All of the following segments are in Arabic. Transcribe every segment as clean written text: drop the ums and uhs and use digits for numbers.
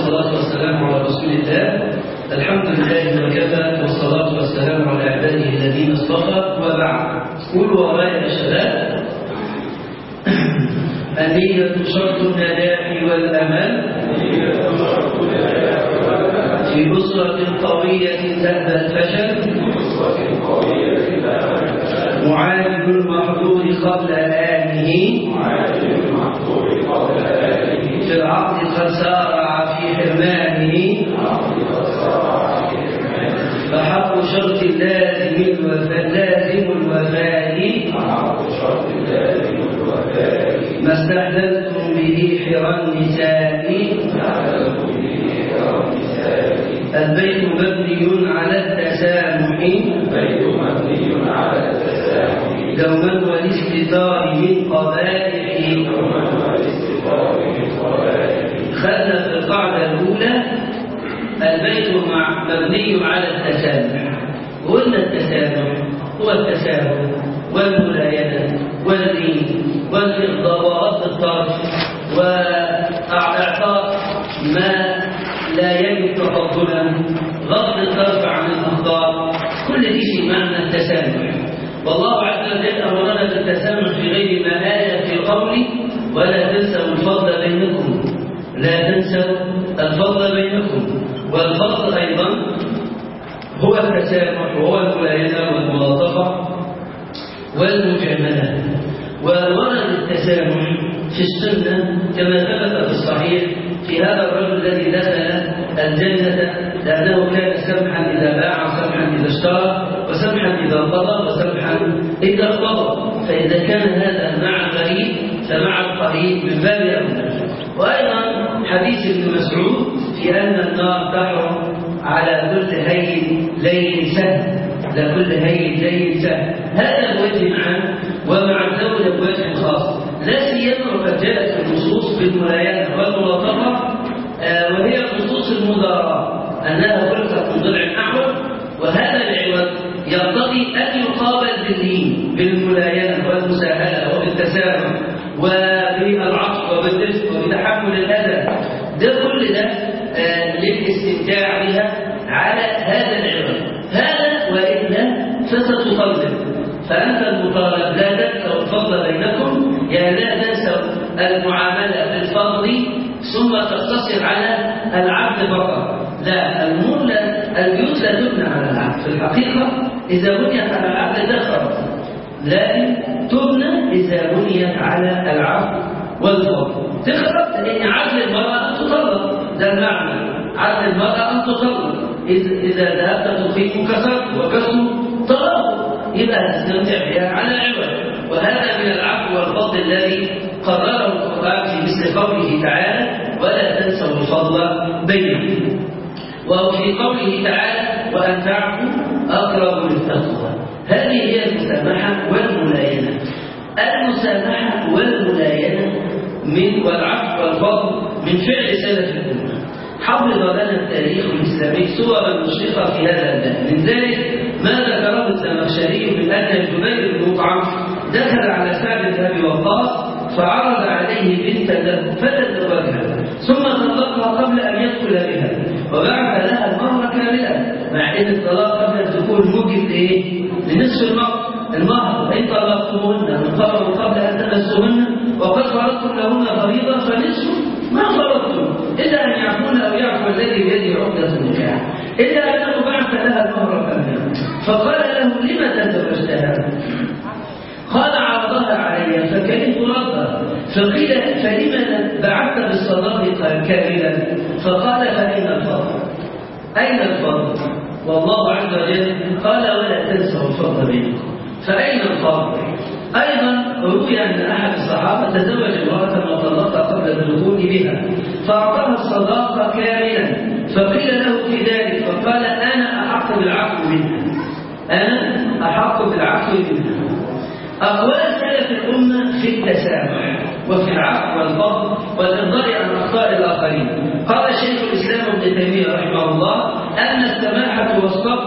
والصلاة والسلام على رسول الله. الحمد لله وكفى، والصلاة والسلام على عباده الذين اصطفى، وبعد. قولوا ورايا يا شباب. النية شرط النجاح والأمل في أسرة قوية تهدى الفشل، معالج المحظور قبل آنه، في العقد قد سارع في حرمانه، فحق شرط لازم الوفاء ما استحللتم به حرى النساء. البيت مبني على التسامح دوما والاستتار من قبائح. خلنا في القاعدة الأولى البيت مبني على التسامح. وقلنا التسامح هو التسامح والملاينة واللين والإرضاء ورد الطرف وإعطاء ما لا يجب تفضلا، غض الطرف عن الأخطاء، كل شيء معنى التسامح. والله عز وجل أمرنا بالتسامح في غير ما آية في قوله ولا تنسوا الفضل بينكم، لا تنسوا الفضل بينكم. والفضل أيضا هو التسامح وهو الملاينة والملاطفة والمجاملة. وورد التسامح في السنة كما ثبت في الصحيح في هذا الرجل الذي دخل الجنة لأنه كان سمحا إذا باع وسمحا إذا اشترى وسمحا إذا قضى وسمحا إذا اقتضى. فإذا كان هذا مع الغريب فمع القريب من باب أولى. وأيضا حديث ابن مسعود في أن النار تحرم على كل هين لين سهل، لكل هين لين سهل. هذا بوجه عام، ومع الزوجة بوجه خاص، لا سيما وقد جاءت النصوص بالملاينة والملاطفة وهي نصوص المداراة أنها خلقت من ضلع أحمر، وهذا العوض يقتضي أن يقابل باللين بالملاينة والمساهلة وبالتسامح وبالعطف وبالرفق وبتحمل الأذى. ده كل ده للاستمتاع بها على هذا العوض. هذا وإلا فستطلب. فأنت المطالب لا تنسوا الفضل بينكم، يعني لا تنسوا المعاملة بالفضل ثم تقتصر على العبد فقط. لا، البيوت لا تبنى على العبد في الحقيقة. إذا بنيت على العبد تخرب، لكن تبنى إذا بنيت على العبد والفضل. تخرب لأن عدل المرأة أن تطلق، ده المعنى، عدل المرأة أن تطلق. إذا ذهبت تقيم كسر وكسر طلق، يبقى تستمتع بها على عوض. وهذا من العفو والفضل الذي قرره القرآن في مثل قوله تعالى ولا تنسوا الفضل بينكم، وفي قوله تعالى وأن تعفوا أقرب للتقوى. هذه هي المسامحة والملاينة. المسامحة والملاينة والعفو والفضل من فعل سلف الأمة. حفظ لنا التاريخ الإسلامي صورا مشرقة في هذا الباب. من ذلك ما ذكره الزمخشري من أن جبير بن مطعم دخل على سعد بن أبي وقاص فعرض عليه بنتا له فتزوجها ثم طلقها قبل أن يدخل بها وبعث لها المهر كاملا، مع أن الطلاق قبل الدخول موجب لنصف المهر. إن طلقتموهن من قبل أن تمسوهن وقد فرضتم لهن فريضة فنصف ما فرضتم إلا أن يعفون أو يعفو الذي بيده عقدة النكاح، إلا أنه بعث لها المهر كاملا. فقال له لم تزوجتها؟ قال عرضها علي فكرهت ردها. فقيل فلما بعثت بالصداق كاملا؟ فقال فأين الفضل؟ أين الفضل؟ والله عز وجل قال ولا تنسوا الفضل بينكم. فأين الفضل؟ أيضا روي أن أحد الصحابة تزوج امرأة وطلقها قبل الدخول بها فأعطاها الصداق كاملا، فقيل له في ذلك فقال أنا أحق بالعفو منها، أنا أحق بالعفو منها. أقوال سلف الأمة في التسامح وفي العفو والفضل والإرضاء عن أخطاء الآخرين. قال شيخ الإسلام ابن تيمية رحمه الله أن السماحة والصبر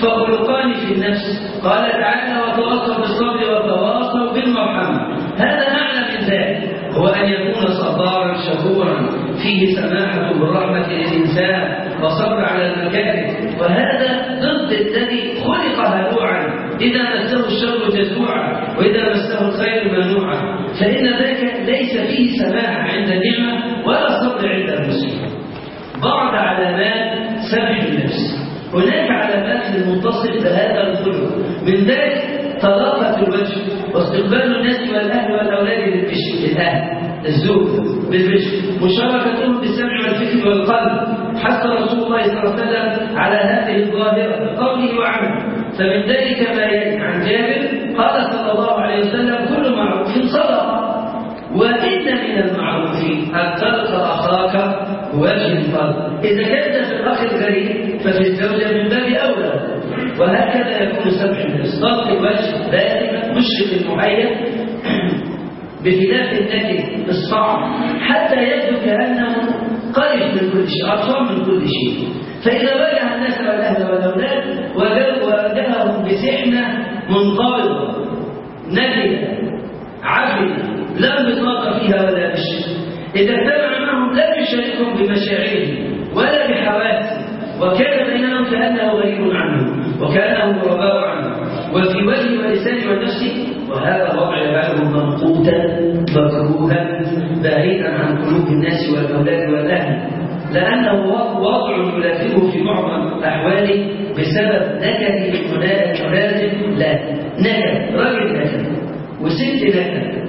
فخلقان في النفس. قال تعالى: وتواصوا بالصبر وتواصوا بالمرحمة. هذا معنى من ذلك هو أن يكون صبارا شكورا، فيه سماحة بالرحمة للإنسان وصبر على المكاره، وهذا ضد الذي خلق هلوعا إذا مسه الشر جزوعا وإذا مسه الخير منوعا، فإن ذاك ليس فيه سماحة عند النعمة ولا صبر عند المصيبة. بعض علامات سمح النفس. هناك علامات للمتصف بهذا الخلق، من ذلك طلاقة الوجه واستقبال الناس والأهل والأولاد بالبشر، الأهل الزوج بالبشر، مشاركتهم بالسمع والفكر والقلب. حتى رسول الله صلى الله عليه وسلم على هذه الظاهرة بقوله وعمله. فمن ذلك ما يأتي عن جابر قال صلى الله عليه وسلم: كل معروف صدقة، وإن من المعروف أن تلقى أخاك بوجه الفضل. إذا كان في الأخ الغريب ففي الزوجة من باب أولى. وهكذا يكون سمح النفس، ضبط الوجه دائما، مشرق المعين، بخلاف النكد الصعب حتى يبدو كأنه قريب من كل شيء، أطفال من كل شيء. فإذا واجه الناس والأهل والأولاد واجههم بسحنة منقبضة نكدة عفنة لا انبساط فيها ولا بشر. إذا اجتمع معهم لم يشاركهم بمشاعرهم ولا بحواسه، وكان بينهم كأنه غريب عنه وكأنه غرباء عنه، وفي وجه ولسان ونفسه. وهذا الوضع يجعله منقوتا مكروها بعيدا عن قلوب الناس والأولاد والأهل، لأنه وضع يلازمه في معظم أحواله بسبب نكد ملازم لا نكد، راجل نكد وست نكد،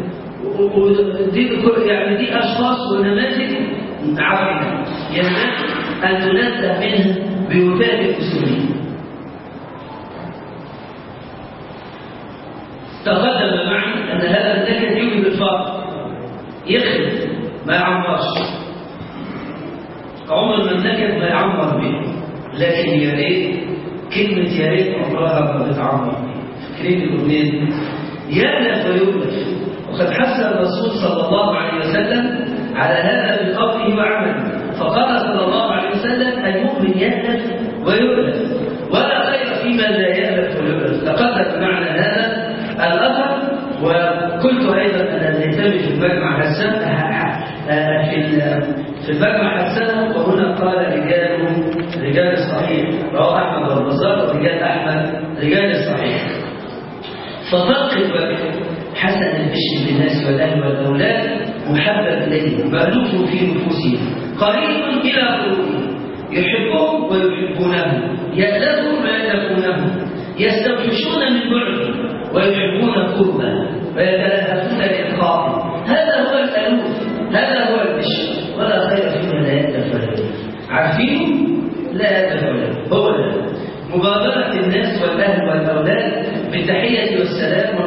يعني دي أشخاص ونماذج عظيمة ينبغي أن تنزه منها بوفاء المسلمين. تقدم معي أن هذا النكد يوجب الفقر، يخلف ما يعمرش، عمر من النكد ما يعمر به، لكن يا ريت كلمة يا ريت عمرها ما بتعمر به. فكرين الأغنية يألف ويؤلف، وقد حث الرسول صلى الله عليه وسلم على هذا بقوله وعمله، فقال صلى الله عليه وسلم: المؤمن يألف ويؤلف ولا خير فيما لا يألف ويؤلف. تقدم معنى هذا الأثر. وقلت أيضا أن نهتم في المجمع حسن في المجمع حسن، وهنا قال رجال الصحيح، رواه أحمد والبزار، ورجال أحمد رجال الصحيح. ففرق الوجه حسن البشر بالناس والأهل والأولاد محبب إليهم، مألوف في نفوسهم، قريب إلى قلوبهم، يحبهم ويحبونه، يألفهم ويألفونه، يستوحشون من بعده ويحبون قربه ويتلهفون لإلقائه. هذا هو الألوف، هذا هو البشر، ولا خير فيما لا يألف ولا يؤلف. عارفين لا يألف ولا يؤلف، هو ده مبادرة الناس والأهل والأولاد بالتحية والسلام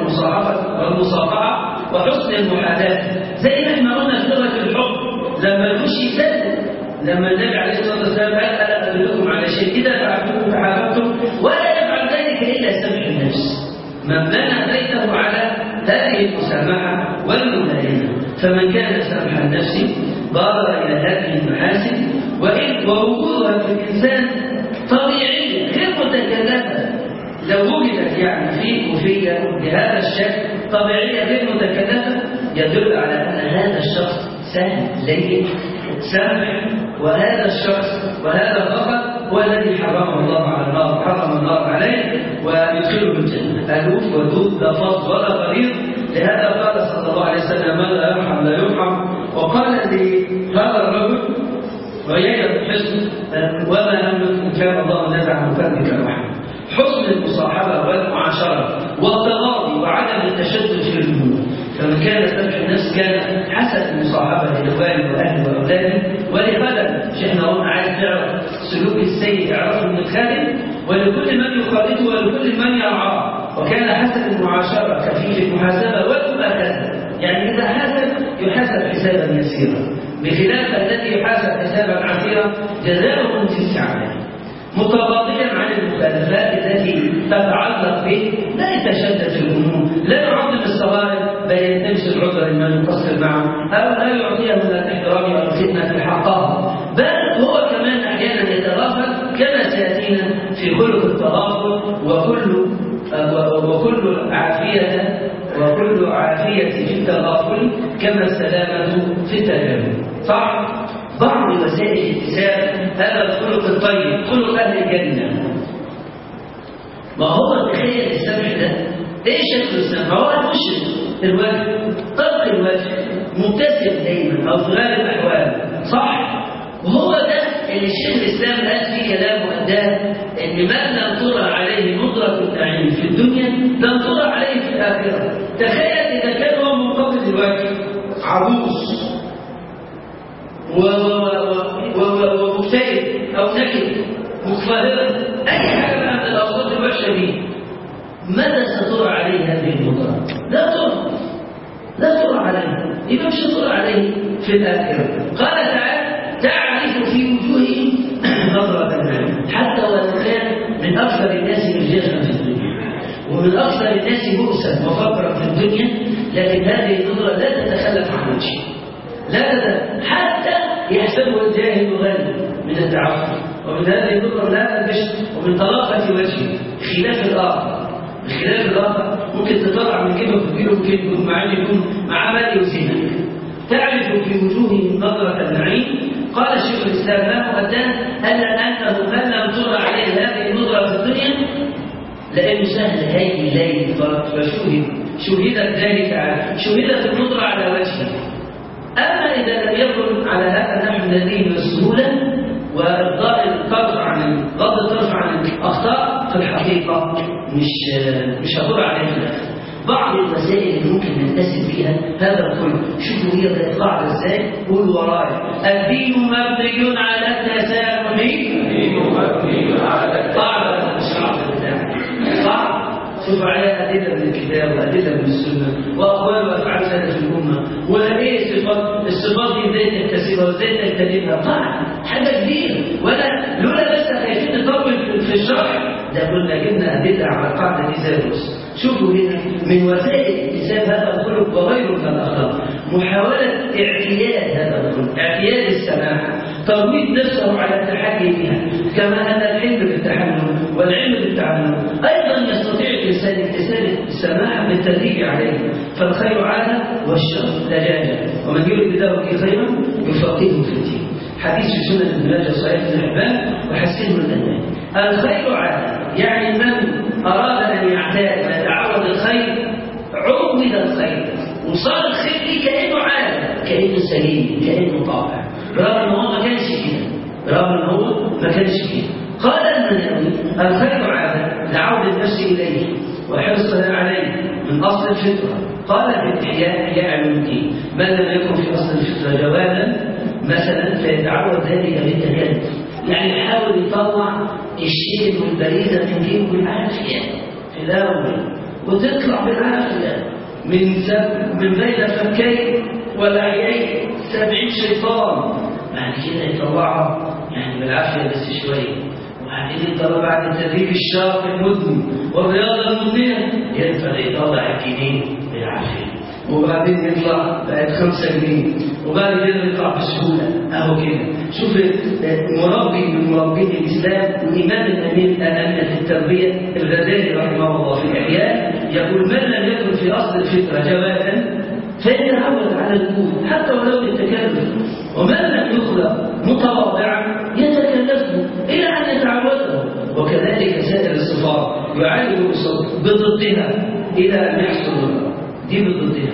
والمصافحة وحسن المحادثة، زي ما احنا قلنا في لغة الحب لما المشي سلم، لما النبي عليه الصلاة والسلام قال: ألا أدلكم على شيء إذا فعلتم فحببتم، ولا يفعل ذلك إلا سمح النفس. من بنى بيته على هذه المسامحة والملاينة، فمن كان سمح النفس بادر إلى هذه المحاسن، ووجودها في الإنسان طبيعية غير متكلفة. لو وجدت يعني فيك وفي بهذا الشكل طبيعية غير متكلفة، يدل على أن هذا الشخص سهل لين سامح، وهذا الشخص وهذا الفقط هو الذي حرمه الله على النار، حرم النار عليه ويدخله الجنة. ألوف ودود لا فضل ولا غريب. لهذا قال صلى الله عليه وسلم: من لا يرحم لا يرحم. وقال لهذا الرجل ويجب حسن وما أملك إن كان الله نزع مفادك الرحمة، حسن المصاحبة والمعاشرة والتغاضي وعدم التشدد في الأمور. فمن كان سمح النفس كان حسن المصاحبة لإخوانه وأهله وأولاده ولخدمه. شيخنا قلنا عايز تعرف سلوك السيء اعرفه من الخادم، ولكل من يخالطه ولكل من يرعاه. وكان حسن المعاشرة كفيف المحاسبة والمؤاخذة، يعني إذا حاسب يحاسب حسابا يسيرا، بخلاف الذي يحاسب حسابا عسيرا جزاؤه من جنس عمله. متغاضيا عن المخالفات التي تتعلق به، لا يتشدد في الامور، لا يعظم الصوارف بل يلتمس العذر لمن يقصر معه، او لا يعطيه من الاحترام والخدمه حقها، بل هو كمان احيانا يتغافل كما سيأتينا في خلق التغافل وكل عافية في التغافل كما السلامة في التجاهل. صح؟ بعض وسائل اكتساب هذا الخلق الطيب خلق أهل الجنة. ما هو تخيل السمع ده ايه شكل السمع؟ هو المشرك الوجه، طبق الوجه، مبتسم دايما او في غالب الاحوال. صح؟ وهو ده اللي الشيخ الاسلام قال في كلامه قدام ان من لم ترى عليه ندرة النعيم في الدنيا لم ترى عليه في الاخره. تخيل اذا كان هو منقبض الوجه عبوس ومكتئب او نكد مقفهر اي حاجه بقى من الاوصاف الوحشه دي، ماذا سترى عليه هذه النظرة؟ لا ترى عليه، يبقى مش ترى عليه في الآخرة. قال تعالى تعرف في وجوههم نظرة النعيم، حتى ولو كان من أكثر الناس رجالا في الدنيا ومن أكثر الناس بؤسا وفقرا في الدنيا، لكن هذه النظرة لا تتخلف عن وجهه، حتى يحسبه الجاهل غني من التعفف، ومن هذه النظرة لا البشر ومن طلاقة وجهه خلاف الآخر. الخلاف الآخر ممكن تطلع من كده وتجيله ممكن يكون معاه مال يوزنك. تعرف في وجوههم نظرة النعيم. قال الشيخ الإسلام لا مقدم ألا أنه من لم ترى عليه هذه النظرة في الدنيا لأنه سهل هاي الليل شهدت النظرة على وجهه. أما إذا لم يكن على هذا النحو الذي بسهولة وإرضاء الطرف عن غض الطرف عن الأخطاء في الحقيقة مش هقول عليه في الآخر. بعض الوسائل اللي ممكن ننتسب فيها هذا الكل، شوفوا هي بقت قاعدة ازاي؟ قول ورايا: الدين مبني على التسامح. قاعدة الشرع بتاعنا صح؟ شوف عليها أدلة من الكتاب وأدلة من السنة وأقوال وأفعال سلف الأمة، وإيه الصفات دي ازاي تكتسبها وازاي تجتنبها. قاعدة حاجة كبيرة، ولا لولا بس خايفين نطول في الشرح ده كنا جبنا أدلة على قاعدة تزاوج. شوفوا هنا من وسائل اكتساب هذا الخلق وغيره من الأخلاق محاولة اعتياد هذا الخلق، اعتياد السماحة، ترويض نفسه على التحكي بها، كما أن الحلم بالتحمل والعلم بالتعلم أيضا يستطيع الإنسان اكتساب السماحة بالتدريب عليه. فالخير عادة والشر لجاجة، ومن يريد الله به خيرا يفقهه في الدين. حديث في سنة ابن ماجه صحيح ابن حبان وحسنه الألباني. الخير عادة يعني من أراد أن يعتاد ويتعود الخير عود الخير وصار الخير دي كأنه عادة، كأنه سليم، كأنه طابع، رغم أنه هو ما كانش كده. قال المناوي: الخير عادة لعود النفس إليه وحرصها عليه من أصل الفطرة. قال في إحياء علوم الدين: من لم يكن في أصل الفطرة جوادا مثلا فيتعود ذلك بالتكلف، يعني يحاول يطلع الشيء والبريزة من جيبه بالعافية في الأول وتطلع بالعافية من بين فكين والعيين 70 شيطان، بعد كده يطلعها يعني بالعافية بس شوية، وبعدين يطلع بعد التدريب الشاق المدمن والرياضة المدمنة يطلع الجنيه بالعافية، وبعدين يطلع بقت 5 جنيه، وبعد كده يطلع بسهولة. أهو كده. شوف مربي من مربين الإسلام وإمام الأمين الأمين في التربية الغزالي رحمه الله في الإحياء يقول: من لم يكن في أصل الفطرة جوادا فيتعود على الوجود حتى ولو بالتكلف، ومن لم يخلق متواضعا يتكلفه إلى أن يتعوده. وكذلك سائر الصفات يعالج بضدها إلى أن يحصل ضرر. دي بضدها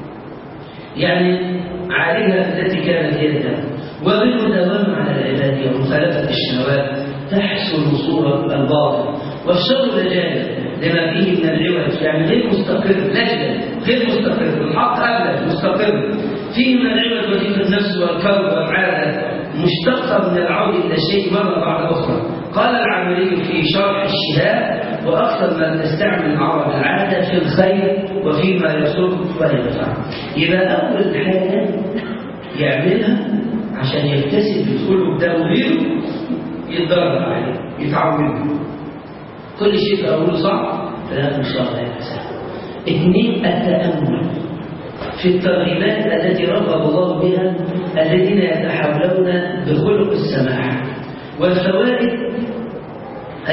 يعني عالجها التي كانت يدها، وبالمداومة على العبادة ومخالفة الشهوات تحصل صورة الباطل، والشر لجاج لما فيه من العوج، يعني غير مستقر، لجل غير مستقر، الحق أبلج مستقر فيه من العوج وفيه النفس والكرب والعادة مشتقة من العود إلى الشيء مرة بعد أخرى. قال العامري في شرح الشهاب: وأكثر ما تستعمل العرب العادة في الخير وفيما يسر وينفع. يبقى أول حاجة يعملها عشان يكتسب يدخله ده وغيره يتدرب عليه يتعود. كل شيء بقوله صعب فلا إن شاء الله يتسهل. 2 التأمل في الترغيبات التي رغب الله بها الذين يتحولون بخلق السماحة، والفوائد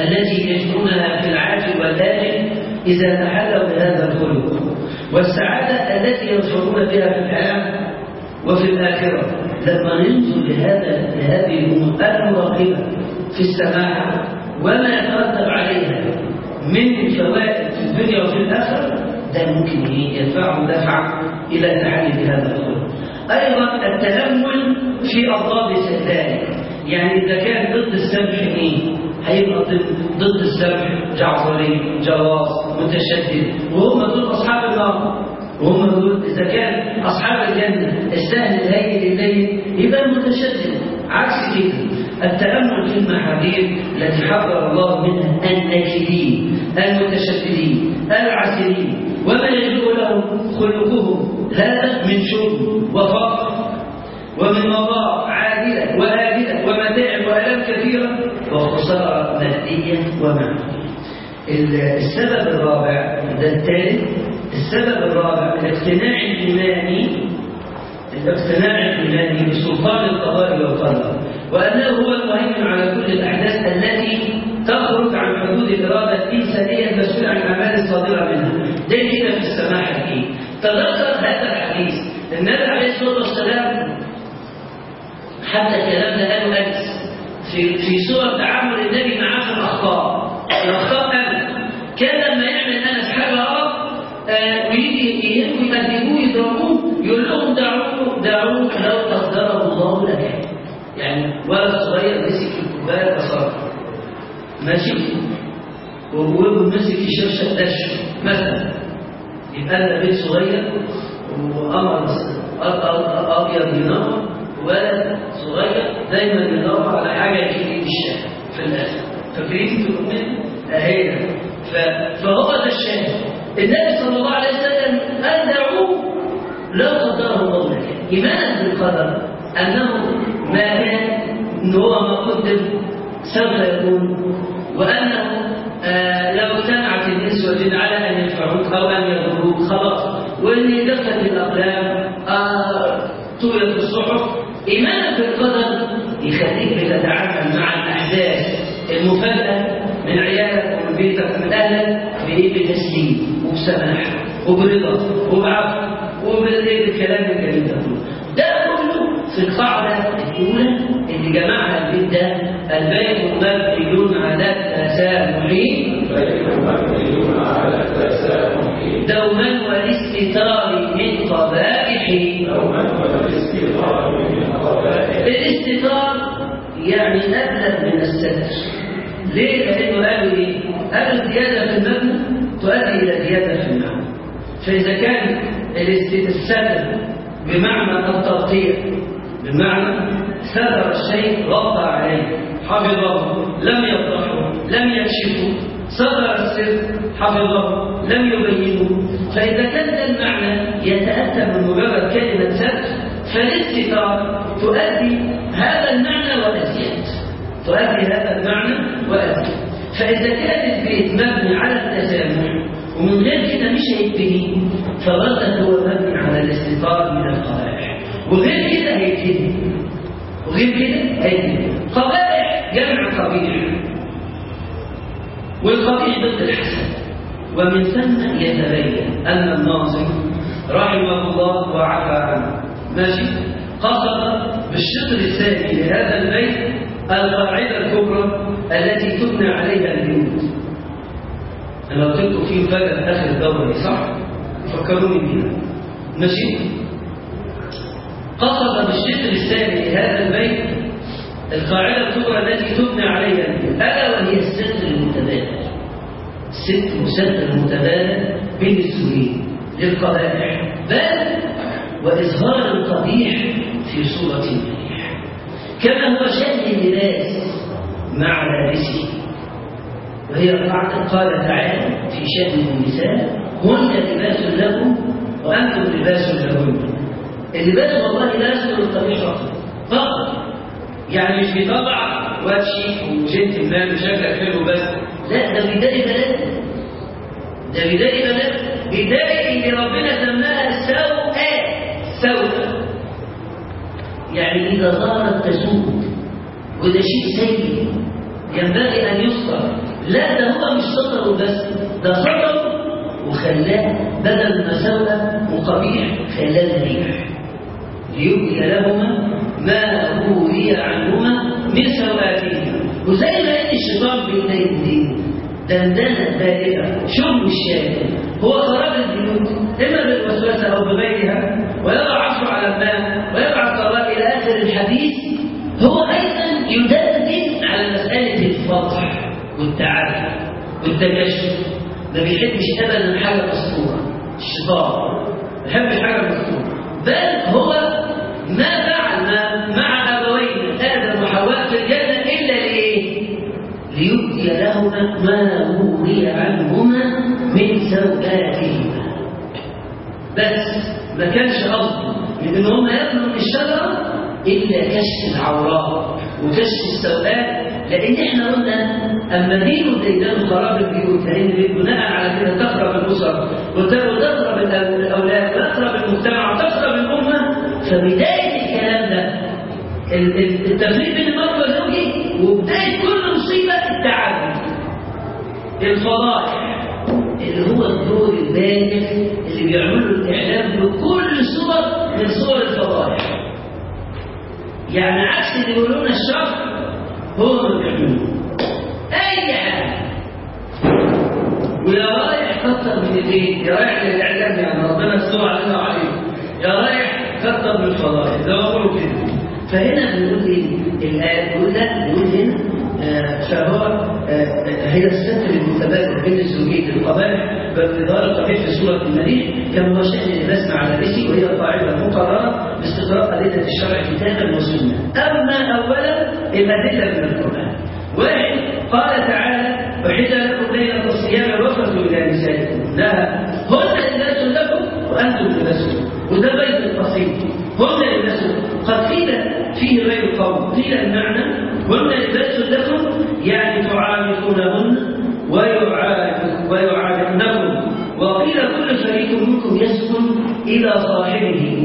التي يجدونها في العاجل والآجل إذا تحلوا بهذا الخلق، والسعادة التي يظفرون بها في الحياة وفي الآخرة. لما ننظر لهذه الأمور المراقبة في السماحة وما يترتب عليها من فوائد في الدنيا وفي الآخرة، ده ممكن يدفعه دفعا إلى تحلي بهذا الخلق. أيضا التأمل في أضرار ذلك، يعني إذا كان ضد السمح هيبقى ضد السمح جعفري جواز متشدد، وهم دول أصحاب النار، وهم دول إذا كان أصحاب الجنة السهل الهين الليل يبقى المتشدد. عكس كده التأمل في المحاذير التي حذر الله منها الناكدين المتشددين العسرين، وما يجب لهم خلقهم هذا من شرب وفقر ومن مضار عاجلة وآجلة ومتاع وآلام كثيرة وخسارة مادية ومعنوية. السبب الرابع ده الثالث، السبب الرابع الاقتناع الإيماني بسلطان القضاء والقدر، وأنه هو المهيمن على كل الأحداث التي تخرج عن حدود الإرادة الإنسانية المسؤولة عن الأعمال الصادرة منها. ده كده في السماحة فيه. تذكر هذا الحديث النبي عليه الصلاة والسلام، حتى الكلام ده قالوا أنس في صورة تعامل النبي مع في الأخطاء أنس. كان لما يعمل أنس حاجة ويجي يهدموه يضربوه يقول لهم دعوه لو قدره الله لك. يعني ولد صغير مسك الكوبايه بصراحه ماشي، وابوه مسك الشرشه دش مثلا، يبقى ده بيت صغير وقمر ابيض ينور، ولد صغير دايما يدور على حاجه يجيب الشارع في الاخر. فاكرين تؤمن اهي. فهو ده الشاهد. النبي صلى الله عليه وسلم قال دعوه لو قدره الله لك، ايمانا بالقدر انه ما كان ان هو ما قدر سوف يكون، وانه لو اجتمعت الانس والجن على ان ينفعوك او ان يضروك خلاص، وان دخلت الاقلام طويت الصحف. ايمانا بالقدر يخليك تتعامل مع الاحداث المفاجئه من عيالك ومن بيتك ومن اهلك بتسليم وبسماحه وبرضا وبعفو وبالكلام الجميل ده كله في القاعده الاولى اللي جمعها البيت ده: البيت مبني على التسامح دوما والاستتار من قبائح. الاستتار يعني أبلغ من الستر. ليه؟ لأنه قالوا إيه؟ قالوا الزيادة في المبنى تؤدي إلى زيادة في المعنى. فإذا كان الستر بمعنى التغطية، بمعنى ستر الشيء غطى عليه حفظه لم يفضحه لم يكشفه، ستر السر حفظه لم يبينه. فإذا كان ده المعنى يتأتى من مجرد كلمة ستر، فالاستتار تؤدي هذا المعنى وأزيد، تؤدي هذا المعنى وأزيد. فإذا كان البيت مبني على التسامح ومن غير كده مش هيتبني، فالغلط هو مبني على الاستتار من القبائح، وغير كده هيتبني، وغير كده هيتبني. قبائح جمع قبيح، والقبيح ضد الحسن. ومن ثم يتبين أن الناظم رحمه الله وعفى عنه ماشي قصد بالشطر الثاني لهذا البيت القاعدة الكبرى التي تبنى عليها البيوت. أنا قلت لكم فيه فجأة آخر الدورة صح؟ فكروني بيها ماشي. قصد بالشطر الثاني لهذا البيت القاعدة الكبرى التي تبنى عليها البيوت، ألا وهي الستر المتبادل. الستر والستر المتبادل بين الزوجين للقبائح، بل وإظهار القبيح في صورة مليح، كما هو شأن اللباس مع لابسه. وهي قال تعالى في شأن النساء: هن لباس لكم وأنتم لباس لهن. اللباس والله لا يستر القبيح فقط، يعني مش بيطلع وشيك وجنت المال وشكلك حلو بس، لا، ده بداية بلد، ده بداية بلد، بداية اللي ربنا سماها سوء. يعني إذا ظهرت تسوء، وده شيء سيء ينبغي أن يصدر لا ده هو مش سطره بس، ده سطره وخلاه بدل ما سوى وقبيح خلاه ريح ليبدي لهما ما وري عنهما من سوآتهما. وزي ما ان الشيطان بين يديه دندنه دائره شغل الشاي هو خراب البيوت اما بالوسوسه او بغيرها، ويضع عصره على الماء ويبعث قرار الى اخر الحديث، هو ايضا يدندن على مساله الفضح والتعافي والتكشف. ما بيحبش ابدا حاجه مسطوره، الشيطان ما بيحبش حاجه مسطوره، بل هو ما فعل مع ابوين ادم وحواء في الجنه الا ليه؟ ليبدي لهما ما وري عنهما من سوآتهما. بس ما كانش قصده من ان هم ياكلوا من الشجره الا كشف العورات وكشف السوءات، لان احنا قلنا اما دينه ديدان خراب البيوت، لان بناء على كده تخرب الاسر وتخرب الاولاد وتخرب المجتمع وتخرب الامه. فبدايه الكلام ده التفريق بين المرء وزوجه، وبدايه كل مصيبه التعامل الفضائح اللي هو الدور البالغ اللي بيعمله الاعلام بكل صور من صور الفضائح. يعني عكس اللي يقولون الشر هو ما بيعملوه اي حاجه. ويا رايح كتر من الايه؟ يا رايح للاعلام، يعني ربنا يستر علينا وعليكم، يا رايح كتر من الفضائح ده بقوله كده. فهنا بنقول ايه؟ الايه بيقول لا بيقول هنا فهو هي الستر المتبادل بين الزوجين القبائح بالاظهار القبيح في سوره المريخ كما هو شان اللباس مع لابسه، وهي قاعده مقرره باستقراء ادله الشرع كتابا وسنه. اما اولا الادله من القران. واحد قال تعالى وحل لكم ليله الصيام الرفث الى نسائكم، لا هن لباس لكم وانتم لباس لهم، وده بيت القصيد هن لباس لكم. قد قيل فيه غير قول، قيل المعنى هن لباس لكم يعني تعاملونهن ويعاملونكم، وقيل كل شريك منكم يسكن الى صاحبه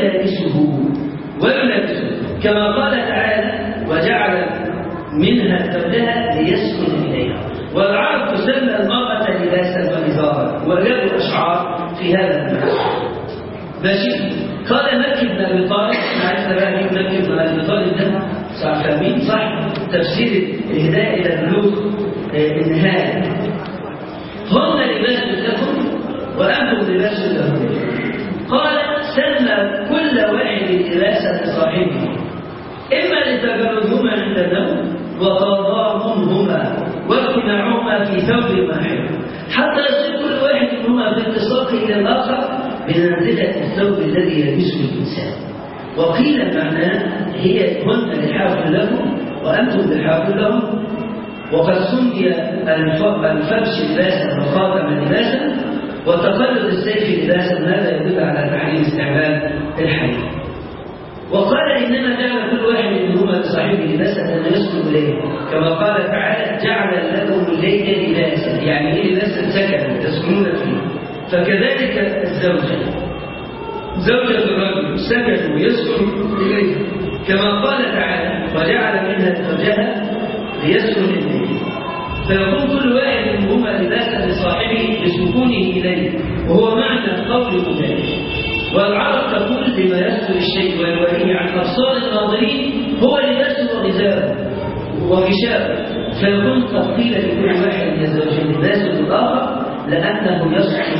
ويلابسه كما قال تعالى وجعل منها زوجها ليسكن اليها. والعرب تسمى المرأة لباسا وإزارا، وله أشعار في هذا المعنى. ماشي. قال مكي بن ابي طالب، عرفنا بقى مين مكي بن ابي طالب ده؟ فاهمين صح؟ تفسير الهدايه الى بلوغ النهايه. هن لباس لكم وانتم لباس لهم. قال سمى كل واحد لباسا لصاحبه، اما لتجردهما عند النوم وتضامنهما واجتماعهما في ثوب واحد، حتى يصير كل واحد منهما في التصاق الى الاخر بمنزلة الثوب الذي يلبسه الإنسان. وقيل معناه هي هن لحاف لكم وأنتم لحاف لهم. وقد سمي الفرش لباسا وخاتم لباسا وتقلد السيف لباسا، هذا يدل على تحريم استعمال الحرير. وقال إنما جعل كل واحد منهما لصاحبه لباسا أن يسكن إليه، كما قال تعالى جعل لكم الليل لباسا، يعني إيه لباسا؟ سكنا تسكنون فيه. فكذلك الزوجة زوجة الرجل سكن ويسكن إليه، كما قال تعالى وجعل منها زوجها ليسكن إليه. فيكون كل واحد منهما لباسا لصاحبه لسكونه إليه، وهو معنى قول ذلك. والعرب تقول لما يستر الشيء ويوريه عن أبصار الناظرين هو لباسه وغذاؤه وغشاؤه. فيكون قد قيل لكل واحد من الزوجين لباس للآخر لأنه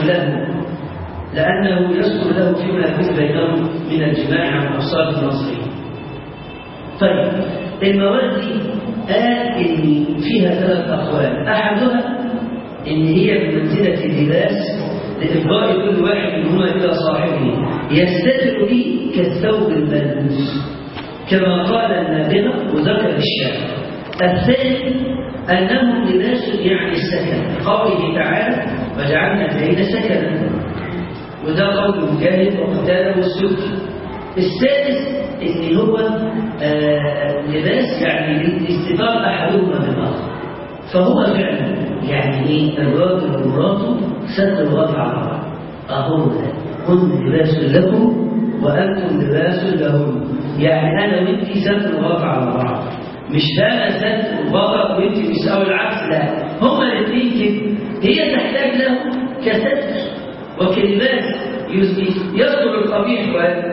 يسكن له فيما يكون بينهم من الجماع عن أبصار الناظرين. طيب المواد دي قال إن فيها 3 أقوال، أحدها إن هي بمنزلة اللباس لإفضاء كل واحد منهما إلى صاحبه يستتر به كالثوب الملبوس، كما قال النابغة وذكر الشاعر. الثاني أنه لباس يعني السكن، قوله تعالى وجعلنا الليل سكنا، وده قول مجاهد وقتاده والسدي. الثالث إن هو لباس يعني لاستتار أحدهما بالآخر، فهو فعلا يعني إيه؟ الراجل ومراته ستر الوضع على بعض. أهو ده هن لباس لكم وأنتم لباس لهم، يعني أنا وأنت ستر الوضع على بعض، مش ده ستر الوضع وأنت مش أو العكس، لا هما الاثنين كده، هي تحتاج له كستر وكلمات يستر القبيح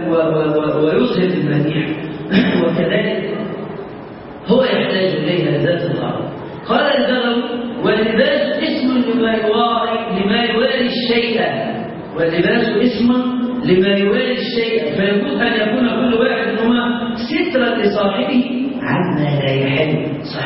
ويظهر المديح، وكذلك هو يحتاج إليها ذات الغرض. قال البغوي: واللباس اسم لما يواري الشيء، واللباس اسم لما يواري الشيء، فيجوز أن يكون كل واحد منهما سترا لصاحبه عما لا يحل.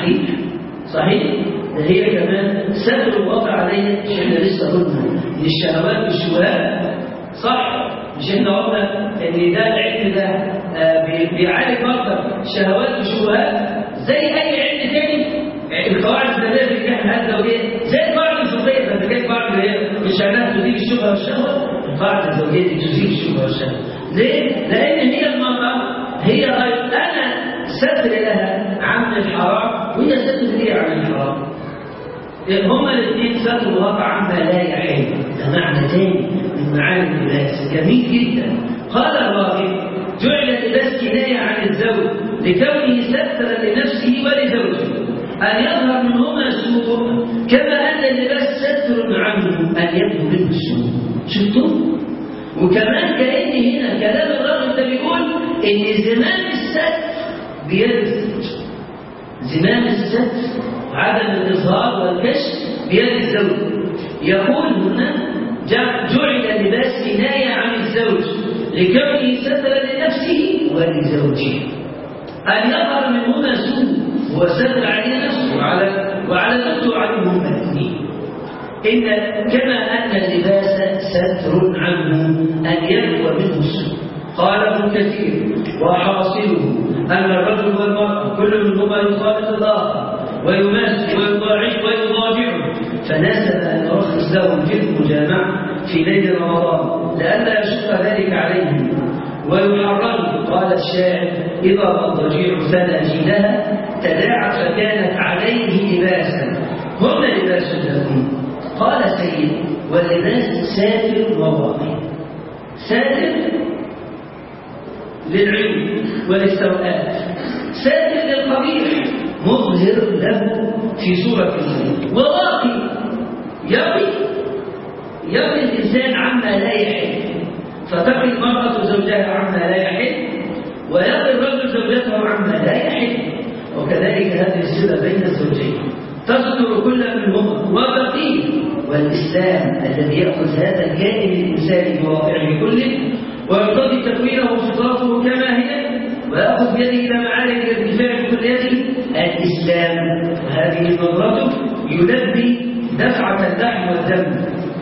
صحيح هي كمان ستر الوضع عليه. مش احنا لسه قلنا ان الشهوات والشبهات صح؟ مش احنا قلنا ان ده العلم ده بيعالج اكتر شهوات وشبهات زي اي علم تاني. القواعد الذاتيه في الناحيه الزوجيه زي القواعد الزوجيه، فانت جاي قواعد اللي هي مش انها تزيل الشبهه والشهوه، القواعد الزوجيه دي تزيل الشبهه والشهوه. ليه؟ لان هي المراه هي انا ستر لها عن الحرام وهي ستر لي عن الحرام. هما الاثنين ستر الواقع عما لا يحل. ده معنى ثاني من معاني اللباس جميل جدا. قال الراغب: جعل اللباس كنايه عن الزوج لكونه سترا لنفسه ولزوجه ان يظهر منهما سوء، كما ان اللباس ستر عنه ان يبدو منه السوء. شفتم؟ وكمان كأن هنا كلام الراغب ده بيقول ان زمام الستر بيد الزوج، زمام الستر عدم الإظهار والكشف بيد الزوج. يقول هنا: جعل اللباس كناية عن الزوج لكونه سترا لنفسه ولزوجه أن يظهر منهما سوء، هو ستر عليه نفسه وعلى زوجته وعليهم الاثنين. كما أن اللباس ستر عنه أن يبدو منه السوء. قال ابن كثير: وحاصله أن الرجل والمرأة كل منهما يخالط الآخر ويماسك ويضاجعه، فناسب أن يرخص لهم في المجامعة في ليل رمضان لئلا يشق ذلك عليهم ويحرموا. قال الشاعر: إذا الضجيع فناجلها تداعى فكانت عليه لباسا، هن لباس لكم. قال سيد: واللباس ساتر وواقي، ساتر للعيوب وللسوءات، ساتر للقبيح مظهر له في صورة الزين، وواقي يقي الإنسان عما لا يحل، فتقي المرأة زوجها عما لا يحل ويقي الرجل زوجته عما لا يحل. وكذلك هذه الصلة بين الزوجين تستر كل منهما وبقي. والإسلام الذي يأخذ هذا الكائن الإنساني بواقعه كله ويقتضي تكوينه وفطرته كما هي ويأخذ بيده إلى معارك الارتفاع بكليته الإسلام، وهذه نظرته يلبي دفعة اللحم والدم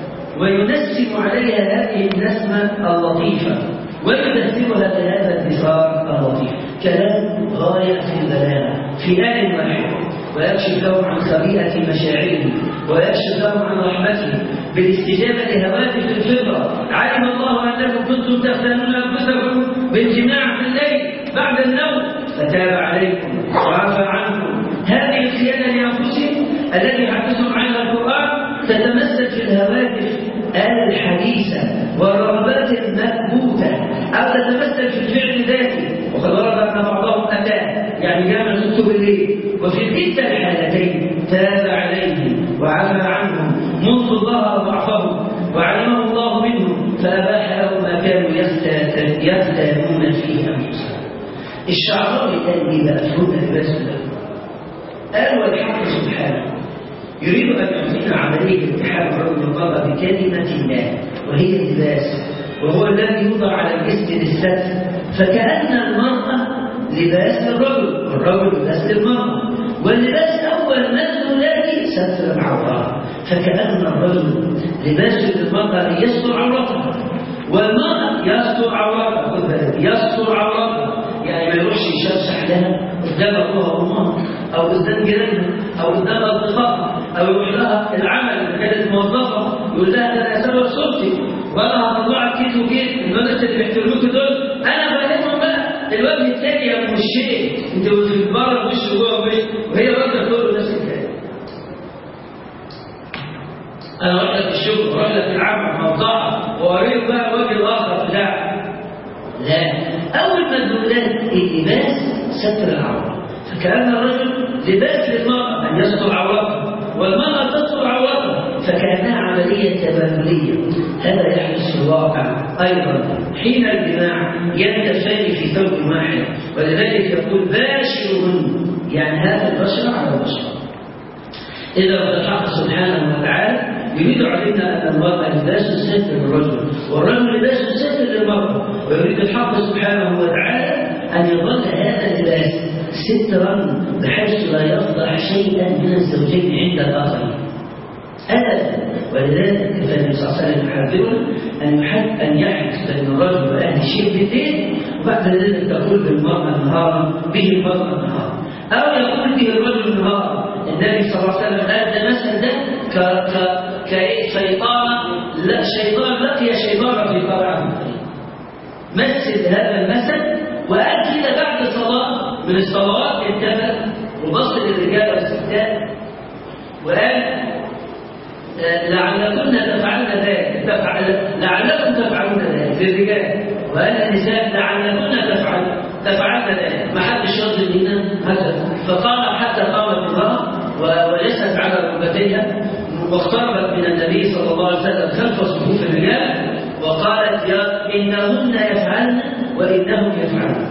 وينسم عليها هذه النسمة اللطيفة ويدثرها بهذا الدثار اللطيف. كلام غاية في البلاغة في آن واحد، ويكشف لهم عن خبيئة مشاعرهم ويكشف لهم عن رحمته بالاستجابة لهواتف الفطرة. علم الله أنكم كنتم تختانون أنفسكم بالجماع في الليل بعد النوم فتاب عليكم وعفى عنكم. هذه الخيانة لأنفسهم التي حدثهم عنها القرآن تتمثل في الهواتف الحديثة والرغبات المكبوتة، أو تتمثل في الفعل ذاته. وقد ورد أن بعضهم أتى يعني جامع ست بالليل، وفي كلتا الحالتين تاب عليهم وعفى عنهم منذ الله ضعفهم وعلمه الله منهم فأباح لهم ما كانوا يختانون فيه أنفسهم. الشعراوي قال لي بقى هنا لباس لكم، قال: والحق سبحانه يريد أن يعطينا عملية اتحاد الرجل والمرأة بكلمة الله وهي اللباس، وهو الذي يوضع على الجسم للستر، فكأن المرأة لباس للرجل والرجل لباس للمرأة، واللباس أول مسؤولية ستر العورات، فكأن الرجل لباس للمرأة ليستر عورتها والمرأة يستر عورتها. يستر عورتها يعني ما يروحش يشرشح لها قدام أبوها وأمها أو قدام جيرانها أو قدام أصدقائها، أو يروح لها العمل إذا كانت موظفة يقول لها: ده أنا سبب صورتي وأنا هطلعك كيس وكيس، الناس اللي بيحترموك دول أنا بكلمهم بقى. الوجه الثاني يا أم الشيء أنت في بره وش وجوه وش، وهي واقفة تقول له نفس الكلام. أنا أروح لك الشغل وأروح لك العمل موضوعها وأوريك بقى الوجه الآخر بتاعك. لا، أول مدلولات اللباس ستر العورة، فكأن الرجل لباس للمرأة أن يستر عورتها، والمرأة عملية تبادلية. هذا يحدث في الواقع أيضا حين الجماع ينتفي في ثوب واحد، ولذلك يقول باشرهن، يعني هذا البشر على البشر. إذا الحق سبحانه وتعالى يريد علينا أن المرأة لباس الستر للرجل، والرجل لباس الستر للمرأة، ويريد الحق سبحانه وتعالى أن يظل هذا اللباس سترا بحيث لا يفضح شيئا من الزوجين عند الآخرين أبدا. ولذلك كان النبي صلى الله عليه وسلم يحذرنا أن يحدث بين الرجل وأهل شيء بالليل، وبعد ذلك تقول بالمرأة نهارا به المرأة نهارا، أو يقول به الرجل نهارا. النبي صلى الله عليه وسلم قال ده مثل ده كشيطان، لا شيطان لقي شيطان في قرعه، مثل هذا المثل. وقال كده بعد صلاة من الصلوات انتبه وبص للرجال والستات وقال لعلكم تفعلون ذلك، لعلكم تفعلون ذلك للرجال، وقال النساء لعلكم تفعلن ذلك، ما حدش يرضي لنا هذا. فقام حتى قامت امرأة وجلست على ركبتيها واقتربت من النبي صلى الله عليه وسلم خلف صفوف الرجال وقالت يا إنهن يفعلن وإنهم يفعلون.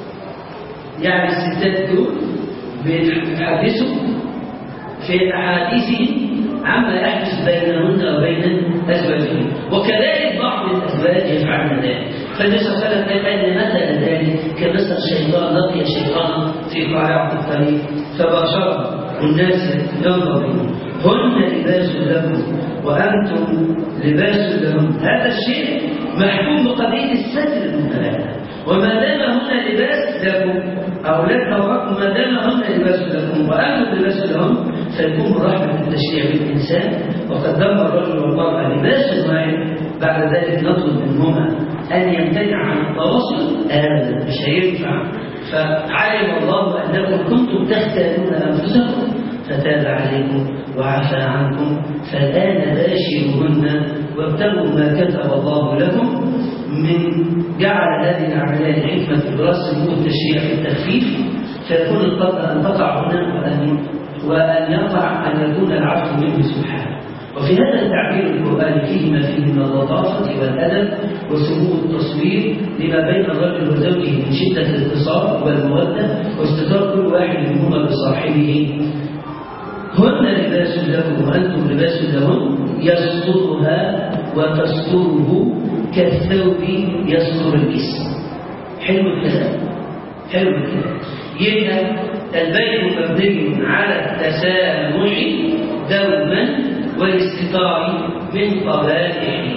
يعني الستات دول بيتحدثوا في أحاديثهم عما يحدث بينهن وبين أزواجهن، وكذلك بعض الأزواج يفعلن ذلك. فالنبي صلى الله عليه وسلم قال أن مثل ذلك كمثل شيطان لقي شيطانا في قارعة الطريق فباشره الناس ينظرون هن لباس لكم وأنتم لباس لهم. هذا الشيء محكوم بقضية الستر المتبادل، وما دام هن لباس لكم أو لك أو ما دام هن لباس لكم وأنتم لباس لهم، فيكون رحمة التشريع بالإنسان. وقد دام الرجل والمرأة لباس واحد، بعد ذلك نطلب منهما أن يمتنع عن التواصل، هذا مش هينفع. فعلم الله أنكم كنتم تختارون أنفسكم فتاب عليكم وعفى عنكم، فالآن باشروهن وابتغوا ما كتب الله لكم. من جعل هذه العملية لحكمة إبراز سمو التشريع في التخفيف، فيكون القدر أن تقع هنا وأن يقع أن يكون العفو منه سبحانه. وفي هذا التعبير القرآني فيه ما فيه من اللطافة والأدب وسمو التصوير لما بين الرجل وزوجه من شدة الاتصال والمودة واستتار كل واحد منهما بصاحبه. هن لباس لكم وأنتم لباس لهم، يسترها وتستره كالثوب يستر الجسم. حلو الكلام، حلو الكلام. يبقى البيت مبني على التسامح دوما والاستتار من قبائله.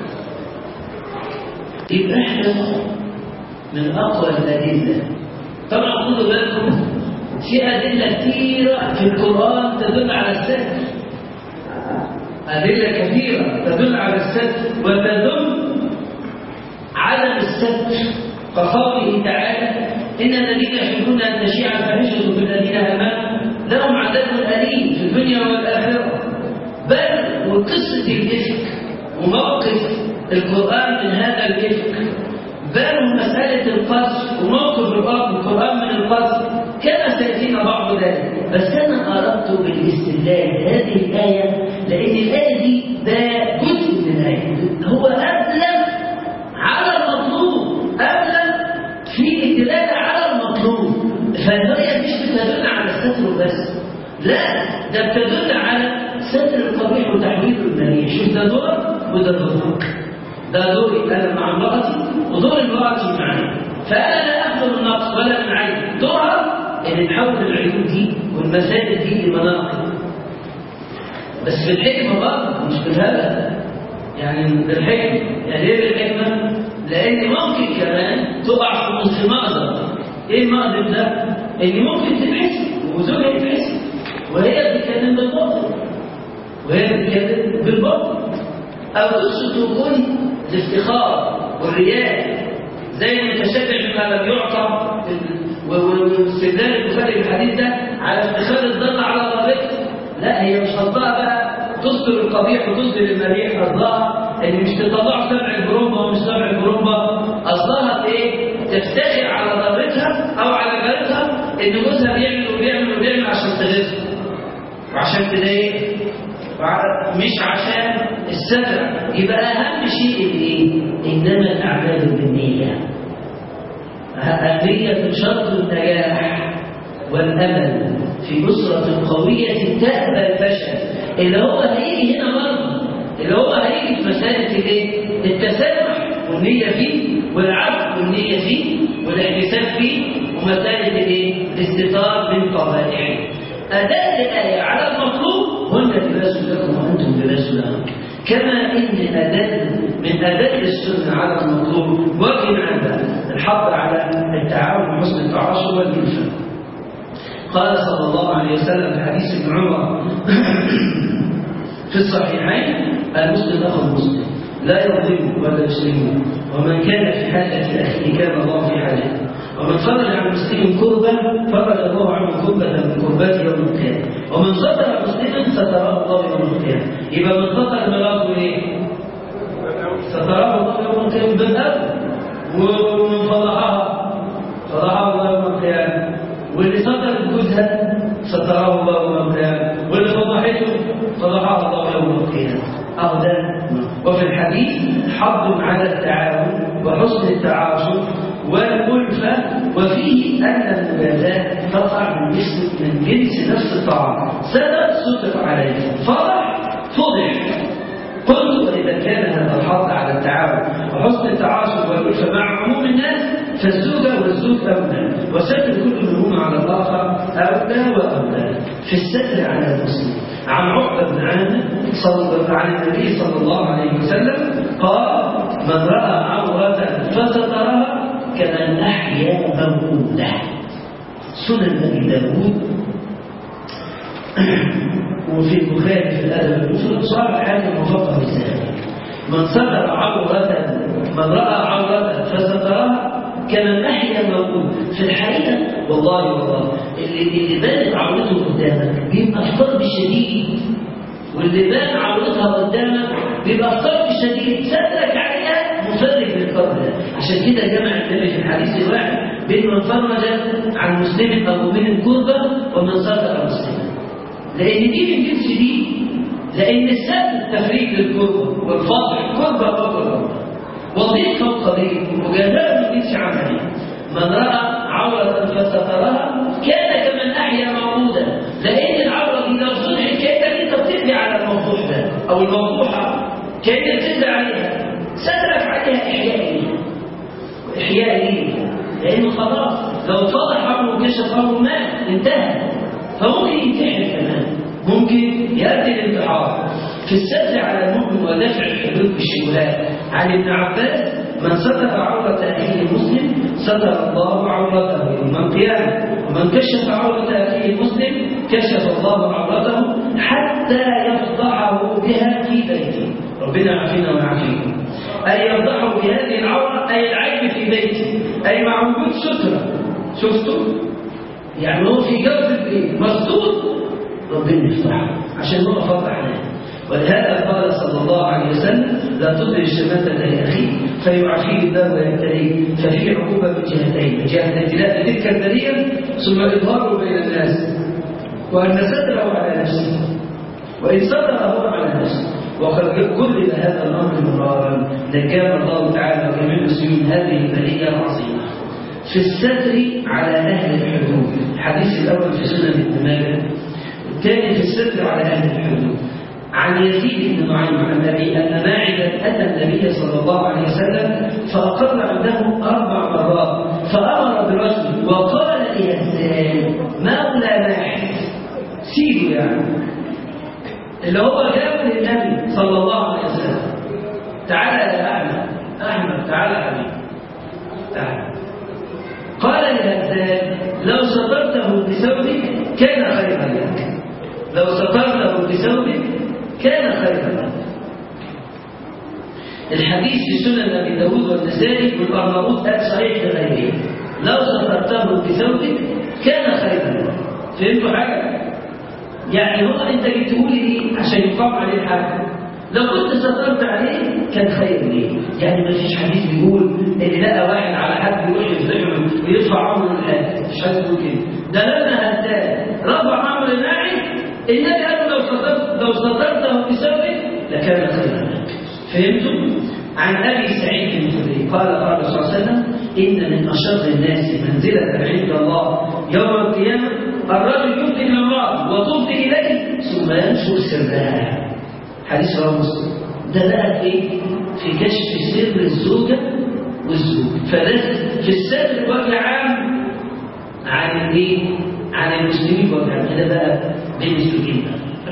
يبقى احنا من أقوى الأدلة. طبعا خذوا بالكم في أدلة كثيرة في القرآن تدل على الستر، أدلة كثيرة تدل على الستر وتدل عدم الستر، كقوله تعالى إن الذين يحبون أن تشيع الفاحشة في الذين آمنوا لهم عذاب أليم في الدنيا والآخرة. بل وقصة الإفك وموقف القرآن من هذا الإفك، بل مسألة القذف وموقف القرآن من القذف كما سيأتينا بعض ذلك. بس أنا أردت بالاستدلال هذه الآية لأن الآية دي ده جزء من الآية، هو أبلغ على المطلوب، أبلغ في الدلالة على المطلوب. فالآية مش بتدل على الستر بس، لا ده بتدل على ستر القبيح وتحويل المنيع. شوف ده دور وده دور، ده دوري أنا مع امرأتي ودور امرأتي معي، فأنا لا أخذ النقص ولا من عيب. دورها إن نحول العيوب دي والمسائل دي لمناقب، بس بالحكمة برضه مش بالهبل، يعني بالحكمة. يعني إيه بالحكمة؟ لأن ممكن كمان تقع في مأزق. إيه المأزق ده؟ إن ممكن تتحسب وزوجها يتحسب وهي بتتكلم بالباطل، أو تكون الافتخار والرياء زي المتشبع بما لم يعطى، واستدلال البخاري بالحديث ده على افتخار الظن على رغبته. لا، هي مش قصدها بقى تصدر القبيح وتصدر المريح، قصدها ان مش تطلع سمع البرومبا ومش سمع البرومبا، قصدها ايه؟ تفتخر على رغبتها او على جارتها ان جوزها بيعمل وبيعمل وبيعمل عشان تغيظها وعشان تضايقها مش عشان الستر. يبقى أهم شيء الإيه؟ إنما الأعمال بالنية. النية شرط النجاح والأمل في أسرة قوية تأبى الفشل. اللي هو هيجي هنا برضه، اللي هو هيجي في مسألة الإيه؟ التسامح والنية فيه، والعفو والنية فيه، والاحتساب فيه، ومسألة الإيه؟ الاستتار من قبائحه. أداء الآية على المطلوب هن لباس لكم وأنتم لباس لهم. كما إن من أداء السنة على المطلوب وجه عندها الحظ على التعاون وحسن التعاشر والإلفة. قال صلى الله عليه وسلم في حديث ابن عمر في الصحيحين: المسلم أخو المسلم لا يظلم ولا يسلمه، ومن كان في حاجة أخيه كان الله في حاجته، ومن فرج عن مسلم كربا فرج الله عنه كربة من كربات يوم القيامة، ومن ستر مسلما ستره الله يوم القيامة. يبقى من ستر مراته ايه؟ ستره الله يوم القيامة بالأب، ومن فضحها الله يوم القيامة، واللي ستر جوزها ستره الله يوم القيامة، واللي فضحته فضحها الله يوم القيامة. أهدى. وفي الحديث حظ على التعاون وحسن التعاشر والألفة، وفيه أن المبادئ تقع من جنس نفس الطعام. ستر عليه فضح. قلت: وإذا كان هذا الحظ على التعاون وحسن التعاشر والألفة مع عموم الناس فالزوجة والزوج أولى، وستر كل منهما على الآخر أولى وأولى. في الستر على المسلم عن عقبة بن عامر عن النبي صلى الله عليه وسلم قال: من رأى عورة فسترها كمن أحيا موءودة. سنن أبي داود وفي البخاري في الأدب المفرد صار حاجة مفقه بالذات. من رأى عورة فسترها كمن أحيا موءودة. في الحقيقة والله اللي بانت عورته قدامك بيبقى في قلب شديد، واللي بان عورتها قدامك بيبقى في قلب شديد. سترك عليها مفرج للقلب. عشان كده جمع النبي في الحديث الواحد بين من فرج عن مسلم أو مؤمن كربة ومن ستر مسلما، لأن دي من جنس دي. لأن الستر تفريج للكربة والفضح كربة فوق كربة وضيق فوق ضيق وجزاء من جنس عمله. من رأى عورة فسترها كان كمن أحيا موءودة، لأن العورة دي لو صلحت كأنك أنت بتقضي على الموضوع ده أو الموضوعة، كأنك بتقضي عليها. سترك عليها إحياء ليه؟ لأنه خلاص لو فضح عمره وكشف عمره مات انتهى، فممكن ينتحر كمان، ممكن يأتي الانتحار. في الستر على المؤمن ودفع الحدود بالشبهات عن ابن عباس: من ستر عورة أخيه المسلم ستر الله عورته يوم القيامة، ومن كشف عورة أخيه المسلم كشف الله عورته حتى يفضحه بها في بيته. ربنا يعافينا ويعافيكم. أي يفضحه بهذه العورة أي العيب في بيته، أي مع وجود سترة. شفتوا؟ يعني هو في جوز البيت مسدود، ربنا يفتحه عشان هو فضح عليه. ولهذا قال صلى الله عليه وسلم: لا تظهر الشماتة لأخيك فيعافيه الله ويبتليه. ففي عقوبة من جهتين: جهة الابتلاء لتلك البرية، ثم إظهاره بين الناس، وأن ستره على نفسه، وإن ستره على نفسه. وقد كلل هذا الأمر مرارا، لكان الله تعالى وجميع المسلمين هذه البرية العظيمة في الستر على أهل الحدود. الحديث الأول في سنن ابن ماجه، الثاني في الستر على أهل الحدود. عن يزيد بن نعيم عن أبي أن ماعدا أتى النبي صلى الله عليه وسلم فأقر عنده 4 مرات، فأمر برجل وقال ليزداد: مولى ماعد، سيده يعني، اللي هو جاب للنبي صلى الله عليه وسلم: تعالى يا أحمد تعالى يا حبيبي تعالى. قال ليزداد: لو سترته بثوبك كان خيرا لك، لو سترته بثوبك كان خيرا لك. الحديث في سنن أبي داود والنسائي والأرناؤوط صحيح لغيره. لو سترته بثوبك كان خيرا لك. فهمتوا حاجة؟ يعني هو أنت جيت تقولي ليه عشان يقام عليه حاجة، لو كنت سترت عليه كان خير ليه. يعني ما فيش حديث بيقول إن لقى واحد على حد يروح يفضحه ويدفع عمره للحاج، مش عايز يقول كده. ده لما هزال رفع عمره للناعي، النبي قال له: لو سترته صدرته بسببه لكان خيرا لك. فهمتم؟ عن أبي سعيد الخدري قال قال صلى الله عليه وسلم: إن من أشر الناس منزلة عند الله يوم القيامة الرجل يفضي إلى امرأة وتفضي إليه ثم ينشر سرها. حديث رواه مسلم. ده بقى إيه؟ في كشف سر الزوجة والزوج. فده في السر بوجه عام عن الإيه؟ عن المسلمين بوجه عام. ده بقى بين الزوجين.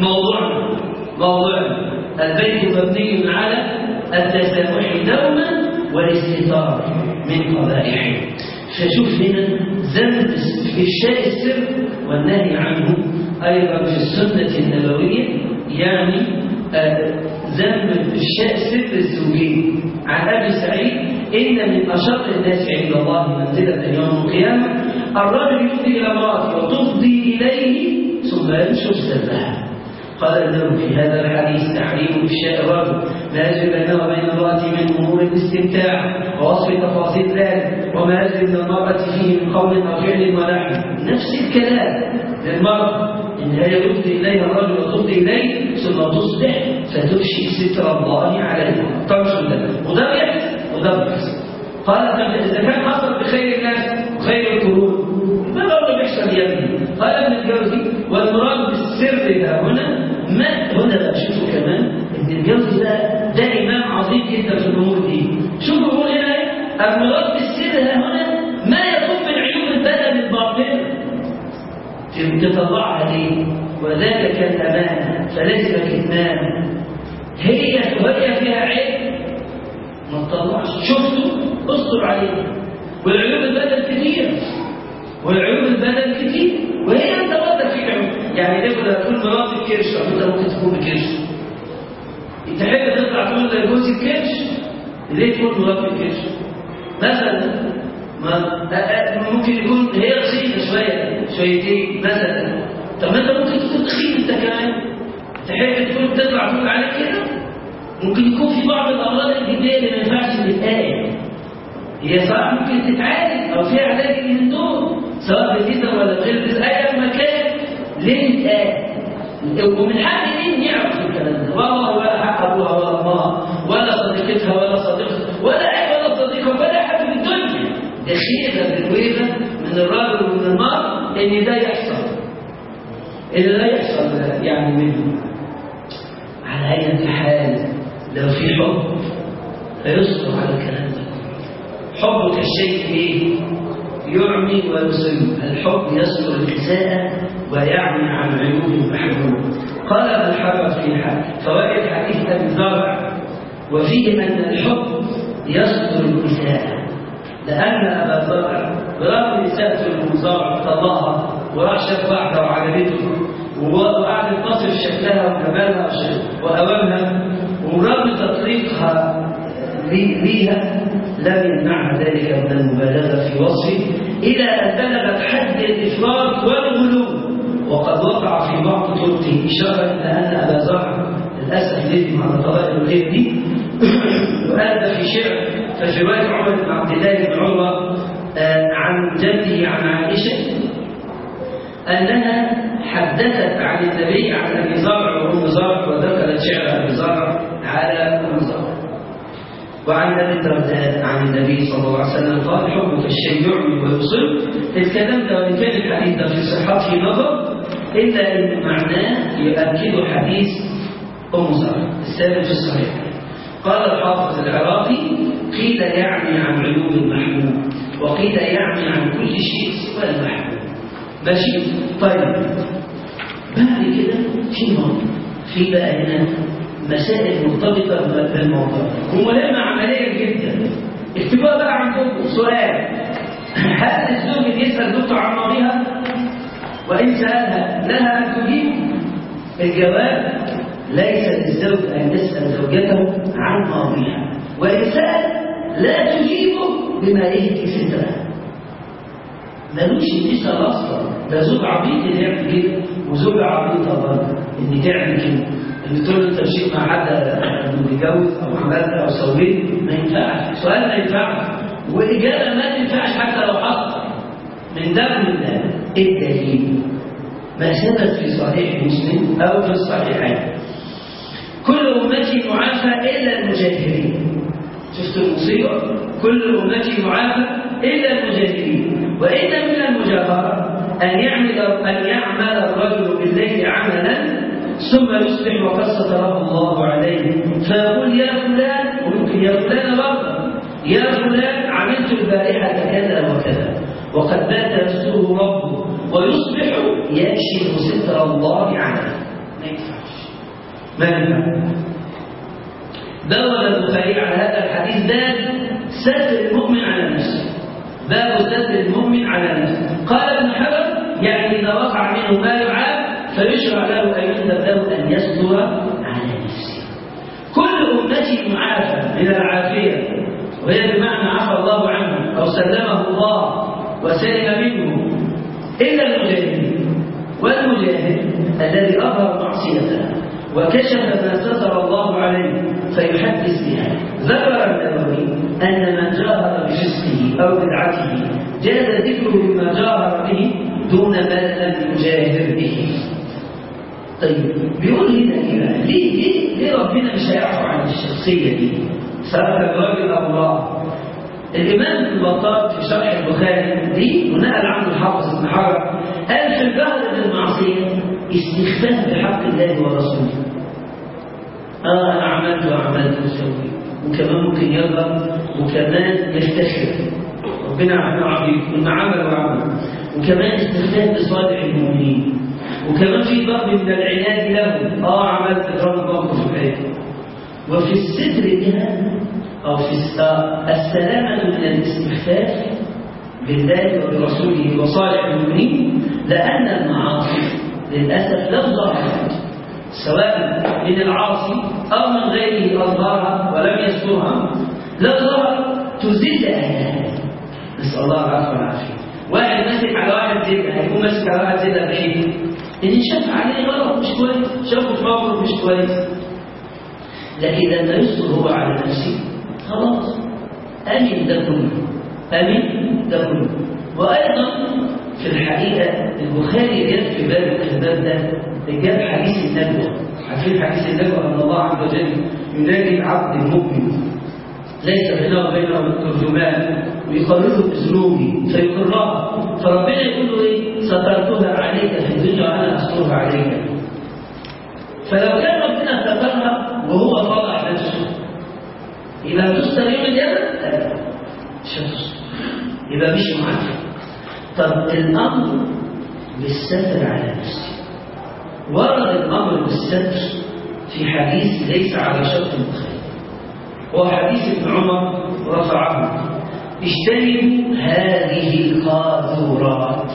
موضوعنا البيت مبني على التسامح دوما والاستتار من قبائحه. فشوف هنا ذنب إفشاء السر والنهي عنه أيضا في السنة النبوية، يعني ذنب إفشاء سر الزوجين. عن أبي سعيد: إن من أشر الناس عند الله منزلة يوم القيامة الرجل يفضي إلى امرأته وتفضي إليه ثم ينشر سرها. قال النووي في هذا الحديث: تحريم إفشاء الرجل ما يجري بينه وبين امرأته من أمور الاستمتاع ووصف تفاصيل ذلك وما يجري من المرأة فيه من قول أو فعل ولحن. نفس الكلام للمرأة إن هي يفضي إليها الرجل وتفضي إليه ثم تصبح فتفشي ستر الله عليها. تنشر ذلك وده بيحصل وده بيحصل. قال: إذا كان حصل بخير الناس وخير القرون ما هو بيحصل يا ابني؟ قال ابن الجوزي: والمراد بالسر ده هنا بقى شوفوا كمان ابن الجوزي ده إمام عظيم جدا في الأمور دي. شوفوا هو هنا المراد بالسر هنا ما يكون من عيوب البدن الباطنة تطلعها ليه؟ وذلك الأمان فليس الإتمام. هي فيها عيب ما تطلعش. شفتوا؟ استر عليها. والعيوب البدن كتير وهي انت وضع فيك عيوب. يعني ليه بدها تكون مراتب كرش انت ممكن تكون بكرش؟ تحب تطلع تقول لجوزك كرش؟ ليه تكون مراتب كرش؟ مثلا ممكن يكون هي رخيصه شويتين مثلا. طب ما انت ممكن تكون تخين انت كمان. تحب تكون تطلع تقول عليك كده؟ ممكن يكون في بعض الامراض الجديه اللي ما ينفعش تتقال. هي صح ممكن تتعالج او فيها علاج من دول سواء بجسم ولا غير جسم اي مكان. ليه تتقال؟ ومن حق مين يعرف الكلام ده؟ والله ولا حق ابوها ولا امها ولا صديقتها ولا صديقها ولا اي ولا صديقه ولا حد في الدنيا. ده خيبه بالويبه من الراجل ومن المرء ان ده يحصل. يعني منه. على اي حال لو في حب فيصبر على الكلام ده. حب كالشيء ايه؟ يعمي ويصم. الحب يستر الإساءة ويعمي عن عيوب المحبوب. قال ابن الحجر في فوائد حديث ابي ذر: وفيه ان الحب يستر الإساءة، لأن أبا ذر برغم إساءة المزارع طلقها وراح شاف واحدة وعجبته وقعد يتصف شكلها وجمالها وأوامها، ورغم تطليقها ليها لم يمنعها ذلك من المبالغة في وصفه إلى أن بلغت حد الإفراط والغلو. وقد وقع في بعض طرقه إشارة إلى أن أبا ذر للأسف يجب على قضايا الغيب دي وأدى في شعر. ففي رواية عمر بن عبد الله بن عروة عن جده عن عائشة أنها حدثت عن النبي عن أبي ذر وأم ذر وذكرت شعر أبي ذر على أم ذر. وعن ابي الدرداء عن النبي صلى الله عليه وسلم قال: حبك الشيء يعمي ويصم. الكلام ده وان كان الحديث ده في صحته نظر الا ان معناه يؤكد حديث ام ذر الثابت في الصحيح. قال الحافظ العراقي: قيل يعني عن عيوب المحبوب وقيل يعني عن كل شيء سوى المحبوب. ماشي؟ طيب بعد كده في بقى هنا مسائل مرتبطة بالموضوع ومهمة عملية جدا. اكتبوها بقى عندكم. سؤال: هل الزوج يسأل زوجته عن ماضيها؟ وإن سألها لها أن تجيب؟ الجواب: ليس للزوج أن يسأل زوجته عن ماضيها، وإن سأل لا تجيبه بما يهدي سترها. ملوش يسأل أصلا. ده زوج عبيط اللي يعمل كده وزوج عبيطة برضه اللي تعمل كده. اللي تقول انت مشيت مع حد متجوز او عملت او سويت ما ينفعش. سؤال ما ينفعش واجابه ما تنفعش حتى لو حصل. من ده الدليل ما ثبت في صحيح مسلم او في الصحيحين كل أمتي معافى إلا المجاهرين. شفتوا المصيبة؟ كل أمتي معافى إلا المجاهرين. وإن من المجاهرة أن يعمل الرجل بالليل عملا ثم يصبح وقد ستره الله عليه فيقول يا فلان، وممكن يا فلان برضه، يا فلان عملت البارحة كذا وكذا وقد بات يستره ربه، ويصبح يكشف ستر الله عليه. ما ينفعش، ما ينفع. بوب البخاري على هذا الحديث باب ستر المؤمن على نفسه، باب ستر المؤمن على نفسه. قال ابن حجر يعني إذا وقع منه ما يعاب فيشرع له أن يندب له أن يستر على نفسه. كل أمتي معافى من العافية، وهي بمعنى عفى الله عنه أو سلمه الله وسلم منه إلا المجاهدين. والمجاهد الذي أظهر معصيته وكشف ما ستر الله عليه فيحدث بها. ذكر النووي أن من جاهر بفسقه أو بدعته جاز ذكره بما جاهر به دون ما لم يجاهر به. طيب بيقول هنا كده ليه ربنا مش هيعفو عن الشخصية دي سواء كان راجل أو امرأة؟ الإمام ابن بطال في شرح البخاري دي ونقل عنه الحافظ ابن حجر قال في الجهر بالمعصية استخفاف بحق الله ورسوله. أنا عملت وعملت وسويت، وكمان ممكن يغلط وكمان يفتخر ربنا عبيد إن عمل وعمل، وكمان استخفاف بصالح المؤمنين، وكمان في ضرب من العناد له عملت إكرام موقف حياتي. وفي الستر هنا أو في السلامة من الاستخفاف بالله وبرسوله وصالح المؤمنين، لأن المعاصي للأسف لو ظهرت سواء من العاصي أو من غيره أظهرها ولم يسترها، لو ظهرت تزل أهلها. نسأل الله العافية والعافية. واحد ماسك على واحد زله، هيكون ماسك على واحد زله بإيه؟ إن شاف عليه غلط مش كويس، شافه في موقف مش كويس. لكن لما يستر هو على نفسه خلاص أمن ده كله، أمن ده كله. وأيضا في الحقيقة البخاري جاب في الباب ده جاب حديث النبوة. عارفين حديث النبوة أن الله عز وجل ينادي العبد المؤمن ليس بينه وبينه ترجمان ويقرره بذنوبه فيقرها، فربنا يقول له إيه؟ سترتها عليك في الدنيا وأنا أسترها عليك. فلو كان ربنا سترها وهو فضح نفسه يبقى تستر يوم القيامة؟ لا مش هتستر، يبقى مش معافى. طب الأمر بالستر على نفسه، ورد الأمر بالستر في حديث ليس على شرط البخاري، هو حديث ابن عمر رفعه: اجتنبوا هذه القاذورات،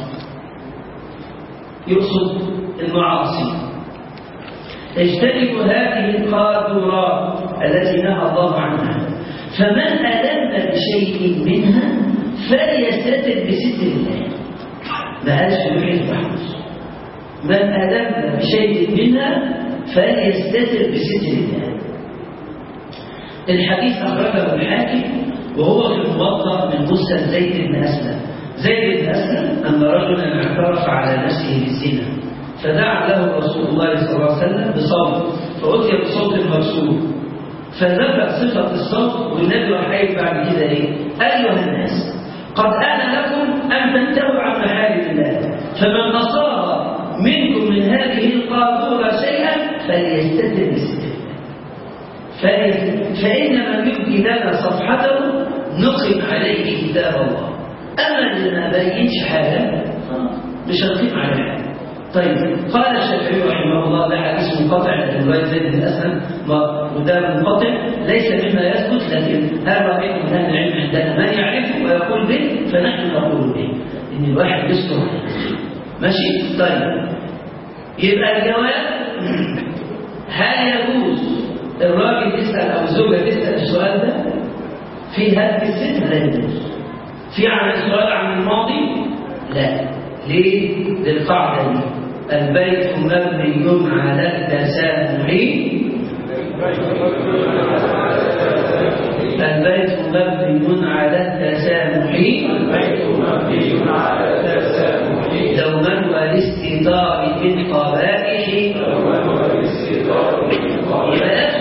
يقصد المعاصي. اجتنبوا هذه القاذورات التي نهى الله عنها، فمن ألم بشيء منها فليستتر بستر الله. ما قالش يحيط بحفظ، من ألم بشيء منها فليستتر بستر الله. الحديث أخرجه الحاكم وهو في الموطأ من مسند زيد بن أسلم. زيد بن أسلم أن رجلا اعترف على نفسه بالزنا، فدعا له رسول الله صلى الله عليه وسلم بصوت، فأتي بصوت مكسور، فذكر صفة الصوت، والنبي وحيد بعد كده إيه؟ أيها الناس قد آن لكم أن تنتهوا عن محارم الله، فمن أصاب منكم من هذه القاذورة شيئا فليستتر بستر الله، فإن من يبدي لنا صفحته نقم عليه كتاب الله. أما اللي ما بينش حاجة مش هنقيم على حاجة. طيب قال الشافعي رحمه الله: ده حديث منقطع لكن رواية زيد بن أسلم وده منقطع ليس مما يثبت، لكن هل رأيت من أهل العلم عندنا من يعرفه ويقول به فنحن نقول به إن الواحد يستر عليه. ماشي؟ طيب يبقى الجواب: هل يجوز الراجل يسأل أو الزوجة تسأل السؤال ده في هذه الست؟ لا يجوز. في عن السؤال عن الماضي؟ لا. ليه؟ للقاعدة دي: البيت مبني على التسامح، البيت مبني على التسامح دوما والاستدار بالقبائح.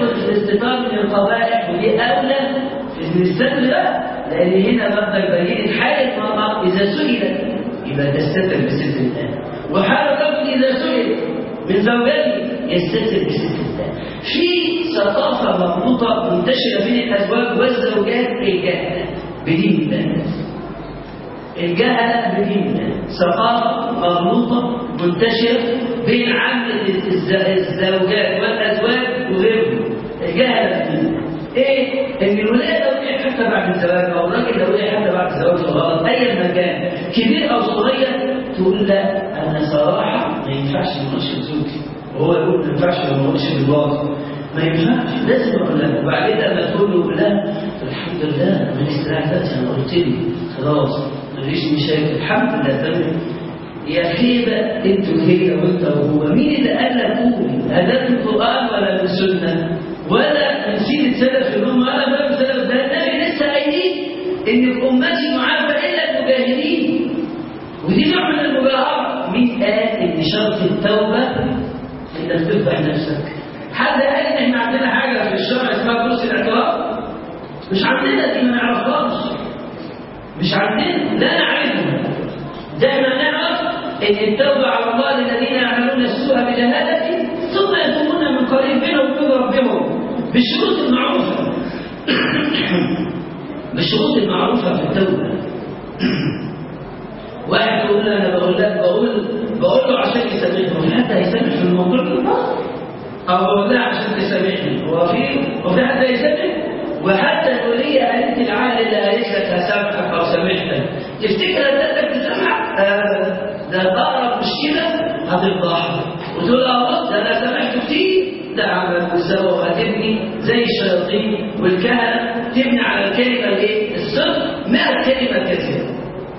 لأن هنا برضك بينت حالة المرأة إذا سئلت يبقى تستتر بستر الله، وحال الرجل إذا سئل من زوجته يستتر بستر الله. في ثقافة مغلوطة منتشرة بين الأزواج والزوجات، الجهلة بدين الله. الجهلة بدين الله ثقافة مغلوطة منتشرة بين عامة الزوجات والأزواج وغيرهم. الجهلة بدين الله إيه؟ إن الولاية لو هي حتى بعد الزواج، أو الراجل لو هي حتى بعد الزواج غلط أيا ما كان، كبير أو صغير، تقول لا أنا صراحة ما ينفعش ننشر زوجي، وهو يقول ما ينفعش ننشر الباطل، ما ينفعش، لازم أقول لها. وبعدين لما تقول له لا الحمد لله من استراحتي أنا قلت لي خلاص مفيش مشاكل الحمد لله تمام. يا خيبة انتوا هي وانت وهو، مين اللي قال لك قولي؟ هذا من القرآن ولا من السنة ولا من سيرة سلف الأمة ولا من سلف ده؟ النبي لسه قايلين إن في أمتي معافى إلا المجاهدين، ودي نوع من المجاهرة. مين قال إن شرط التوبة إنك تذبح نفسك؟ حد قال إن إحنا عندنا حاجة في الشرع اسمها كرسي الاعتراف؟ مش عندنا، دي ما نعرفهاش، مش عندنا، لا نعرفها. ده احنا نعرف ان التوبه على الله للذين يعملون السوء بجهاله ثم يتوبون من قريب بينهم وبين ربهم بالشروط المعروفه. بالشروط المعروفه في التوبه. واحد يقول انا بقول له عشان يسامحني، حتى يسامح في الموضوع ده، او بقول لها عشان تسامحني، وفي حد يسامح؟ وحتى الولية قالت العاهل اللي قالت لك هسامحك أو سامحتك تفتكر أنك تسامحك؟ ده أقرب مشكلة هتفضحها وتقول لها بص ده أنا سامحته كتير، ده عمل وسوى وهتبني زي الشياطين والكهنة تبني على الكلمة الإيه؟ الصدق 100 كلمة كثيرة.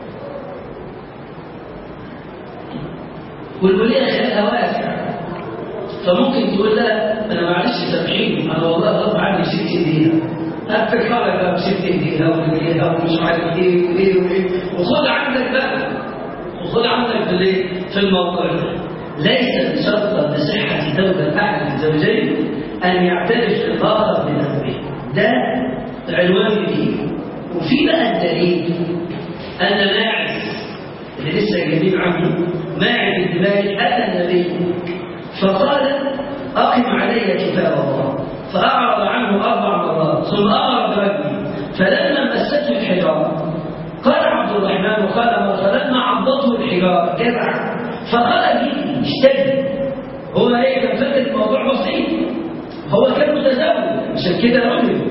والولية خيالها واسع، فممكن تقول لها أنا معلش سامحيني، أنا والله غصب عني 60 دقيقة هتفكرك بقى ب60 دقيقة ودقيقة ومش عارف إيه وإيه وإيه، وخد عندك بقى، وخد عندك في الموضوع ده. ليس بشرط لصحة توبة أحد الزوجين أن يعترف الآخر بذنبه، ده عنوان الدين. وفي بقى الدليل أن ماعز اللي لسه جايبين عنه، ماعز بن مالك أتى النبي فقال أقم علي كتاب الله، فأعرض عنه 4 مرات ثم أمر برجله، فلما مسته الحجارة قال عبد الرحمن وقال فلما عضته الحجارة جزع فقال لي اشتد. هو كان فاكر الموضوع بسيط، هو كان متزوج عشان كده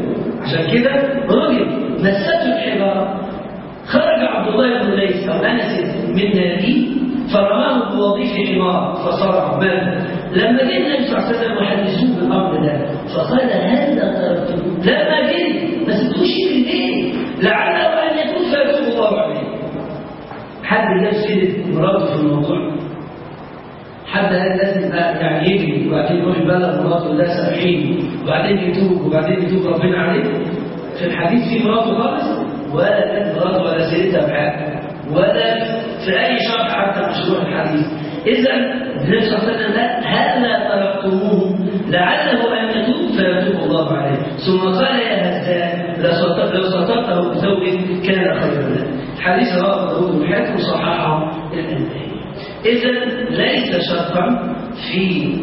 رجل مسته الحجارة. خرج عبد الله بن ليث أو أنس من ناديه فرماه بوظيف حمار فصرع مات. لما جه النبي صلى الله عليه وسلم وحدثوه بالامر ده فقال هذا تركته، لا ما جري ما سبتوش في البيت لعله ان يكون فيتوب الله عليه. حد جاب سيره مراته في الموضوع؟ حد قال لازم يعني يجري وبعدين يروح يبلغ مراته ده سامحيني وبعدين يتوب ربنا عليه؟ في الحديث في مراته خالص ولا كانت مراته ولا سيرتها بحاجه ولا في أي شرح حتى مشروع الحديث. إذا النبي صلى الله عليه وسلم هذا تركتموه لعله أن يتوب فيتوب الله عليه. ثم قال يا هزان لو سطرته بثوب كان خيرا له. الحديث رواه داود والحاكم وصححه الألباني. إذا ليس شرطا في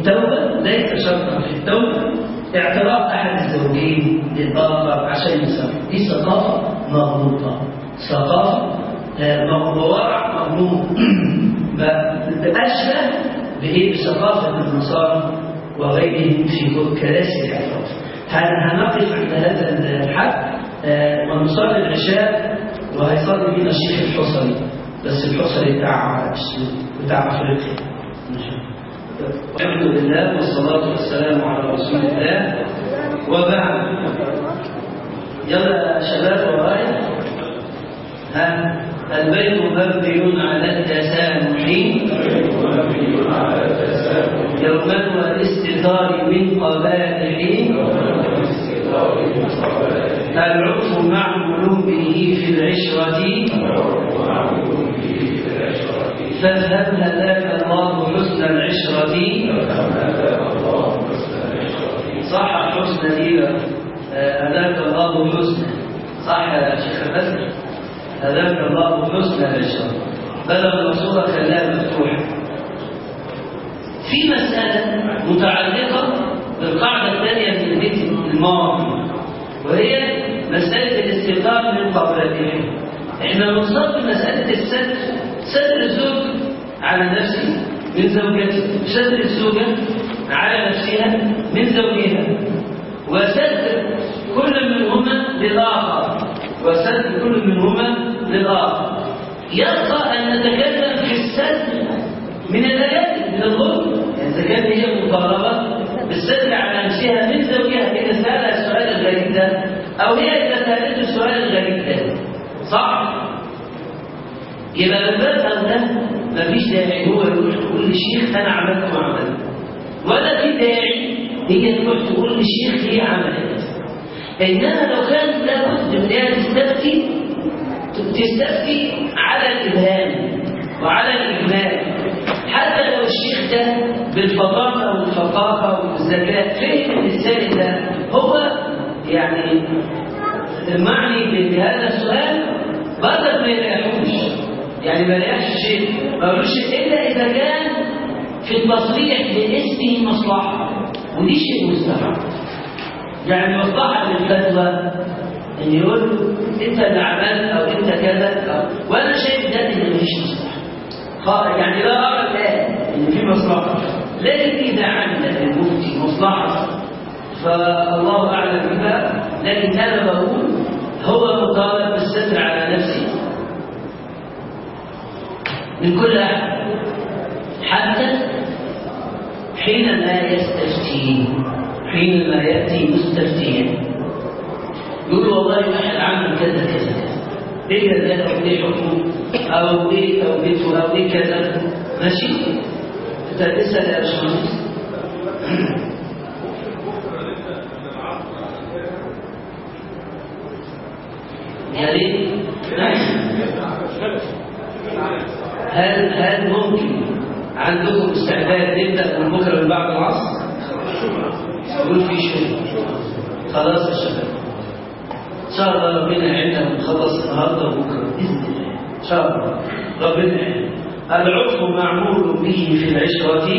التوبة اعتراف أحد الزوجين للآخر عشان يسامح. دي ثقافة مغلوطة، ثقافة وورع مغلوط أشبه بثقافة النصارى وغيرهم في كراسي الاعتراف. هنقف عند هذا الحد ونصلي العشاء وهيصلي بينا الشيخ الحصري، بس الحصري بتاع أفريقيا. الحمد لله والصلاة والسلام على رسول الله وبعد. يلا شباب ورايا، البيت مبني على التسامح يوما والاستثار من قبائح العرف معمول به في العشرة فافهم هداك الله حسن العشرة. صح حسن ديبة هداك الله حسن صح يا شيخ البدر؟ هداك الله حسن العشرة، بلغ المقصود خلاها مفتوحة. في مسألة متعلقة بالقاعدة الثانية من البيت الماضي، وهي مسألة الاستيقاظ من قبلته. احنا نصاب بمسألة الستر، ستر الزوج على نفسه من زوجته، ستر الزوجة على نفسها من زوجها، وستر كل منهما للآخر، وستر كل منهما للآخر. يبقى أن نتكلم في الستر من الأجانب، من الظلم، يعني إذا كانت هي مطالبة بالستر على نفسها من زوجها إذا سألها السؤال الغريب ده، أو هي إذا سألته السؤال الغريب ده، صح؟ يبقى من باب أولى مفيش داعي هو يروح يقول للشيخ أنا عملت وعملت، ولا في داعي هي تروح تقول للشيخ هي عملت. إنما لو كانت لابد من أن تستفتي على الإبهام وعلى الإجمال، حتى لو الشيخ ده بالفطانة والثقافة والذكاء فهم الإنسان ده هو يعني المعني بهذا السؤال بدل ما يريحوش، يعني ما يريحش شيء، ما يقولوش إلا إذا كان في التصريح باسمه مصلحة، ودي شيء مستحب. يعني مصلحة للفتوى إن يقول أنت اللي عملت أو أنت كذا، وأنا شايف ده إن مفيش مصلحة، يعني لا أرى الآن إن في مصلحة، لكن إذا عندك المفتي مصلحة فالله أعلم بها. لكن أنا بقول هو مطالب بالستر على نفسه من كل أحد، حتى حينما يستفتي، حينما يأتي مستفتيا يقول والله أحد عمل كذا كذا كذا، إيه ده أو إيه حكمه أو إيه توبته أو إيه كذا، ماشي؟ تسأل يا باشمهندس. يا ريت. هل ممكن عندكم استعداد نبدأ من بكرة من بعد العصر؟ أقول في شيء. خلاص يا شباب. إن شاء الله ربنا يعيننا ونخلص النهارده وبكرة بإذن الله. إن شاء الله ربنا يعيننا. العرف معمول به في العشرة،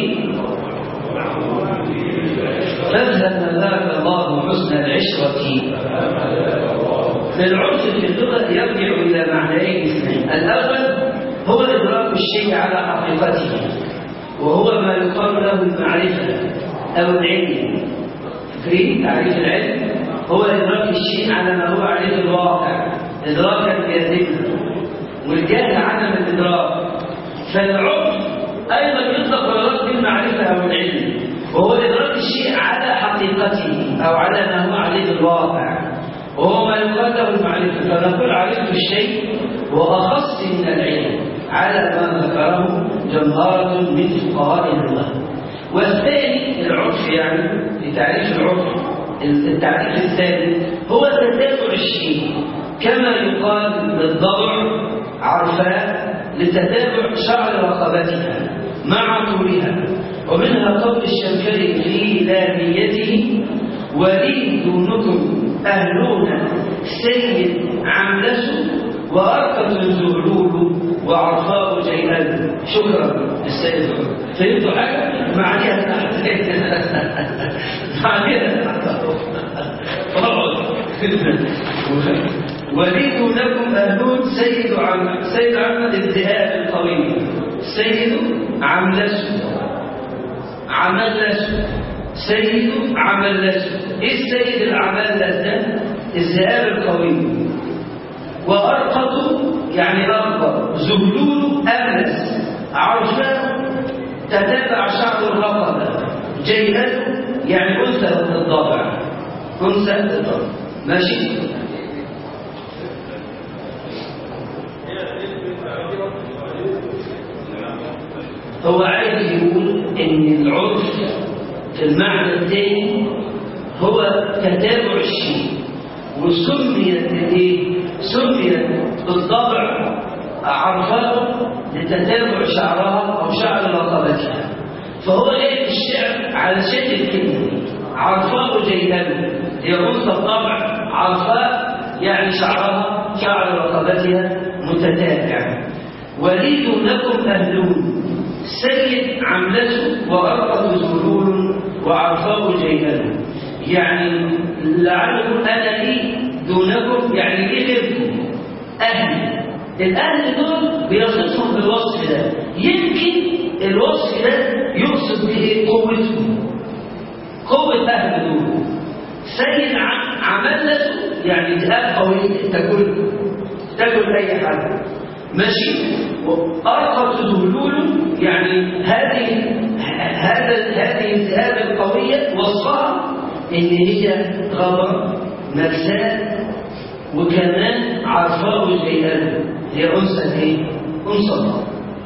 فافهم ذاك الله حسن العشرة. العرف في اللغة يرجع إلى معنيين اثنين. الأول هو إدراك الشيء على حقيقته، وهو ما يقال له المعرفة أو العلم. فكرين تعريف العلم هو إدراك الشيء على ما هو عليه الواقع إدراكا جازما، والجهل عدم الإدراك. فالعرف أيضا يطلق ويراد بالمعرفة أو العلم، وهو إدراك الشيء على حقيقته أو على ما هو عليه الواقع، وهو ما يقال له المعرفة. فنقول عرفت الشيء وأخص من العلم على ما ذكره جمهرة من فقهاء اللغة. والثاني العرف، يعني لتعريف العرف التعريف الثاني هو تتابع الشيء، كما يقال للضبع عرفاء لتتابع شعر رقبتها مع طولها. ومنها قول الشنفري في لاميته: ولي دونكم أهلون سيد عملس وأرقة زهلول وعرفاء جيهان. شكرا للسيد. فهمتوا حاجة؟ معنيها ولي دونكم أهلون سيد عمل الذئاب الطويل، سيد عملس عملس، سيد عملس. ايه السيد العملس ده؟ الذئاب القوي. وأرقط يعني أرقط، زهلول أملس، عرفاء تتابع شعر الرقبة، جيهان يعني أنثى الضبع، أنثى الضبع. ماشي؟ هو عايز يقول إن العرف في المعنى الثاني هو تتابع الشيء، وسميت ايه؟ سميت بالضبع عرفاء لتتابع شعرها او شعر رقبتها. فهو ايه في الشعر على شكل الكلمه عرفاء جيهان، هي انثى الضبع عرفاء يعني شعرها شعر رقبتها متتابع. ولي لكم أهلون سيد عملته وأرقد زلول وعرفاء جيهان، يعني لعلكم أنا لي دونكم، يعني لي غيركم أهل. الأهل دول بيصفهم بالوصف ده، يمكن الوصف ده يقصد به قوتهم، قوة أهل دول. سيد عملته يعني ذئاب قوية تاكل أي حاجة ماشي. وأرقد ذلول يعني هذه الذئاب القوية وصفها إن هي غبر نفساء، وكمان عرفاء الجيلان هي أنثى ايه؟ أنثى الله.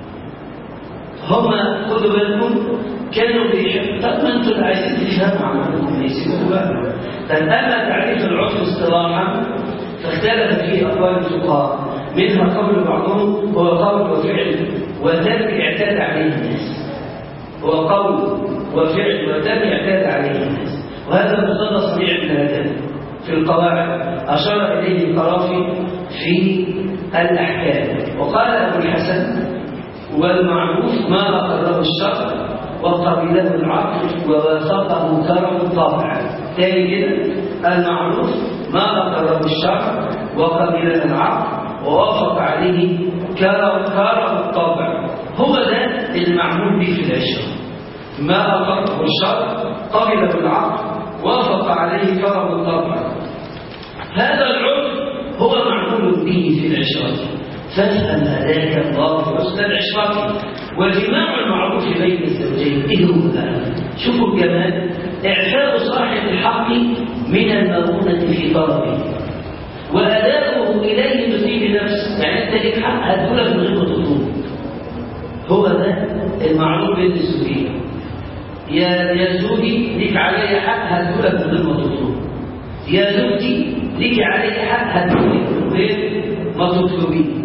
هما خدوا بالكم كانوا بيحبوا. طب ما انتوا اللي عايزين تفهموا عنهم يسيبوا بقى. طب اما تعريف العرف اصطلاحا فاختلف فيه اقوال الفقهاء، منها قول بعضهم هو قول وفعل وترك اعتاد عليه الناس، هو قول وفعل وترك اعتاد عليه الناس، وهذا مقتضى صنيع ابن هدان في القواعد اشار اليه القرافي في الاحكام. وقال ابو الحسن والمعروف ما أقره الشرع وقبله العقل ووافقه كرم الطبع. تاني كده، المعروف ما أقره الشرع وقبله العقل ووافق عليه كرم الطبع. هو ده المعمول به في العشرة، ما أقره الشرع قبله العقل وافق عليه كرم الطبع. هذا العرف هو معمول به في العشرة، فافهم هداك الله حسن العشرة. وجماع المعروف بين الزوجين ايه هو بقى؟ شوفوا الجمال، اعفاء صاحب الحق من المؤونة في طلبه واداؤه اليه بطيب نفس، يعني انت ليك حق هتقولك من غير ما تطلب. هو ده المعروف بين الزوجين. يا زوجي ليك علي حق هتقولك من غير ما تطلب، يا زوجتي ليك علي حق هتقولك من غير ما تطلبين.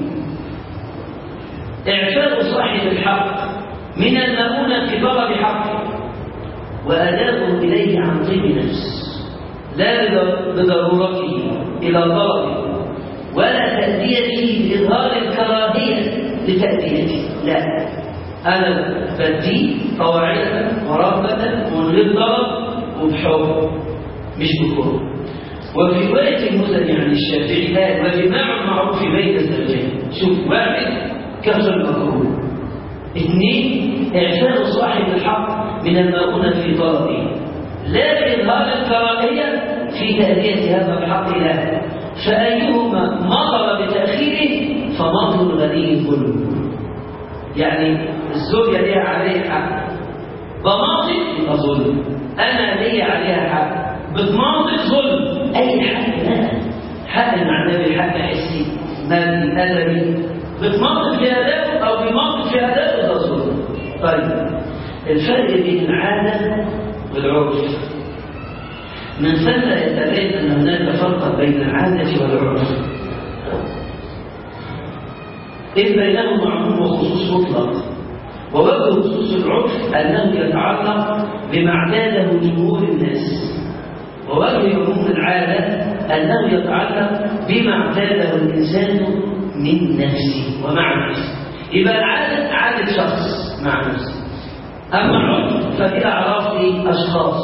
إعفاء صاحب الحق من المؤونة في طلب حقه وأداؤه إليه عن طيب نفس، لا بضرورته إلى طلبه ولا تأديته بإظهار الكراهية لتأديته، لا، أنا بديه طواعية ورغبة من غير طلب وبحب مش بكره. وفي رواية المزني عن الشافعي قال وجماع المعروف بين الزوجين. شوف، واحد كسر المكروه، اثنين إعفاء صاحب الحق من المؤونة في طلبه لا بإظهار الكراهية في تأدية هذا الحق له، فأيهما مطر بتأخيره فمطر الغني الظلم. يعني الزوجة ليها عليه حق بماطل يبقى ظلم، أنا ليا عليها حق بتماطل ظلم. أي حق لا، حق معنوي، حق حسي، مادي، أدبي، بتماطل في أدابه أو بيماطل في أدابه ده ظلم. طيب، الفرق بين العادة والعرف، من ثم يتبين أن هناك فرقا بين العادة والعرف، إذ بينهما عموم وخصوص مطلق. ووجه خصوص العرف أنه يتعلق بما اعتاده جمهور الناس، ووجه عموم العادة أنه يتعلق بما اعتاده الإنسان من نفسه ومع نفسه. يبقى العادة عادة شخص مع نفسه، أما العرف فدي أعراف أشخاص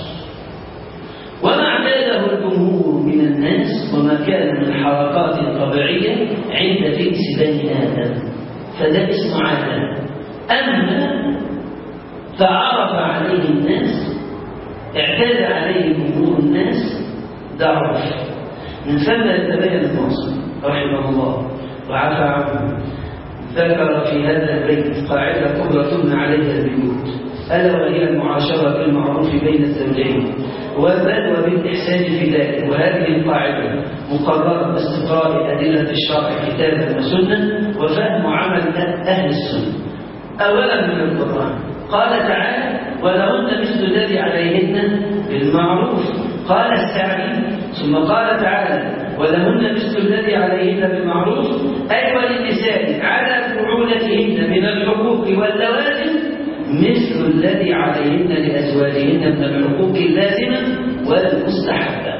وما اعتاده الجمهور من الناس وما كان من حركات طبيعية عند فئس بني آدم، فده اسمه عادة. أما تعرف عليه الناس، اعتاد عليه جمهور الناس، ده عرف. من ثم يتبين الناصر رحمه الله وعفى عنه ذكر في هذا البيت قاعدة كبرى تبنى عليها البيوت، ألا وهي المعاشرة بالمعروف بين الزوجين وبل وبالإحسان في ذلك. وهذه القاعدة مقررة باستقراء أدلة الشرع كتابا وسنة وفهم عمل أهل السنة. أولا من القرآن قال تعالى ولهن مثل الذي عليهن بالمعروف، قال السعدي ثم قال تعالى ولهن مثل الذي عليهن بالمعروف، أي وللنساء على فعولتهن من الحقوق واللوازم مثل الذي عليهن لأزواجهن من الحقوق اللازمة والمستحبة.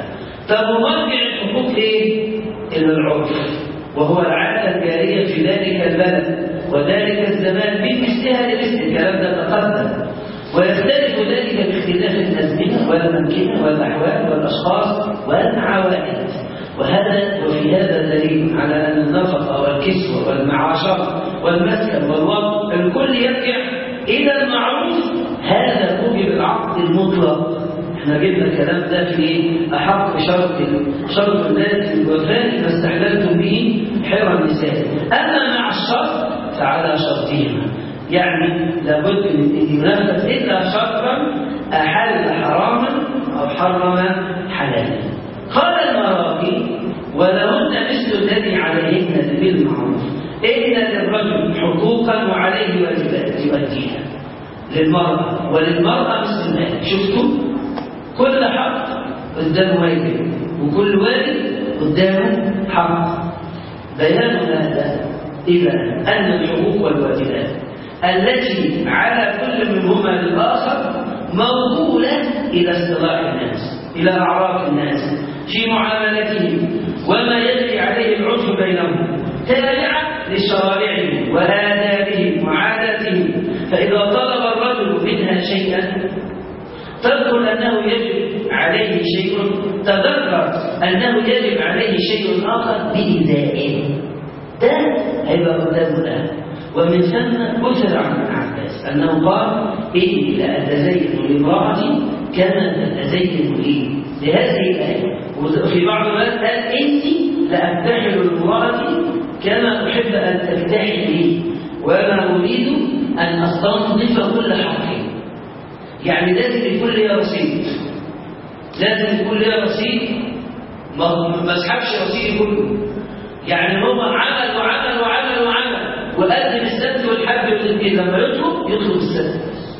طب ومرجع الحقوق ايه؟ الى العرف، وهو العاده الجاريه في ذلك البلد وذلك الزمان بمثلها لمثل. الكلام ده تقدم، ويختلف ذلك باختلاف الازمنه والامكنه والاحوال والاشخاص والعوائد. وفي هذا دليل على ان النفقه والكسوه والمعاشره والمسكن والوضع الكل يرجع الى المعروف. هذا موجب العقد المطلق. احنا جبنا الكلام ده في احق شرط الناس الوفاء فاستحللتم به حرى النساء. اما مع الشرط فعلى شرطهما، يعني لابد من ان ينفذ الا شرطا احل حراما او حرم حلالا. قال المراقي: ولهن مثل الذي عليهن بالمعروف، ان للرجل حقوقا وعليه واجبات يؤديها للمرأة، وللمرأة مثل المال. شفتوا؟ كل حق قدامه واجب، وكل واجب قدامه حق. بيان هذا إلى أن الحقوق والواجبات التي على كل منهما للآخر موصولة إلى اصطلاح الناس، إلى أعراف الناس في معاملتهم وما يجري عليه العرف بينهم، تابعة لشرائعهم وآدابهم وعاداتهم. فإذا طلب الرجل منها شيئا تذكر أنه يجب عليه شيء، تذكر أنه يجب عليه شيء آخر بإزائه، ده هيبقى قدامه الآن. ومن ثم أثر عن ابن عباس أنه قال: إني لأتزين لامرأتي كما تتزين لي، لهذه الآية. وفي بعض الوقت قال: إني لأبتحل لامرأتي كما أحب أن تبتحل لي، وما أريد أن أستنظف كل حقي. يعني لازم يكون لي رصيد، لازم يكون لي رصيد، ما اسحبش رصيدي كله. يعني هو عمل وعمل وعمل وعمل وقدم السد والحب والتنفيذ، لما يطلب السد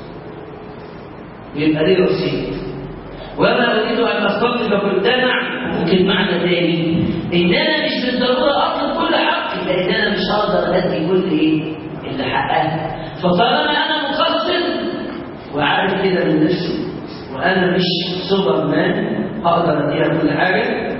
يبقى ليه رصيد. وما اريد ان استنظف كل ده ممكن معنى ثاني ان انا مش بالضروره اطلب كل حقي، لان انا مش هقدر ادي كل اللي حقها. فطالما انا مقصر وعارف كده من نفسي وانا مش سوبر مان اقدر اديها كل حاجه،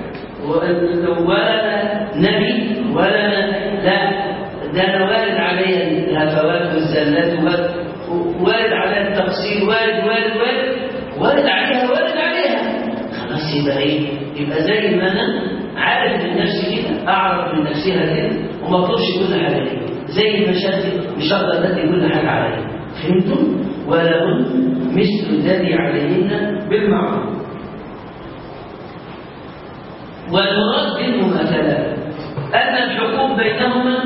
ولا نبي ولا لا، ده انا وارد عليا الهفوات والزلات، وارد عليها التقصير، وارد عليها خلاص. يبقى ايه؟ يبقى زي ما انا عارف من نفسي كده، اعرف من نفسها كده، وما اطلبش كل حاجه ليه. زي المشاكل مش هقدر ادي كل حاجه عليا. فهمتم؟ ولهن مثل الذي عليهن بالمعروف. والمراد بالمماثلة أن الحقوق بينهما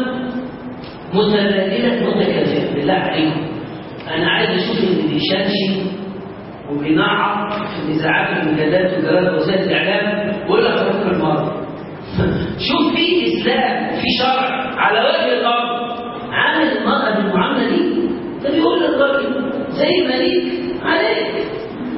متبادلة متكافئة. بالله عليكم أنا عايز أشوف اللي بيشنشن وبينعر في الإذاعات والمجلات وجرائد وسائل الإعلام ويقول لك حقوق المرأة. شوف في إسلام في شرع على وجه الأرض عامل المرأة بالمعاملة دي. ده بيقول للراجل زي ما ليك عليك،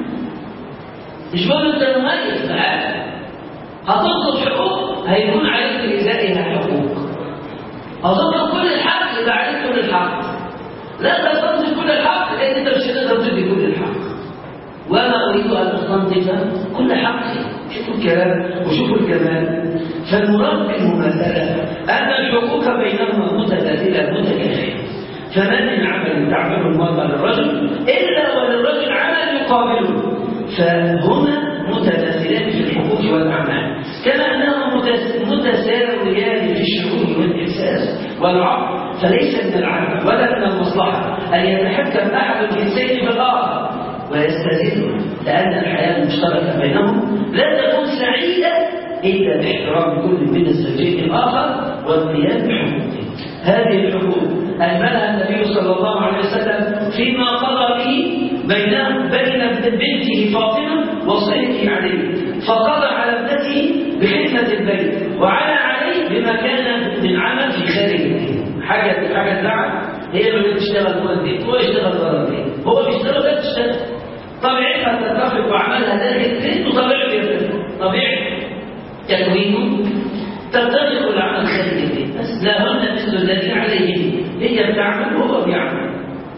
مش بقول أنت مميز، لا، هتطلب حقوق هيكون عليك لإزائها حقوق، هتطلب كل الحق يبقى عليك كل الحق، لا تستنزف كل الحق لأن أنت مش هتقدر تدي كل الحق. وما أريد أن أستنزف كل حق. شوفوا الكلام وشوفوا الكمال. فالمراد بالمماثلة أن الحقوق بينهما متبادلة متكافئة. فما من عمل تعمله المرأة للرجل إلا وللرجل عمل يقابله، فهما متماثلان في الحقوق والأعمال، كما أنهما متساويان في الشعور والإحساس والعقل. فليس من العدل ولا من المصلحة أن يتحكم أحد الجنسين في الآخر ويستزيده، لأن الحياة المشتركة بينهم لا تكون سعيدة إلا باحترام كل من الزوجين الآخر والقيام بحقوقه. هذه الحقوق أجملها النبي صلى الله عليه وسلم فيما قضى به بين بنته فاطمة وصيته عليه، فقضى على ابنته بخدمة البيت وعلى عليه بما كان من عمل في خارج البيت. حاجة زعل هي اللي بتشتغل جوه البيت، هو يشتغل بره البيت، هو بيشتغل ولا تشتغل. طبيعتها تتفق وعملها داخل البيت، وطبيعته يتفق، طبيعة تكوينه تتفق العمل خارج البيت. بس لهن مثل الذي عليه، هي بتعمل وهو بيعمل،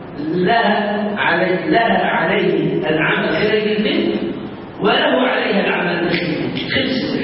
لها عليه العمل خارج البيت وله عليها العمل داخل البيت. خلص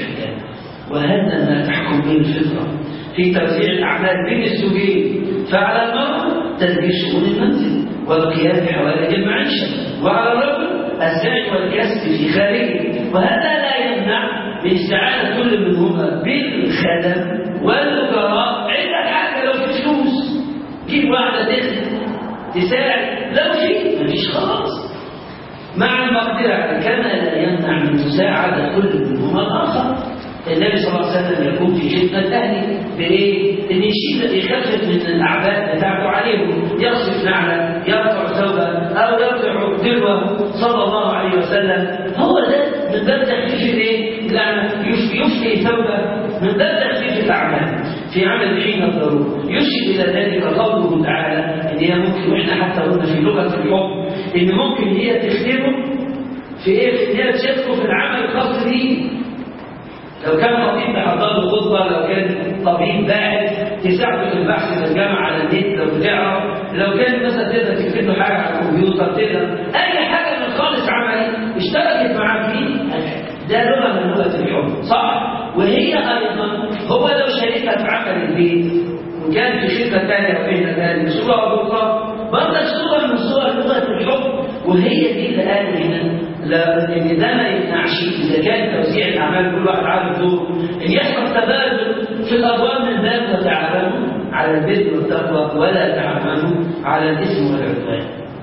في توزيع الأعمال بين الزوجين، فعلى المرأة تدبير شؤون المنزل والقيام بحوائج المعيشة، وعلى الرجل السعي والكسب في خارجه، وهذا لا يمنع من استعانة كل منهما بالخدم والأجراء عند حاجة. لو في فلوس جيب واحدة تساعد، لو في مفيش خلاص، مع المقدرة، كما لا يمنع من مساعدة كل منهما الآخر. النبي صلى الله عليه وسلم يكون في خدمة أهله بإيه؟ إن يخفف من الأعباء بتاعته عليهم، يصرف نعلة، يرفع ثوبه، أو يرفع دلوه صلى الله عليه وسلم. هو ده من باب تخفيف الإيه؟ يفني ثوبه، من باب تخفيف الأعمال في عمل حين الضرورة. يشير إلى ذلك قوله تعالى إن هي ممكن، وإحنا حتى قلنا في لغة الحب إن ممكن هي تخدمه في إيه؟ في إن هي تشاركه في العمل الخاص به. لو كان طبيب بحضر له خطبه، لو كان طبيب باحث تساعده في البحث في الجامعه على النت، لو بتعرف، لو كان مثلا تقدر تكتب له حاجه على الكمبيوتر، تقدر اي حاجه من خالص عملي اشتركت معاه فيه، ده لغه من لغه الحب، صح؟ وهي ايضا هو لو شاركها في عمل البيت وكان في خدمه ثانيه وبين ثانيه بصوره اخرى، برضه صوره من صور لغه الحب. وهي دي اللي قال هنا لا، ان ده ما يمنعش اذا كان توزيع الاعمال كل واحد عارف دوره، ان يحصل تبادل في الادوار من باب تعاونوا على البر والتقوى ولا تعاونوا على الاثم والعدوان.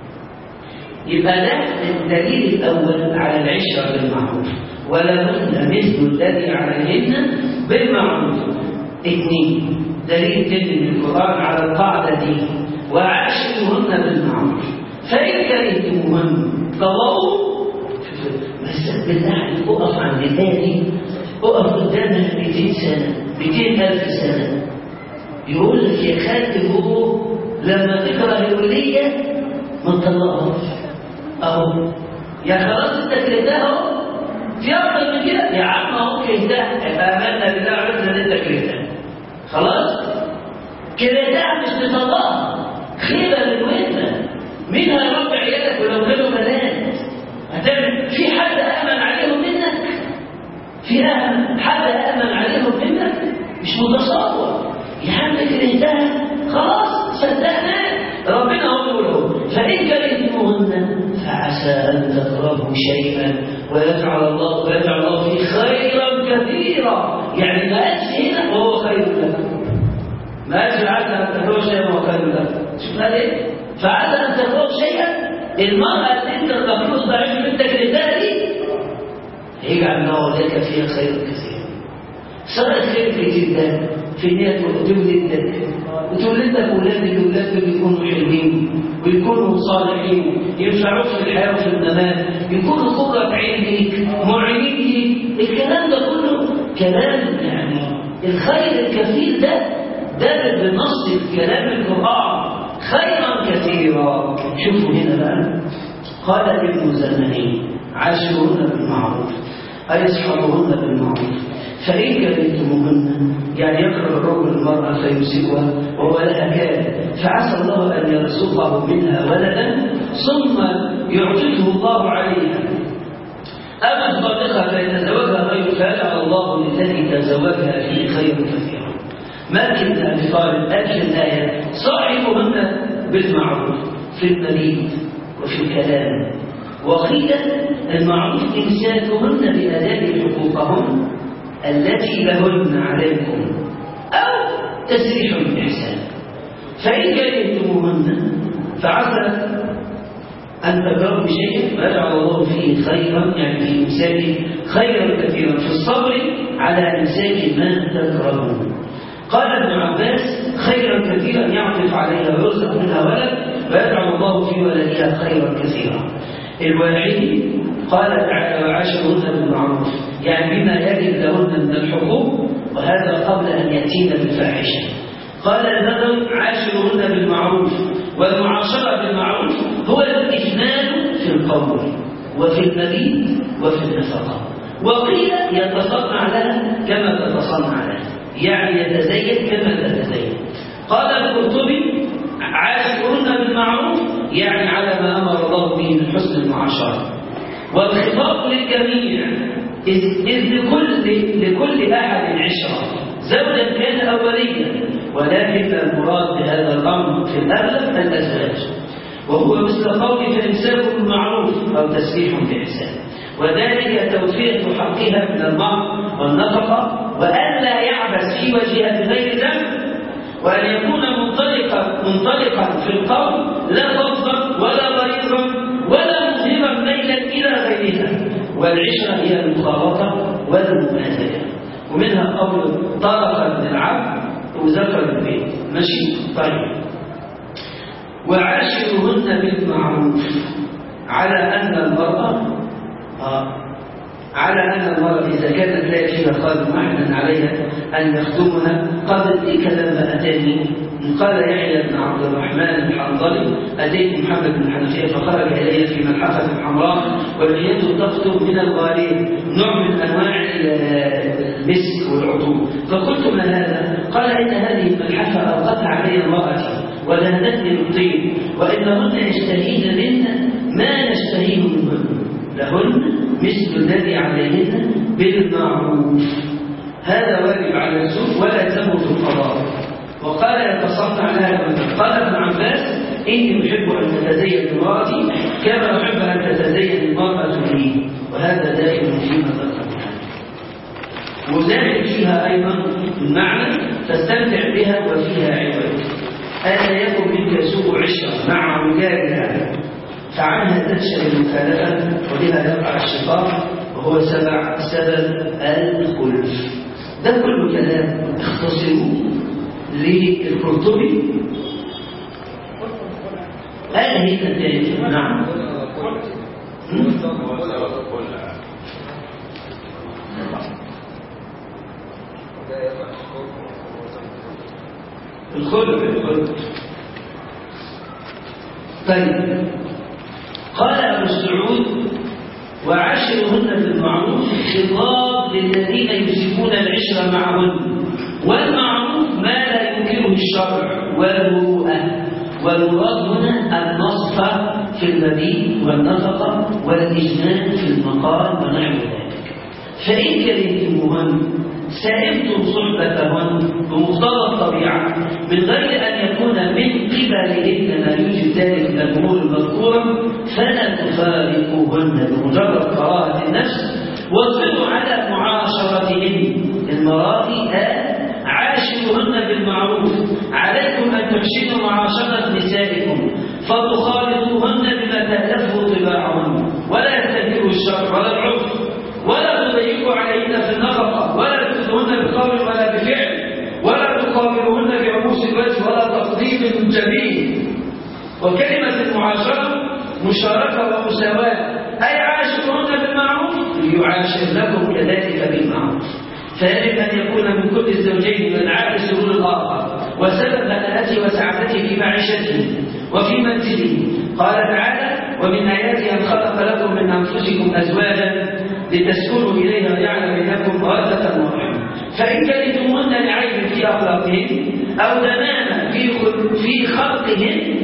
يبقى ده الدليل الاول على العشره بالمعروف، ولهن مثل الذي عليهن بالمعروف. اثنين، دليل تاني من القران على القاعده دي، وعاشروهن بالمعروف فان كرهتموهن طلقوا. بس بالله اقف عند الآية، اقف قدامها 200 سنة 200,000 سنة، يقول لك يا خالتي هو لما تكره الولية ما تطلقهاش اهو، يا خلاص انت كرهتها اهو، في افضل من كده يا عم اهو كرهتها، فامنا بالله عرفنا ان انت كرهتها، خلاص كرهتها مش تطلقها، خيبه للوزن، مين هيربي عيالك ولو كانوا بنات؟ هتعمل في حد أأمن عليهم منك؟ في حد أأمن عليهم منك؟ مش متصور. يا عم كرهتها خلاص صدقنا، ربنا هو له فإن كرهتموهن فعسى أن تكرهوا شيئا ويجعل الله فيه خيرا كثيرا. يعني ما قالش هنا وهو خير لكم، ما قالش عسى أن تكرهوا شيئا وهو خير لكم، شفنا ليه؟ فعسى أن تكرهوا شيئا، المرأة اللي انت تقول ضعيف من تكريتها دي يجعل الله لك فيها خير كثير. صارت خير جدا في ان هي تولد لك اولاد، الاولاد دول يكونوا حلوين ويكونوا صالحين ينفعوك في الحياه وفي الممات، يكونوا قرة عين ليك معينين ليك. الكلام ده كله كلام يعني الخير الكثير ده بنص الكلام القرآن خيرا كثيرا. شوفوا هنا بقى، قال ابن زمني عاشروهن بالمعروف أي اصحبوهن بالمعروف فإن كرهتموهن، يعني يكره الرجل المرأة فيمسكها وهو لها كاره، فعسى الله أن يرزقه منها ولدا ثم يعطيه الله عليها، أما الصادقة فيتزوجها غير فيجعل الله للتي تزوجها فيه خير كثيرا. مالك بن أبي طالب قال في الآية صاحبهن بالمعروف في المبيت وفي الكلام، وقيل المعروف إمساكهن بأداء حقوقهن التي لهن عليكم أو تسريح بإحسان. فإن كرهتموهن فعسى أن تكرهوا شيئا ويجعل الله فيه خيرا، يعني في إمساك خيرا كثيرا في الصبر على إمساك ما تكرهون. قال ابن عباس خيرا كثيرا يعطف عليها ويرزق منها ولد ويجعل الله في ولدها خيرا كثيرا. الواحد قال تعالى وعاشروهن بالمعروف، يعني بما يجب لهن من الحقوق، وهذا قبل أن يأتين بالفاحشة. قال النبي عاشروهن بالمعروف، والمعاشرة بالمعروف هو الإجمال في القول وفي المبيت وفي النفقة، وقيل يتصنع لها كما تتصنع لها، يعني يتزين كما تتزين. قال القرطبي عاشروهن بالمعروف يعني على ما أمر الله به من حسن المعاشرة، والخطاب للجميع إذ لكل أحد عشرة زوجا كان أوليا، ولكن المراد بهذا الأمر في الأغلب الأزواج، وهو مثل قول فإمساك بالمعروف أو تسريح بإحسان، وذلك توفية حقها من المهر والنفقة، وألا يعبث في وجهها بغير ذنب، وأن يكون منطلقا في القول لا لفظا ولا غليظا ولا مظهرا ميلا إلى غيرها. والعشرة هي المخالطة والمماثلة. ومنها قول طرقا للعبد وذكر البيت. ماشي؟ طيب. وعاشرهن بالمعروف على أن المرأة إذا كانت لا يجد خادم أحدا عليها أن يخدمها. قال ذلك لما أتاني قال يحيى بن عبد الرحمن الحنظلي أتيت محمد بن الحنفية فخرج إلي في ملحفة حمراء ولحيته تقطر من الغالين، نوع من أنواع المسك والعطور، فقلت ما هذا؟ قال إن هذه الملحفة ألقت علي امرأتي ودهنتني بالطين، وإنهن يشتهين منا ما نشتهيه منهن، لهن مثل الذي عليهن بالمعروف. هذا واجب على الزوج ولا يلزمه في القضاء. وقال يتصنع لها المثل. قال ابن عباس إني أحب أن تتزين امرأتي كما أحب أن تتزين المرأة لي، وهذا دائما فيما ذكرنا. وذلك فيها أيضا المعنى تستمتع بها وفيها عوض. ألا يكن منك سوء عشرة مع رجالها فعنها تنشأ المخالفة وبها يقع الشقاق، وهو سبب الخلف. ده كل كلام اختصروه للقرطبي. هذه تنتهي. نعم. الخلف. طيب. قال أبو السعود وعاشرهن بالمعروف خطاب للذين يمسكون العشرة معهن، والمعروف ما لا ينكره الشرع والمروءة، والمراد هنا النصف في المبيت والنفقة والإجمال في المقال ونحو ذلك. فإن كرهتموهن سائمتم صحبتهن بمقتضى الطبيعة من غير أن يكون من قبلهن ما يوجد ذلك من الأمور المذكورة، فلا تفارقوهن بمجرد كراهة النفس، واصبروا على معاشرتهن. المراتي عاشروهن بالمعروف، عليكم أن تحسنوا معاشرة نسائكم، فتخالطوهن بما تألفه طباعهن، ولا يستنكروا الشرع ولا العرف، ولا تضيقوا عليهن في النفقة، ولا تؤذوهن بقول ولا بفعل، ولا تقابلوهن بعبوس الوجه ولا تقديم الجبين. وكلمة المعاشرة مشاركة ومساواة، أي عاشروهن بالمعروف ليعاشر لكم كذلك بالمعروف. فيجب أن يكون من كل الزوجين من عاد سرور الآخر وسبب هناءته وسعادته في معيشته وفي منزله. قال تعالى ومن آياته أن خلق لكم من أنفسكم أزواجا لتسكنوا إليها ويعلم بينكم مودة ورحمة. فإن كرهتموهن لعيب في أخلاقهن أو دناءة في خلقهن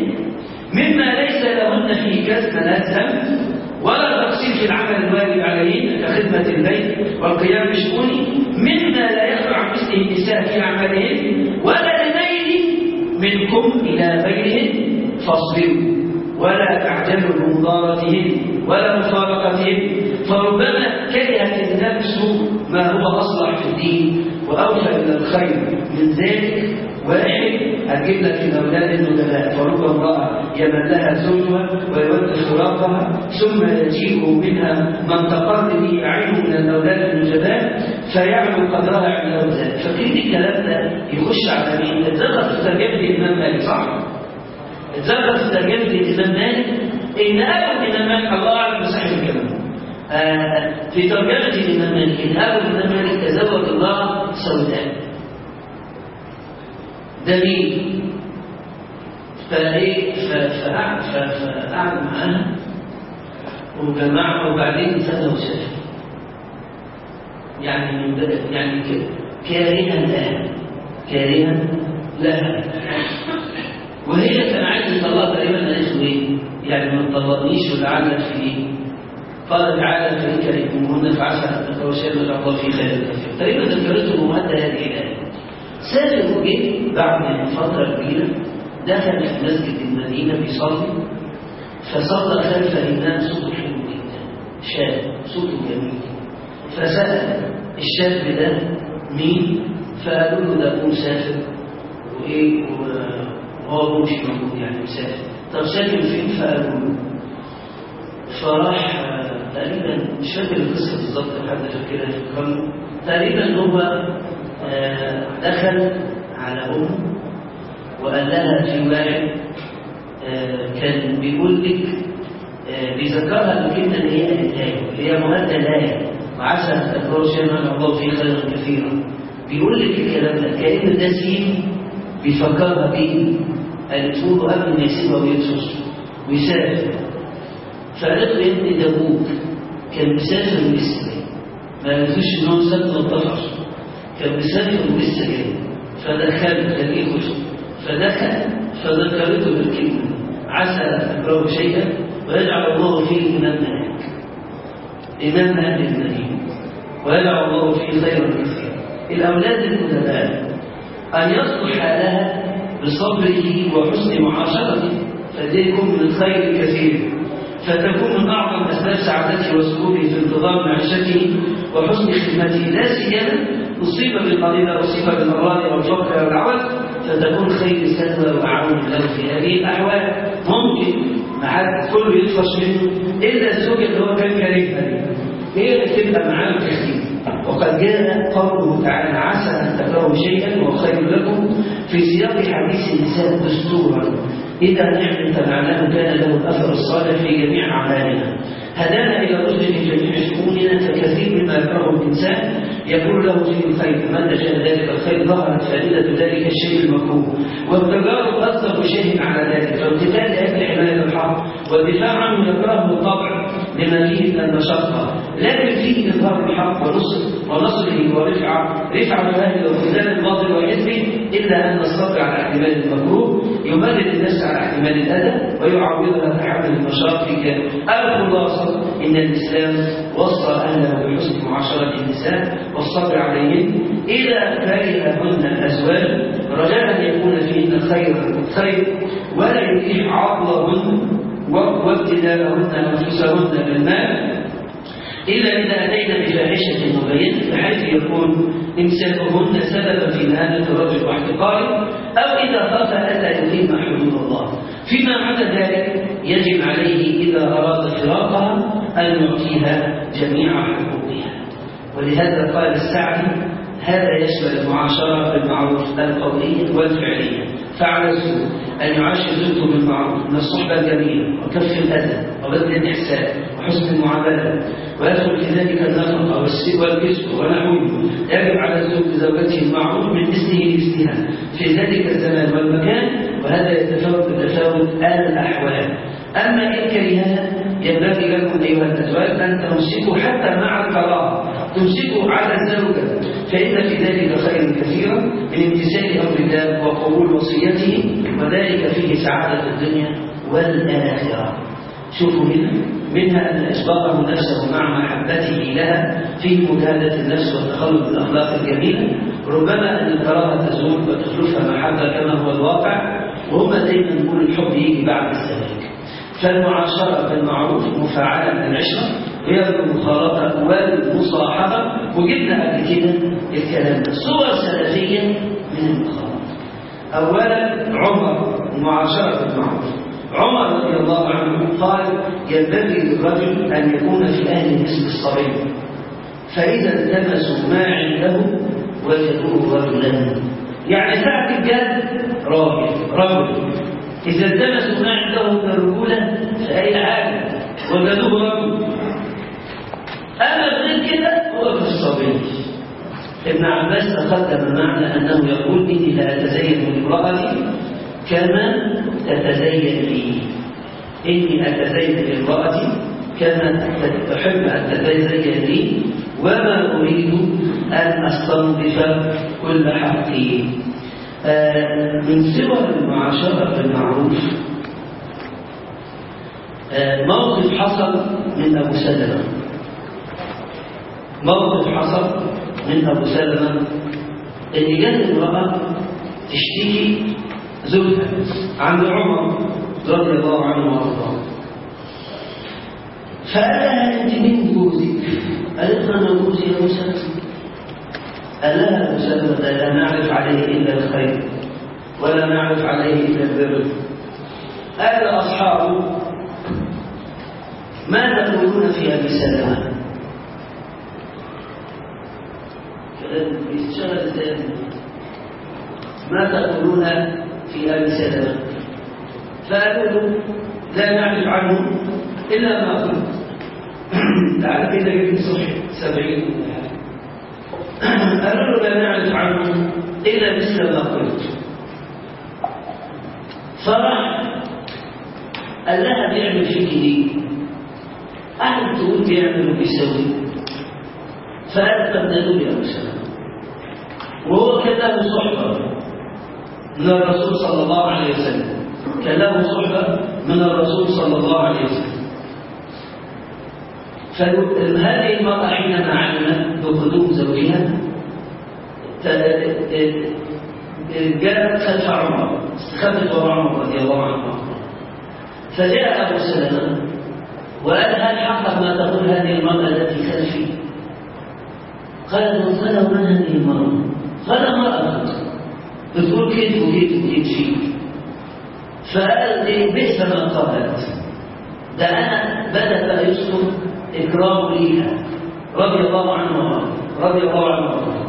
مما ليس لهن فيه كسب ذنب ولا تقصير في العمل الواجب عليهن كخدمة البيت والقيام بشؤونه مما لا يخلع عن مثله النساء في أعمالهن ولا الميل منكم إلى غيرهن، فاصبروا ولا تعجلوا بمضارتهن ولا مفارقتهن، فربما كرهت النفس ما هو أصلح في الدين وأوفى إلى الخير من ذلك. واحد أجيب لك الأولاد الندباء، فرب امرأة يملها زوجها ويود فراقها ثم يجيء منها من تقر به عينه من الأولاد النجباء فيعلو قدرها عند ذلك. فكيف الكلام ده يخش على مين؟ اتذكر في ترجمة الإمام مالك، صح؟ اتذكر في ترجمة الإمام مالك إن أبو الإمام مالك الله أعلم بصحيح الكلام. في ترجمة الإمام مالك إن أبو الإمام مالك تزوج الله سوداء دليل، فقعد معاها وجمعها وبعدين سأله شافه يعني كارها لها وهي كان عايز يطلقها تقريبا قالت ايه؟ يعني ما تطلقنيش ولعلك في ايه؟ قال تعالى فإن كرهتموهن فعسى أن تكرهوا شيئا ويجعل الله فيه خيرا كثيرا. تقريبا ذكرته مؤدى هذه الآية. سافر وجه بعد فترة كبيرة، دخل في مسجد المدينة بيصلي، فصلى خلف الإمام صوته حلو جدا، شاب صوته جميل، فسأل الشاب ده مين؟ فقالوا له ده أبوه مسافر وإيه وهو أبوه مش موجود يعني مسافر. طب ساكن فين؟ فقالوا له. فراح تقريبا مش فاكر القصة بالظبط، حد فاكرها في القرن تقريبا. هو دخل على أمه وقال لها في واحد كان بيقول لك بيذكرها بالكلمة اللي هي الآية اللي هي مؤدى الآية وعسى أن تكرهوا شيئا الله فيه خيرا كثيرا. بيقول لك الكلام ده كأن ده سين بيفكرها بيه، قالت له قبل ما يسيبها ويدرس ويسافر. فقالت له يا ابني ده أبوك كان مسافر ولسه جاي، ما قالتلوش إن هو مسافر وانطفش، كان مسافر ولسه جاي. فدخل خليه يخش، فدخل فذكرته بالكلمة عسى أن تكرهوا شيئا ويجعل الله فيه إمام مالك، إمام أهل المدينة، ويجعل الله فيه خيرا كثيرا. الأولاد الأدباء أن يصلح لها بصبره وحسن معاشرته، فذلكم من الخير الكثير، فتكون من أعظم أسباب سعادته وسروره في انتظام معيشته وحسن خدمته، لا سيما أصيب بالقليل أصيب بالأمراض والفقر والعوز، فتكون خير سلوى وعون له في هذه الأحوال. ممكن ما حد كله يطفش منه إلا الزوجة اللي هو كان كارهها دي، هي اللي تبقى معاه كثير. وقد جاء قوله تعالى عسى أن تكرهوا شيئا وهو خير لكم في سياق حديث النساء دستورا إذا نحن اتبعناه كان له الأثر الصالح في جميع أعمالنا، هدانا إلى رشد في جميع شؤوننا. فكثير مما يكرهه الإنسان يقول له فيه الخير، من شاء ذلك الخير ظهرت فائدة ذلك الشيء المكروه، والتجارب أصدق شيء على ذلك. فالقتال لأجل حماية الحق والدفاع عنه يكرهه الطبع لما فيه من المشقة، لكن فيه إظهار الحق ونصره ورفعة أهله وخذلان الباطل وحزبه، إلا أن الصبر على احتمال المكروه يبرر النفس على احتمال الأذى ويعوضها تحمل المشاق في كامل. الخلاصة إن الإسلام وصى أهله بحسن معاشرة النساء والصبر عليهن إذا كرههن الأزواج، رجاء أن يكون فيهن خير ولا يتيح عقلهن وابتلاءهن أنفسهن بالمال إلا إذا أتينا بفاحشة مبينة بحيث يكون إمساكهن سببا في مهانة الرجل واحتقاره، أو إذا خاف ألا يقيم حدود الله. فيما عدا ذلك يجب عليه إذا أراد فراقها أن يعطيها جميع حقوقها. ولهذا قال السعدي هذا يشمل المعاشرة بالمعروف القولية والفعلية، فعلى الزوج أن يعاشر زوجته بالمعروف من الصحبة الجميلة وكف الأذى وبذل الإحسان وحسن المعاملة، ويدخل في ذلك النفقة والكسب ونحوه. يجب على الزوج لزوجته المعروف من مثله لمثلها في ذلك الزمان والمكان، وهذا يتفاوت بتفاوت الأحوال. أما إن كرهها ينبغي لكم أيها الأزواج أن تمسكوا حتى مع الكراهة، تمسكوا على الزوجة، فإن في ذلك خير كثيرا من امتثال أمر الله وقبول وصيته، وذلك فيه سعادة الدنيا والآخرة. شوفوا منها أن إسباقه نفسه مع محبته لها فيه مجاهدة النفس والتخلق بالأخلاق الجميلة، ربما أن الكراهة تزول وتخلفها محبة كما هو الواقع، وهم دايما نقول الحب يجي بعد الزواج. فالمعاشرة بالمعروف مفاعلة من العشرة غير المخالطة والمصاحبة، وجبنا قبل كده الكلام ده صور سلفية من المخالطة. أولا عمر المعاشرة بالمعروف. عمر رضي الله عنه قال ينبغي للرجل أن يكون في أهل الاسم الصغير، فإذا التمسوا ما عنده وجدوه رجلا، يعني ساعة الجد رجل، إذا التمسوا ما عنده من الرجولة فأي حاجة وجدوه رجل. أما غير كده هو في الصبي. ابن عباس تقدم معنى أنه يقول إني لا أتزين لامرأتي كما تتزين لي، إني أتزين لامرأتي كما تحب أن تتزين لي، وما أريد أن أستنظف كل حقي. من صور المعاشرة بالمعروف موقف حصل من أبو سلمة. موقف حصل من أبو سلمة إن جت امرأة تشتكي زوجها عند عمر رضي الله عنه وارضاه، فقال لها أنت من جوزك؟ قالت له أنا جوزي يا موسى. قال لها موسى لا نعرف عليه إلا الخير ولا نعرف عليه إلا البر. قال أصحابه ما تقولون في أبي سلمة؟ يشتغل ذلك. ما تقولون في أبي سلمة؟ فقالوا لا نعرف عنه إلا ما قلت. تعرف إذا جبت صحيح 70 قالوا له لا نعرف عنه إلا مثل ما قلت. فرح قال لها بيعمل فيك ايه؟ قعدت تقول بيعمل وبيسوي. فقالت تبدأوا يا مسلم، وهو كان له صحبة من الرسول صلى الله عليه وسلم، كان له صحبة من الرسول صلى الله عليه وسلم. فهذه المرأة حينما علمت بقدوم زوجها جاءت خلف عمر، استخبت وراء عمر رضي الله عنه. فجاء أبو سلمة وقال هل حقق ما تقول هذه المرأة التي خلفي؟ قال من هذه المرأة؟ قال امرأة بتقول كيف وكيف وكيف فيك. فقال بئس ما قالت، ده أنا بدأ يذكر إكرام ليها رضي الله عنه رضي الله عنه.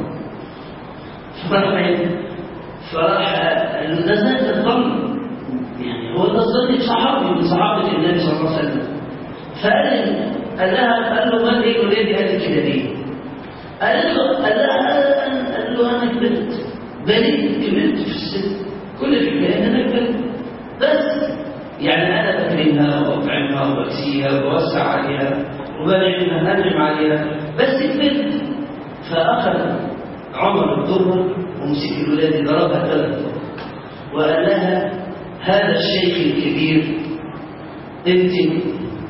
فراح نزلت الضم، يعني هو الضم صحابي من صحابة النبي صلى الله عليه وسلم. قال له من هي ولادي هذه كده ليه؟ قال له أنا كبرت، كبرت في السن، كل الحكاية أنا كبرت، بس يعني أنا بكرمها وبطعمها وبكسيها وبوسع عليها وبنعمها أنعم عليها، بس كبرت. فأخذ عمر الضرة ومسك الولاد ضربها 3 ضرب وقال لها هذا الشيخ الكبير انت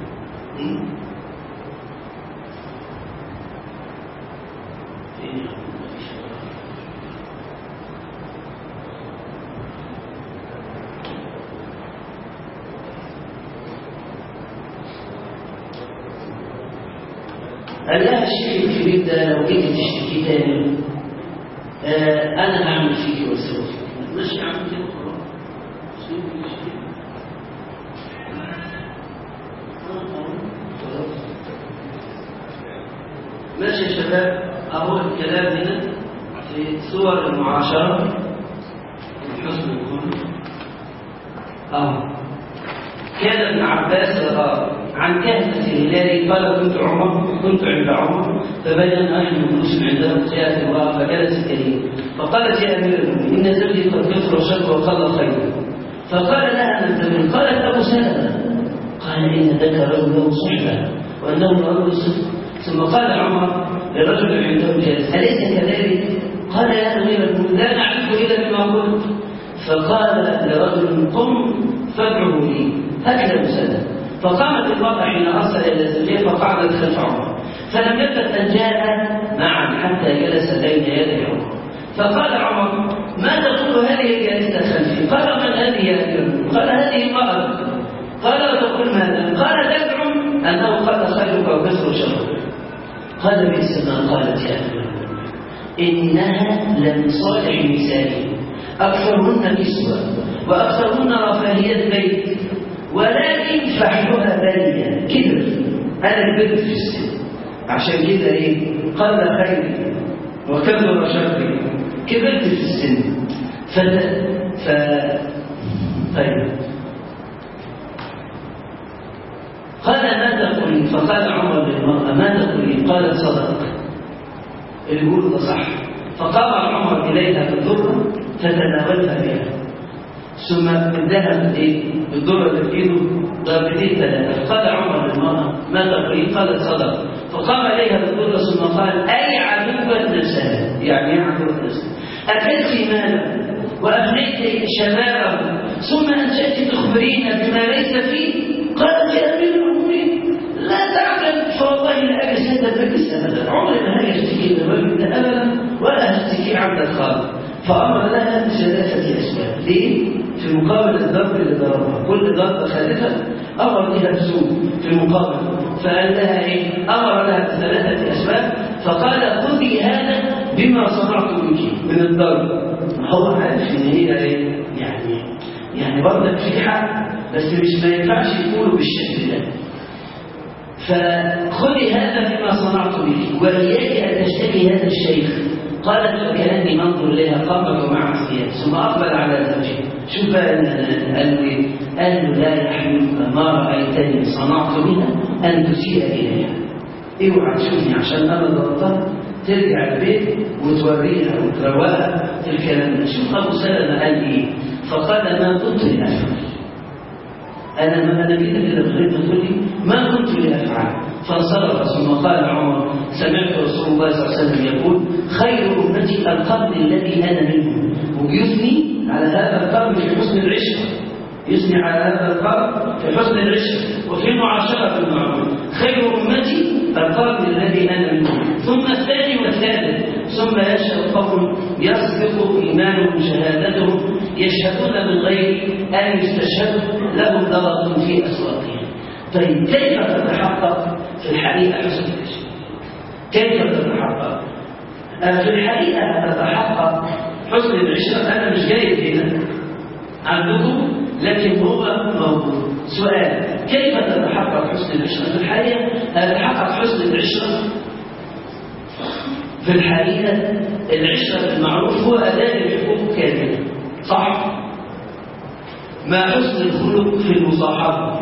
قال لها الشيخ الكبير ده لو جيت تشتكي تاني أنا هعمل فيك وأسوي فيك، ماشي عامل كده خلاص. ماشي يا شباب، أهو الكلام هنا في صور المعاشرة حسن الخلق. كان ابن عباس عن كهنة الهلالي قال كنت عند عمر فبينا نحن جلوس عنده جاءت امرأة فجلست إليه فقالت يا أمير المؤمنين إن زوجي قد كثر شر وقل خيرا. فقال لها من زمن؟ قالت أبو سلمة. قال إن ذاك رجل له صحبة وأنه رجل صدق. ثم قال عمر لرجل عنده جالس أليس كذلك؟ قال يا أمير المؤمنين لا نعرف إلا بما قلت. فقال لرجل قم فادعه لي هكذا مسلم. فقامت المرأة حين أرسل إلى زوجها فقعدت خلف عمر، فلم يكن أن جاء معا حتى جلس بين يدي عمر. فقال عمر ما تقول هذه الجالسة خلفي؟ قال من هذه يا أمير؟ قال هذه المرأة. قال وتقول ماذا؟ قال تدعو أنه قد خيرك وكثر شرك. قال بئس ما قالت يا أمير إنها لم صالح نسائي أكثرهن كسوة وأكثرهن رفاهية بيت، ولكن فحلها بالية كبر. أنا كبرت في السن عشان كده إيه؟ قل خيري وكبر شري، كبرت في السن. طيب قال ما تقولين؟ فقال عمر للمرأة ما تقولين؟ قالت صدق، اللي يقول ده صح. فقام عمر إليها بالضرة فتناولها بها، ثم ذهب بالضرة اللي في ايده ضربتين 3. فقال عمر للمرأة ما تقولين؟ قالت صدق. فقام إليها بالضرة ثم قال أي عدوة نفسها، يعني ايه عدوة نفسها؟ أكلت مالا وأفنيت شبابه ثم أنشأت تخبرين بما ليس فيه. قالت يا أمير المؤمنين لا تعلم فوالله لا أجلس هذا المجلس أبدا، عمري ما هاجي أشتكي من الرجل ده أبدا ولا هشتكي عبد قال فأمر لها بثلاثة أسباب. ليه؟ في مقابل الضرب اللي ضربها، كل ضربة خالفة أمر بها بسوء في مقابل، فقال لها إيه؟ أمر لها بثلاثة أسباب، فقال خذي هذا بما صنعت بك من الضرب. هو عارف إن هي إيه؟ يعني برضك في حق، بس مش ما ينفعش يقولوا بالشكل ده. فخذي هذا بما صنعت بك وإياك أن تشتكي هذا الشيخ. قالت فكأني أنظر إليها قامت ومعها ثياب ثم أقبل على زوجها. شوف قال له لا يحملك ما رأيتني صنعت بها أن تسيء إليها. اوعى تشوفني عشان أنا ضربتها ترجع البيت وتوريها وتروقها في الكلام ده. شوف أبو سلمة قال إيه؟ فقال ما كنت لأفعل. أنا كده بغير ما تقول لي ما كنت لأفعل. فانصرف ثم قال عمر سمعت رسول الله صلى الله عليه وسلم يقول خير أمتي القرن الذي أنا منه، ويثني على هذا القرن في حسن العشرة، يثني على هذا القرن في حسن العشرة وفي معاشرة المعروف. خير أمتي القرن الذي أنا منه، ثم الثاني والثالث، ثم يشهد قوم يسبق إيمانهم شهادتهم يشهدون من غير أن يستشهدوا لهم ضرب في أسواقهم. طيب كيف تتحقق في الحقيقة حسن العشرة؟ كيف تتحقق؟ في الحقيقة تتحقق حسن العشرة. أنا مش جاي هنا عندكم لكن هو موجود. سؤال كيف تتحقق حسن العشرة؟ في الحقيقة تتحقق حسن العشرة في الحقيقة العشرة المعروف هو أداء الحقوق كاملة، صح؟ ما حسن الخلق في المصاحبة،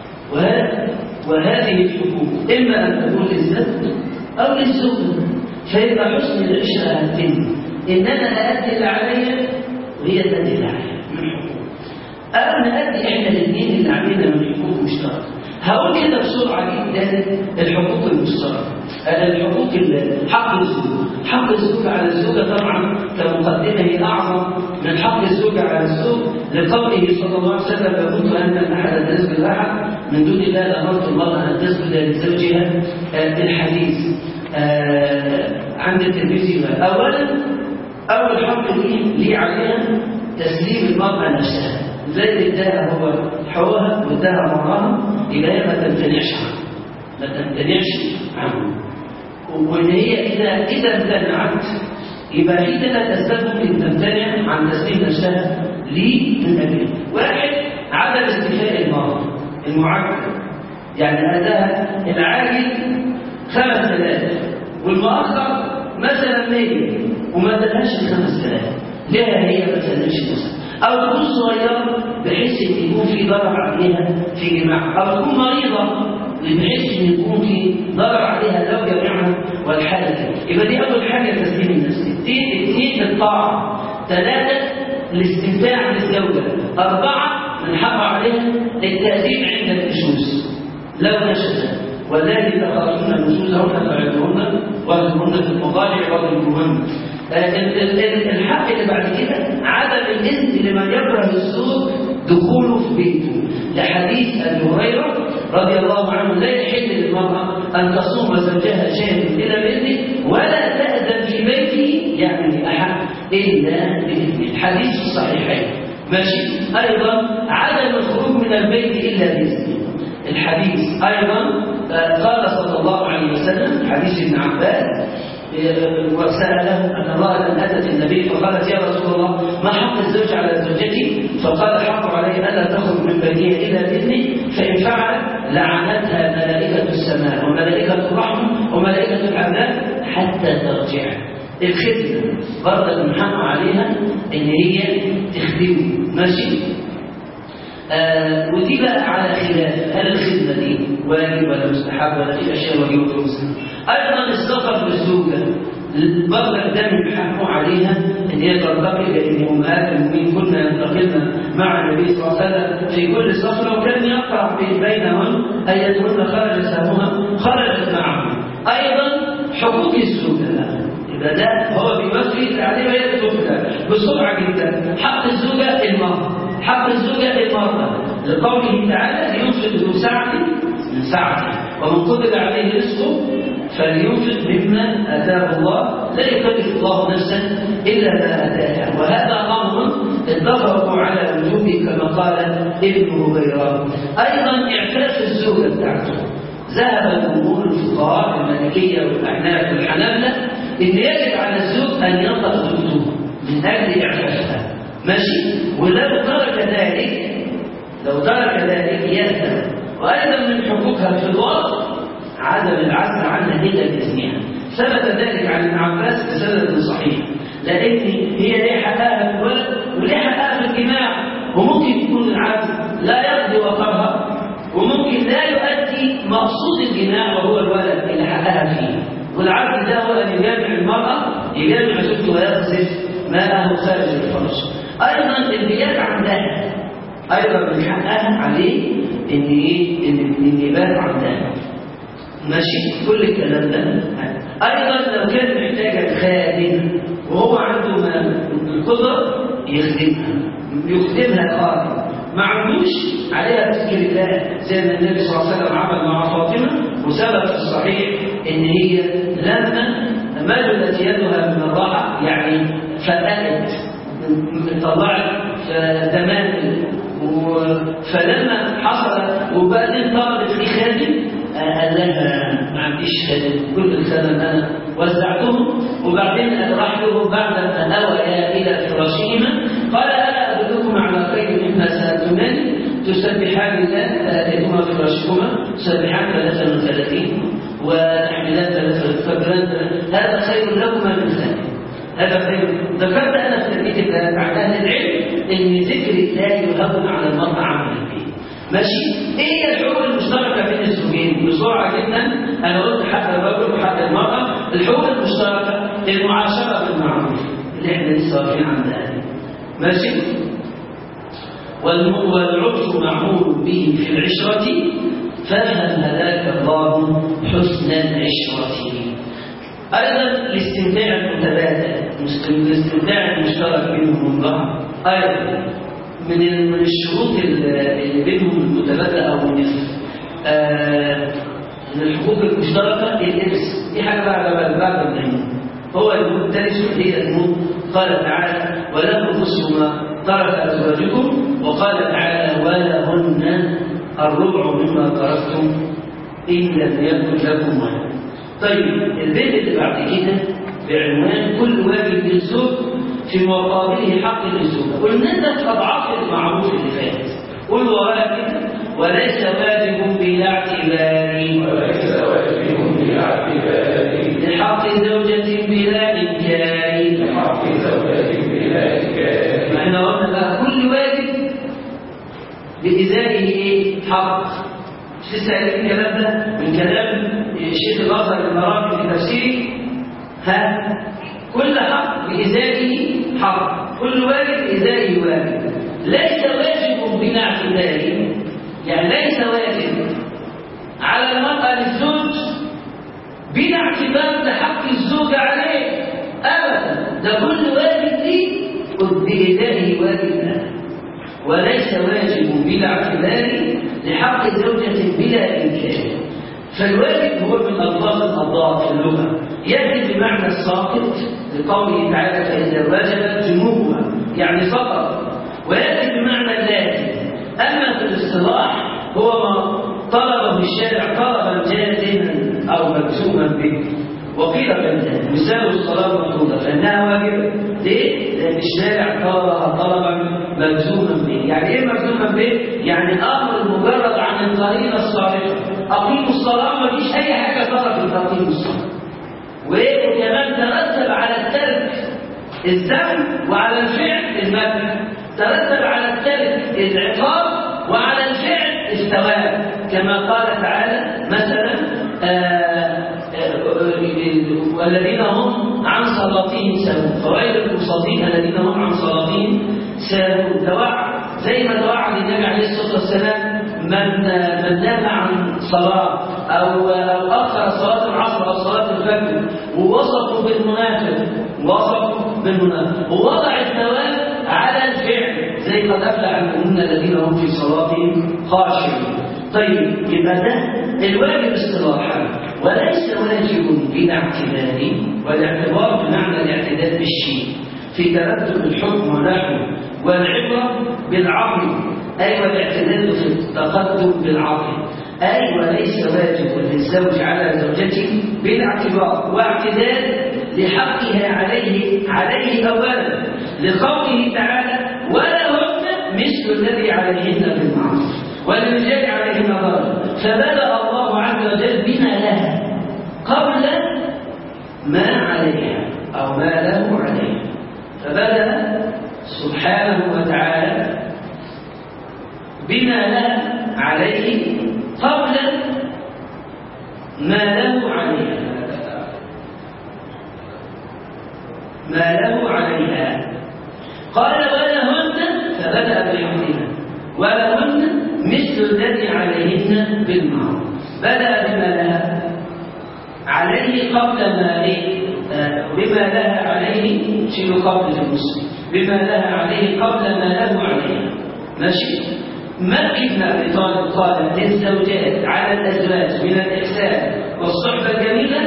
وهذه الحقوق إما أن تكون للزوج أو للزوجة، فيبقى حسن العشرة هتتم إن أنا أؤدي اللي عليا وهي تؤدي اللي عليها من حقوق، أو نؤدي إحنا الاثنين اللي علينا من حقوق مشتركة. هقول كده بسرعة جدا الحقوق المشتركة. الحقوق حق الزوج، حق الزوج على الزوجة طبعا كمقدمة هي أعظم من حق الزوج على الزوج، لقوله صلى الله عليه وسلم لابد أن أحد يسجد أحد من دون الله لأمرت الله أن تسجد لزوجها. الحديث عند الترمذي. أولا أول حق لي عليها تسليم المرأة نفسها، زي اللي اداها هو حقوقها واداها مرأها، يبقى هي ما تمتنعش عنه. وإن هي إذا امتنعت يبقى في ثلاث أسباب ممكن تمتنع عن تسليم نفسها لي من أبيه. واحد عدم استيفاء المرأة المعجل، يعني أداها العاجل 5000 والمؤخر مثلا 100 وما ادالهاش 5000، ليه هي ما تسلمش نفسها؟ أو تكون صغيرة بحيث أن يكون في ضرر عليها في جماعة، أو تكون مريضة بحيث أن يكون في ضرر عليها لو جماعة والحالة. يبقى دي أول حاجة تسليم النفس. 2 الطاعة، 3 الاستمتاع بالزوجة، 4 من حق عليها التأديب عند النشوز لو نشزت، والذي تخافون نشوزهن فعلوهن واهجرهن في المضاجع واضربوهن. الحق اللي بعد كده عدم الإذن لمن يكره الزوج دخوله في بيته، لحديث أبي هريرة رضي الله عنه لا يحل للمرأة أن تصوم زوجها شيئا إلا بإذنه ولا تأذن في بيته يعني لأحد إلا بإذنه. الحديث في الصحيحين ماشي. أيضا عدم الخروج من البيت إلا بإذنه. الحديث أيضا قال صلى الله عليه وسلم حديث ابن عباس وسأله أن امرأة أتت النبي فقالت يا رسول الله ما حق الزوج على زوجتي؟ فقال حق عليه ألا تخرج من بيتها إلا بإذنه، فإن فعلت لعنتها ملائكة السماء وملائكة الرحمة وملائكة العذاب حتى ترجع. الخدمة برضه من حق عليها إن هي تخدمه، ماشي. ودي بقى على خلاف هل الخدمة دي واجب ولا مستحب ولا في أشياء واجبة في المسلم. أيضا السفر بالزوجة برضه ده من حقه عليها إن هي ترتقي، لأن أمهات المؤمنين كنا ينتقلن مع النبي صلى الله عليه وسلم في كل سفرة، وكان يقرأ بينهن أيتهن خرج سهمها خرجت معه. أيضا حقوق الزوجة يبقى ده هو بيوفي اللي عليه وهي بتوفي بسرعة جدا. حق الزوجة المرأة، حق الزوجة المرأة لقوله تعالى لينفق ذو سعة من سعته ومن قدر عليه رزقه فلينفق مما آتاه الله، لا يكلف الله نفسا إلا ما آتاها. وهذا أمر اتفقوا على وجوبه كما قال ابن هبيرة. أيضا إعفاف الزوجة بتاعته، ذهب جمهور الفقهاء المالكية والأحناف والحنابلة إن يجب على الزوج أن يطلق زوجته من أجل إعفافها، ماشي؟ ولو ترك ذلك يأثم. وأيضا من حقوقها في الوقت عدم العزل عنها إلا بإذنها. ثبت ذلك عن ابن عباس بسند صحيح، لأن هي ليه حقها في الولد وليه حقها في الجماع، وممكن يكون العبد لا يقضي وقرها، وممكن لا يؤدي مقصود الجماع وهو الولد اللي حقها فيه. والعبد ده هو أن يجامع المرأة، يجامع زوجته ويقذف ماءه خارج الفرج. أيضا البيات عندها أيضا من حقها عليه إن يبات عندها، ماشي؟ كل الكلام ده. أيضا لو كان محتاجة خادم وهو عنده القدرة يخدمها الآخر، ما عندوش عليها تذكير الله زي ما النبي صلى الله عليه وسلم عمل مع فاطمة، وسبب في الصحيح إن هي لما مللت يدها من الراحة، يعني فأكت طلعت فتمام، فلما حصل وبعدين طلبت في خادم قال لها ما عنديش خادم، كل الخدم انا وزعتهم. وبعدين راح لهم بعد ان اوى الى فراشهما قال الا ادلكم على خير مما سالتماني، تسبحان الله اتيتما فراشكما تسبحان 33 وتحملان 33، هذا خير لكما من خادم. هذا خير. ذكرت انا في تربيه عن اهل العلم ان ذكر الله يهون على المرء عمل البيت، ماشي؟ ايه الحقوق المشتركه بين الزوجين؟ بسرعه جدا، انا قلت حق الرجل وحق المراه. الحقوق المشتركه المعاشره بالمعروف اللي احنا لسه واقفين عندها، ماشي؟ والعرف معمول به في العشره، فافهم هداك الله حسن العشره. أيضا الاستمتاع المتبادل، الاستمتاع المشترك بينهم وبين بعض، أيضا من الشروط اللي بينهم المتبادلة أو النصف. من الحقوق المشتركة الإرث، دي حاجة بعد العلم، هو يقول ترث هي الموت. قال تعالى ولكم نصف ما ترك أزواجكم، وقال تعالى ولهن الربع مما تركتم إن لم يكن لكم ولد. طيب البيت اللي بعد كده بعنوان كل واجب للزوج في مقابله حق للزوجة. قلنا ده في أضعاف المعروف اللي فات. قل وراء كده وليس واجب بلا اعتبار، وليس واجب بلا اعتبار لحق زوجة بلا إنكار، لحق زوجة بلا إنكار. احنا قلنا بقى كل واجب بإزائه إيه؟ حق. لسه قايلين الكلام ده من كلام الشيخ الأزهر المراقي في تفسيره. كل حق بإزائه حق، كل واجب بإزائه واجب. ليس واجب بلا اعتبار، يعني ليس واجب على المرأة للزوج بلا اعتبار لحق الزوج عليه أبدا، ده كل واجب ليه بإزائه واجب له. وليس واجب بلا اعتبار لحق زوجة بلا إنكار. فالواجب هو من ألفاظ الأضداد في اللغة، يأتي بمعنى الساقط لقوله تعالى فإذا وجبت جنوبها يعني سقط، ويأتي بمعنى اللازم. أما في الاصطلاح هو ما طلبه الشارع طلبا جازما أو مجزوما به. وقيل بالله مثال الصلاة مفروضة فإنها واجبة. ليه؟ لأن الشارع طلبها طلبا مجزوما به. يعني إيه مجزوما به؟ يعني أمر مجرد عن القرينة الصالحة، أقيموا الصلاة، ما فيش أي حاجة طلب أقيموا الصلاة. وكمان ترتب على الترك الذنب وعلى الفعل المدح، ترتب على الترك العقاب وعلى الفعل الثواب، كما قال تعالى مثلا والذين هم عن صلاتهم ساهون، فويل للمصلين الذين هم عن صلاتهم ساهون. توعد زي ما توعد النبي عليه الصلاه والسلام من نام عن صلاه او اخر صلاه العصر او صلاه الفجر ووصفوا بالمنافق ووضع الثواب على الفعل زي قد افلح المؤمنون الذين هم في صلاتهم خاشعون. طيب يبقى ده الواجب اصطلاحا، وليس واجب بلا اعتبار، والاعتبار بمعنى الاعتداد بالشيء في ترتب الحكم ونحوه، والعبرة بالعقل أي والاعتداد في التقدم بالعقل، أي وليس واجب للزوج على زوجته بلا اعتبار واعتداد لحقها عليه أولا، لقوله تعالى ولهن مثل الذي عليهن بالمعروف وللرجال عليهن درجة، فبدأ الله عز وجل بما لها قبل ما عليها أو ما له عليها، فبدأ سبحانه وتعالى بما لها عليه قبل ما له عليها قال ولهن، فبدأ بحقها ولهن مثل الذي عليهن بالمعروف، بدأ بما لها عليه قبل ما بما لها عليه شيء قبل في المسلم، بما لها عليه قبل ما له عليها. ماشي. مكي بن ابي طالب قال للزوجات على الازواج من الاحسان والصحبه الجميله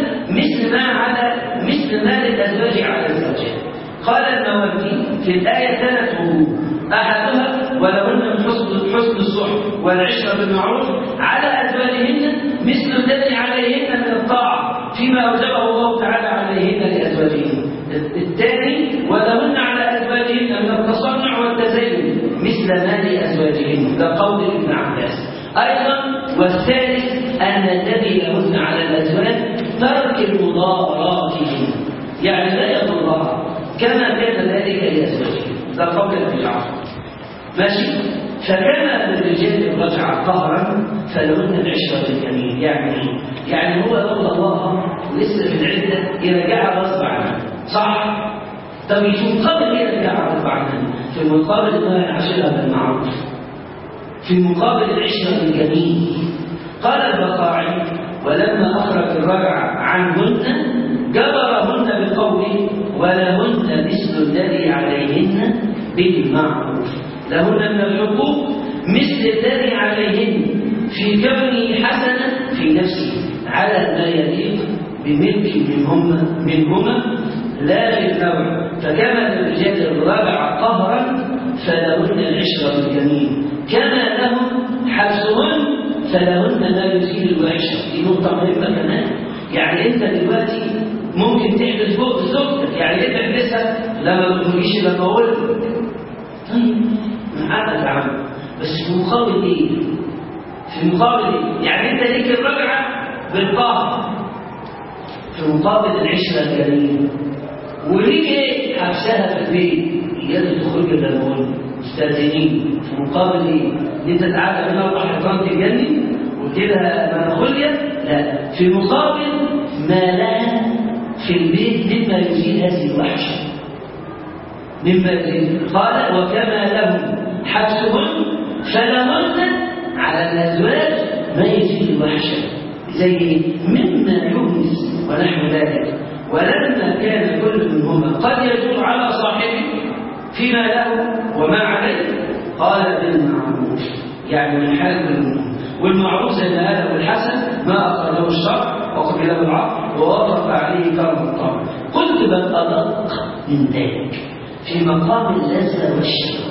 مثل ما للازواج على الزوجات. قال الماوردي في الايه 3 وجوه، احدها ولهن من حسن الصحبه والعشره بالمعروف على ازواجهن مثل الذي عليهن من الطاعه فيما اوجبه الله تعالى عليهن لازواجهن. الثاني ولهن على ازواجهن من التصنع والتزين مثل ما لازواجهن، ده قول ابن عباس ايضا. والثالث ان الذي لهن على الازواج ترك المضاراتهن، يعني لا يضرها كما كان ذلك لازواجهن، ده قول ابن جعفر. ماشي. فكما للرجال الرجعه قهرا فلهن العشره باليمين، يعني هو يرضى الله ولسه في العده يرجعها غصب عنها، صح؟ طب في مقابل يرجعها غصب عنها، في مقابل انها يعاشرها بالمعروف، في مقابل العشره بالجميل. قال البقاعي ولما اخرج الرجعه عنهن جبرهن بقوله ولهن مثل الذي عليهن بالمعروف، لهن من الحقوق مثل الذي عليهن في كونه حسنا في نفسه على ما يليق بملك منهما لا في النوع. فكما للرجال الرابع قهرا فلهن العشره بالجميل، كما لهم حبسهن فلهن ما يزيل الوحشه. دي نقطه مهمه كمان، يعني انت دلوقتي ممكن تحبس فوق زوجتك، يعني انت تحبسها لما ما تقوليش لما اقول طيب معاك يا عم، بس في مقابل ايه؟ في مقابل ايه؟ يعني انت ليك الرجعه بالقهر في مقابل العشره الكريمه، وليك ايه؟ حبسها في البيت، اياد تخرج الدمون مستاذنين، في مقابل ايه؟ ان انت تعالى من 4 حيطان تتجنن وكده مناخوليا، لا، في مقابل ما لها في البيت مما يزيل هذه الوحشه، مما يزيل. قال وكما لهم حبسهن فلهن على الازواج ما يزيل الوحشه، زي مما يؤنس ونحو ذلك. ولما كان كل منهما قد يجور على صاحبه فيما له وما عليه قال بالمعروف، يعني من حال منهم، والمعروف زي ما قاله الحسن ما اخرجه الشرع وقبله العقل ووقف عليه كرم الطبع. قلت بل ادق من ذلك في مقام اللذه والشهوه،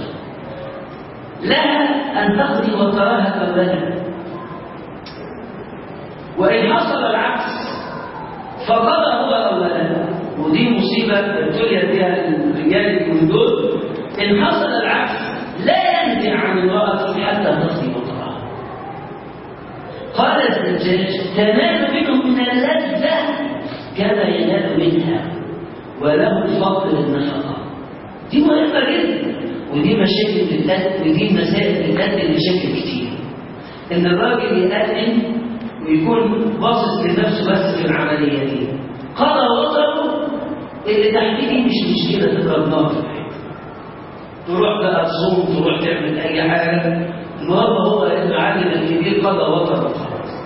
لها ان تقضي وتراها قبلها، وان حصل العكس فقضى هو اولا، ودي مصيبه ابتلي بها الرجال من دول. ان حصل العكس لا ينزع عن امرأته حتى تقضي وتراها. قال الزجاج تنال منه من اللذه كما ينال منها وله الفضل للنفقه. دي مهمه جدا، ودي مشاكل بتتأدي، ودي مسائل بتتأدي لمشاكل كتير. ان الراجل يقدم ويكون باصص لنفسه بس في العمليه دي، قضى وطره اللي تحتيه مش مشكله تضرب نار في الحيط، تروح بقى تصوم، تروح تعمل اي حاجه، النهارده هو المعلم الكبير قضى وطره وخلاص.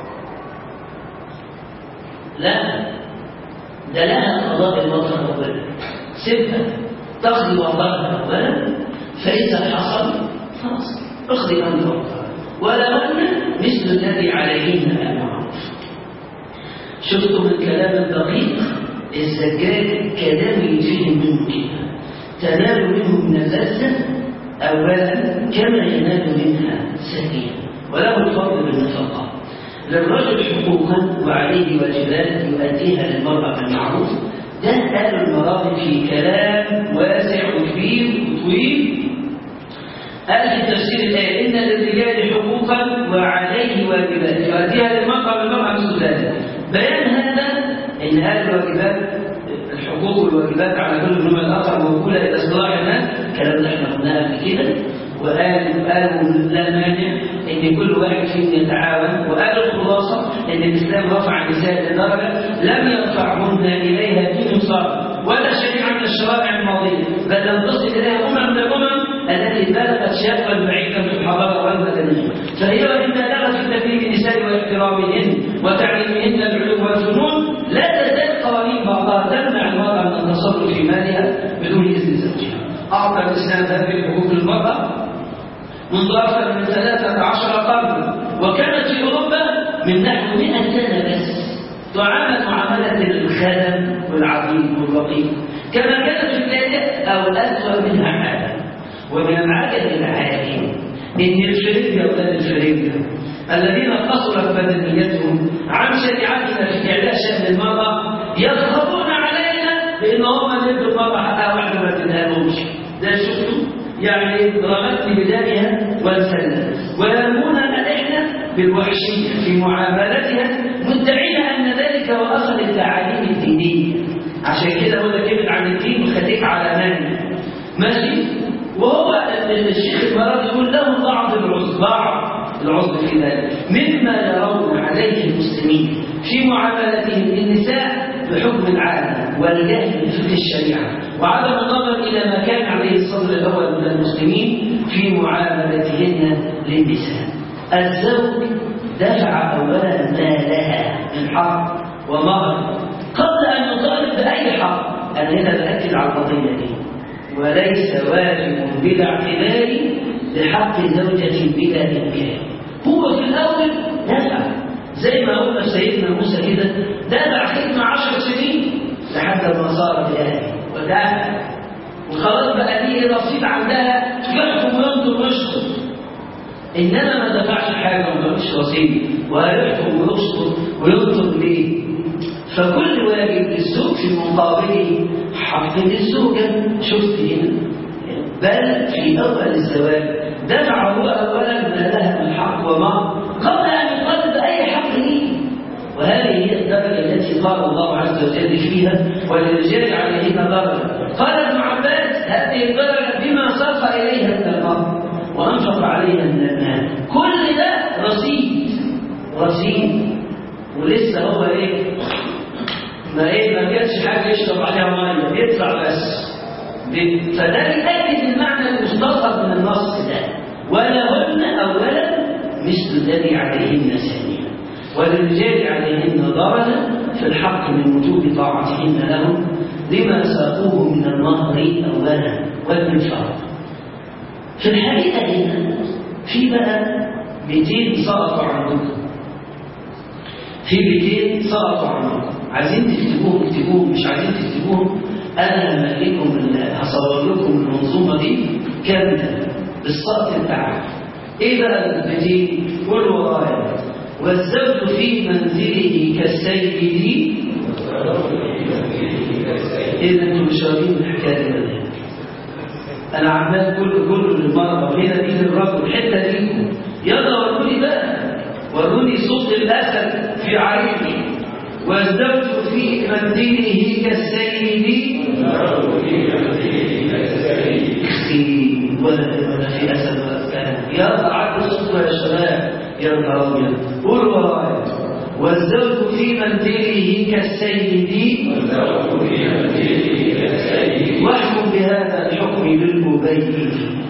لا، ده لها قضاء الوطر اولا، سيبها تقضي وطرها اولا، فاذا حصل خلاص اقضي امر وطرها ولهن مثل الذي عليهن المعروف. شفتوا من كلام الدقيق الزجاج كلام يتفهم منه كده، تنال منه من اللذة أولا كما ينال منها ثانيا، وله الفضل بالنفقة. للرجل حقوقا وعليه واجبات يؤديها للمرأة بالمعروف. ده قالوا المراغب في كلام واسع وكبير وطويل. قال في تفسير الآية: إن للرجال حقوقا وعليه واجبات يؤديها للمرأة بالمرأة مثل ذلك. بيان هذا إن هذه الواجبات، الحقوق والواجبات على كل منهما الآخر موكولة إلى إصلاح الناس. الكلام ده احنا قلناه قبل كده، وقالوا لا مانع ان كل واحد فيهم يتعاون. وقالوا الخلاصه ان الاسلام رفع النساء لدرجه لم يرفعهن اليها دين صالح ولا شريعه من الشرائع الماضيه، بل لم تصل اليها من الامم التي بلغت شافا بعيدا في الحضاره والمدنيه. فهي وان بلغت في تكريم النساء واحترامهن وتعليمهن العلوم والفنون، لا تزال قوانين بعضها تمنع المراه من التصرف في مالها بدون اذن زوجها. اعطى الاسلام هذه الحقوق للمراه منذ أكثر من 13 قرن، وكانت في أوروبا من نحو 100 سنة بس تعامل معاملة الخدم والعبيد والرقيق كما كانت في الجاهلية أو أسوأ منها حالا. ومن العجب العالم إن الفرنجة أولاد الفرنجة الذين قصرت بدنيتهم عن شريعتنا في إعلاء شأن المرأة يضغطون علينا بأن هم ندوا المرأة حقها واحنا ما تدهمهمش. ده شفتوا؟ يعني رغبتني بدانها والسلة، ويرموننا احنا بالوحشية في معاملتها مدعين ان ذلك هو اصل التعاليم الدينية. عشان كده هو ده كبر عن الدين وخليك على مانع ماشي. وهو الشيخ المراد يقول له بعض العذر في ذلك مما يرون عليه المسلمين في معاملتهم للنساء بحكم العادة والجهل في الشريعة، وعدم النظر إلى ما كان عليه الصدر الأول من المسلمين في معاملتهن للنساء. الزوج دفع أولا مالها من حق ومهر قبل أن يطالب بأي حق. أنا هنا بأكد على القضية دي، وليس واجب بلا اعتبار لحق زوجة بلا إمكان. هو في الأول دفع زي ما قلنا سيدنا موسى كده، دفع خدمة 10 سنين لحد ما صار بأهله ودافع، وخلاص بقى ليه رصيد عندها يحكم وينظر ويشكر. إنما ما دفعش حاجة وما دفعش رصيد ويحكم ويشكر وينظر ليه. فكل واجب للزوج في مقابله حق للزوجة. شفت هنا؟ بل في أول الزواج دفع هو أولا ما لها من حق ومهر قبل أن يطالب بأي حق ليه. وهذه هي الدرجة التي قال الله عز وجل فيها: وللرجال عليهن درجة. قال ابن عباس: هذه الدرجة بما صرف إليها من المهر وأنفق عليها من المال. كل ده رصيد ولسه هو ما كانش حاجة يشرب عليها مية يدفع بس. فده يؤكد المعنى المستقر من النص ده: ولهن أولا مثل الذي عليهن ثانيا، وللرجال عليهن درجة في الحق من وجوب طاعتهن لهم لما ساقوه من المهر أولا والإنفاق. في الحقيقة هنا في بقى 200 سقطوا عندكم، في 200 سقطوا عندكم. عايزين تكتبوهم اكتبوهم، مش عايزين تكتبوهم أنا هصور لكم المنظومة دي كاملة بالسقط بتاعها. إيه بقى 200؟ قول ورايا: والزوج في منزله كالسيد. إذا أنتم مش راضيين بالحكاية دي. أنا عمال كله للمرأة وهنا دي للرجل، الحتة دي يلا وروني بقى، وروني صوت الأسد في عريقي. والزوج في منزله كالسيد. ولا في أسد ولا كلام. يلا عدوا صوتوا يا شباب، يا نهار أبيض. قولوا ورايا: والزوج في منزله كالسيد واحكم بهذا الحكم بالمبين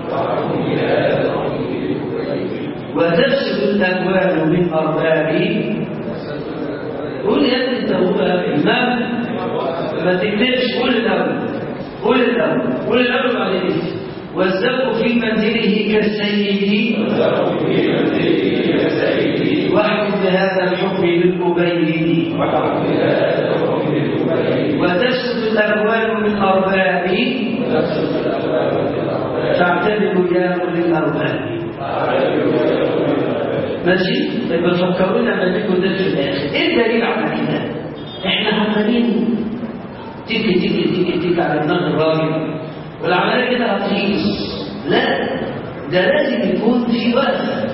وتفسد الأكوان من أربابه. قول يا ابني انت هو إمام ما تكتبش. قول الأول بعدين. والزوج في منزله كالسيد واحكم بهذا الحكم للأبيد وتسقط الأموال من أرباب فاعتبروا يا أولي الأرباب. ماشي؟ يبقى فكرونا لما تكون ده في الآخر. إيه الدليل على كده؟ إحنا عمالين تيجي على دماغ الراجل والعملية كده هتخيص. لا، ده لازم يكون في وقفة.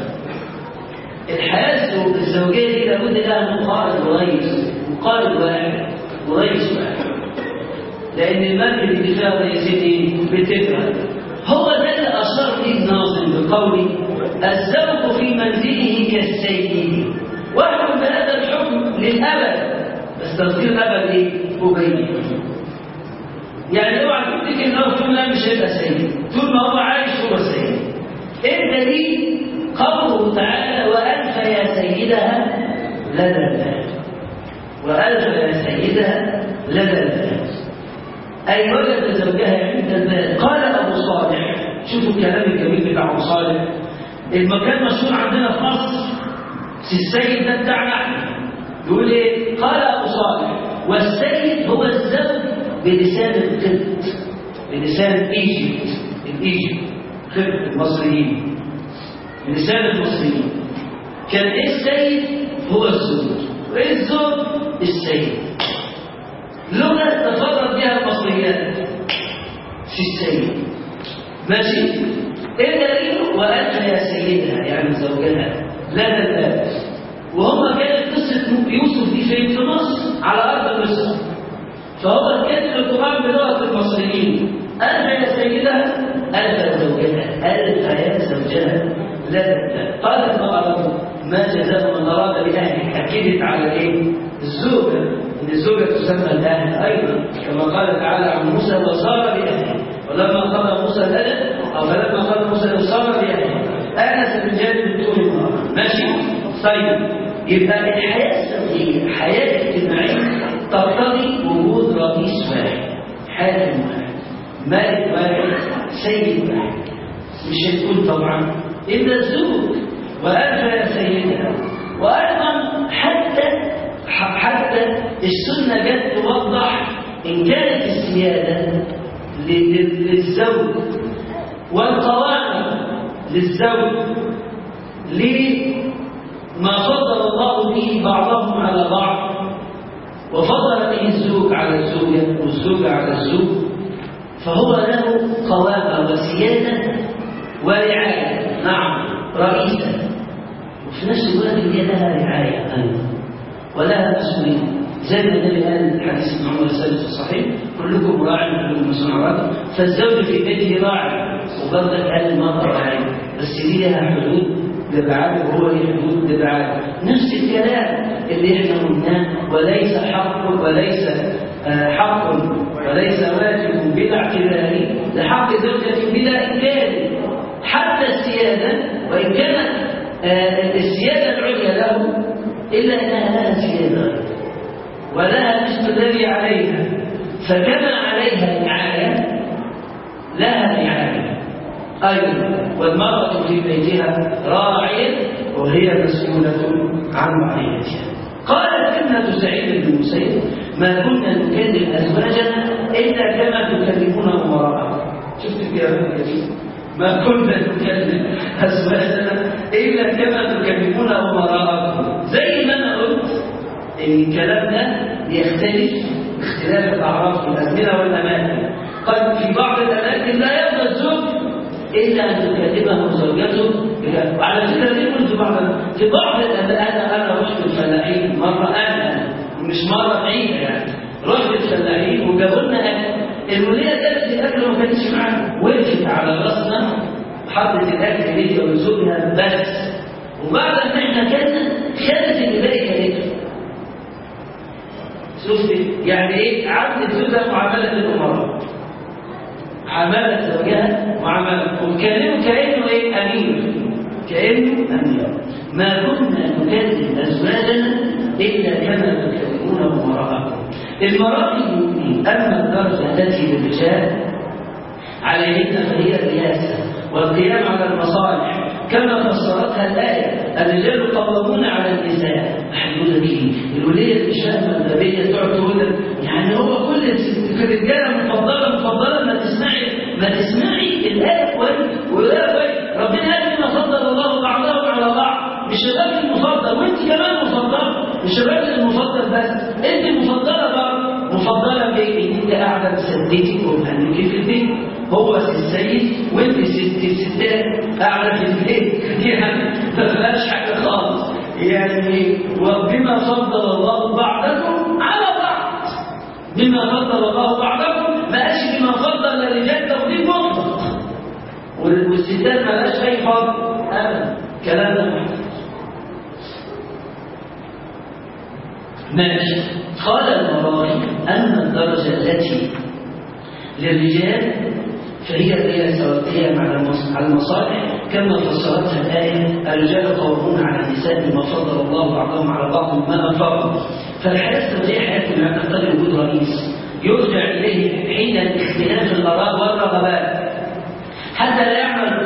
الحياة الزوجية دي لابد لها مقارن ورئيس، مقارن واحد ورئيس واحد، لأن المركز اللي فيها رئيسين بتفرق. هو ده اللي أشار ليه الناظم بقوله الزوج في منزله كالسيد واحكم بهذا الحكم للأبد. بس تصدير الأبد إيه؟ أبيد. يعني اوعى تفتكر ان هو طول ما مش هيبقى سيد، طول ما هو عايش هو سيد. ايه الدليل؟ قوله تعالى وألف يا سيدها لدى الباب. وألف يا سيدها لدى الباب، أي وجد زوجها عند الباب. قال أبو صالح، شوفوا الكلام الجميل بتاع أبو صالح، المكان مشهور عندنا في مصر السيد ده بتاعنا، يقول ايه؟ قال أبو صالح والسيد هو الزوج بلسان القبط، بلسان ايجيبت، قبط المصريين، بلسان المصريين. كان ايه السيد؟ هو الزوج. وايه الزوج؟ السيد. لغه تفرد بها المصريات في السيد. ماشي؟ ايه دليله؟ وألف يا سيدها يعني زوجها لدى الباب. وهم كانت قصه يوسف دي فين؟ في مصر على ارض مصر. فهو كاتب القرآن بلغة المصريين. ألف يا سيدها، ألف زوجها، ألف يا زوجها لدى الباب. قالت المرأة ما جزاء من أراد بأهله، أكدت على إيه؟ الزوجة، إن الزوجة تسمى الأهل أيضا، كما قال تعالى عن موسى وصار بأهله. ولما قضى موسى الأجل أو فلما قضى موسى وصار بأهله آنس من جانب طول النهار. ماشي؟ طيب، يبقى الحياة الزوجية حياة اجتماعية تقتضي وجود رئيس واحد، حاكم واحد، مالك واحد، سيد واحد. مش هتكون طبعا إلا الزوج. وألف يا سيدها. وأيضا حتى السنة جت توضح إن كانت السيادة للزوج والقوامة للزوج لما فضل الله به بعضهم على بعض، وفضل به الزوج على الزوجة والزوجة على الزوج، فهو له قوامة وسيادة ورعاية. نعم، رئيسة، وفي نفس الوقت هي لها رعاية أيضا ولها مسؤولية. زي ما النبي قال الحديث ابن عمر السادس في الصحيح كلكم راع وكلكم مسؤول عن رعيته. فالزوج في بيته راعي، وبرضك قال المرأة راعية، بس دي لها حدود لبعاده وهو له حدود لبعاده. نفس الكلام اللي احنا قلناه، وليس حق وليس واجب بلا اعتبار لحق زوجة بلا إنكار. حتى السيادة وإن كانت السيادة العليا له إلا أنها لها سيادة ولها مثل الذي عليها، فكما عليها رعاية لها رعاية أيضا. والمرأة في بيتها راعية وهي مسؤولة عن رعيتها. قالت ابنة سعيد بن المسيب ما كنا نكلم أزواجنا إلا كما تكلمون أمراءكم. شفت الكلام الجميل؟ ما كنا نكلم أزواجنا إلا كما تكلمون أمراءكم. زي ما أنا قلت إن الكلام ده يختلف باختلاف الأعراف والأزمنة والأماكن. قد في بعض الأماكن لا يرضى الزوج إلا أن تكلمه زوجته بجد. وعلى فكرة دي منذ في بعض الأماكن أنا رحت الفلاحين مرة، أنا مش مرة بعيدة يعني، رحت الفلاحين وجابوا لنا أكل. الولية جابت الأكل وما كانتش معانا، وقفت على راسنا حطت الأكل ليا وزوجها بس، وبعد ما احنا كنا خدت اللي باقي كانته. شفت يعني ايه؟ عملت زوجها معاملة الأمراء، عملت زوجها معاملة، وكلمه كأنه ايه؟ أمير، كأنه أمير. ما كنا نكلم أزواجنا إلا كما تكلمون أمراءكم. المراتب. أما الدرجة التي للرجال عليهن فهي الرياسة والقيام على المصالح كما فسرتها الآية الرجال قوامون على النساء. هيقول لك ايه؟ الولية مش فاهمة النبية تقعد تقول يعني هو كل الرجالة مفضلة ما تسمعي الآية كويس والآية كويس. ربنا قال ما فضل الله بعضهم على بعض، مش الراجل المفضل وانت كمان مفضلة، مش الراجل المفضل بس انت مفضلة برضه. مفضلة بايه؟ انت قاعدة بسدتك ومهنك في البيت، هو السيد وانت الستات قاعدة في البيت يعني ما فيهاش حاجة خالص يعني. وبما فضل الله بعضكم على بعض، بما فضل الله بعضكم، ما قالش بما فضل الرجال تفضيل مطلق والستات ما لهاش اي فضل ابدا. كلام ده ماشي. قال المراغي أن الدرجة التي للرجال فهي الرياسة والقيام على المصالح كما فسرتها الآية الرجال قوامون على النساء بما فضل الله بعضهم على بعض مما أنفقوا. فالحياة الزوجية حياة تحتاج وجود رئيس يرجع إليه حين اختلاف الآراء والرغبات حتى لا يعمل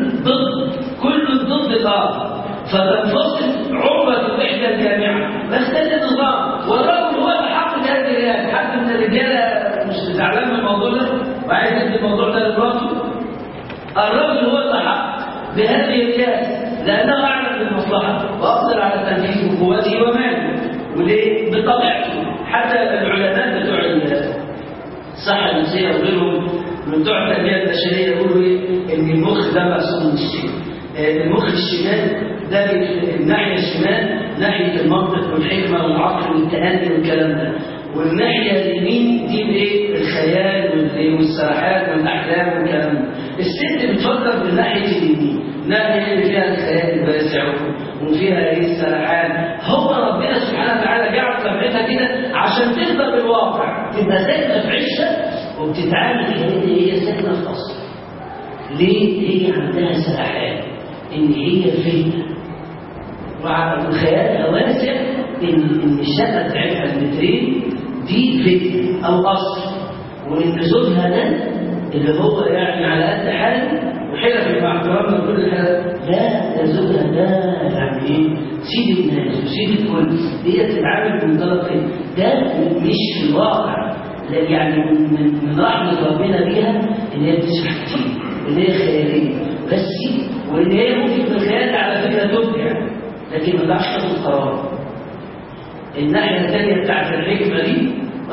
كل ضد الآخر فتنفصل عقبة إحدى الجامعة. بس ده النظام، والرجل هو الحق بهذه الرياسة. حتى من الرجالة مش زعلان من الموضوع ده وعايز يدي الموضوع ده لمراته. الرجل هو الحق بهذه الرياسة لأنه أعلم بالمصلحة وأقدر على تنفيذ قوته وماله. وليه؟ بطبيعته. حتى العلماء بتوع الصحة النفسية وغيرهم من بتوع التنمية البشرية يقولوا إيه؟ إن المخ ده مقسوم نصين. المخ الشمال ده الناحية الشمال ناحية المنطق والحكمة والعقل والتأني والكلام ده، والناحية اليمين دي بايه؟ الخيال والسرحات والأحلام والكلام ده. الست بتفكر بالناحية اليمين، الناحية اللي فيها الخيال الواسع وفيها ايه؟ السرحات. هو ربنا سبحانه وتعالى جعل طبيعتها كده عشان تقدر بالواقع تبقى ساكنة في عيشها وبتتعامل كأن هي ساكنة في قصر. ليه؟ هي عندها سرحات إن هي فتنة وخيالها واسع إن الشقة بتاعتها المترين دي فتنة أو قصر، وإن زوجها ده اللي هو يعني على قد حاله وحرف مع احترامنا لكل حاجة، لا ده زوجها ده يعني إيه؟ سيد الناس وسيد الكل. هي تتعامل بمنطلق ده مش في الواقع، لا يعني من رحمة ربنا بيها إن هي بتسمع كتير وإن هي خيالية بس، وإن هي ممكن بالخيال على فكرة تبدع لكن ما تعرفش تاخد قرار. الناحية الثانية بتاعت الحكمة دي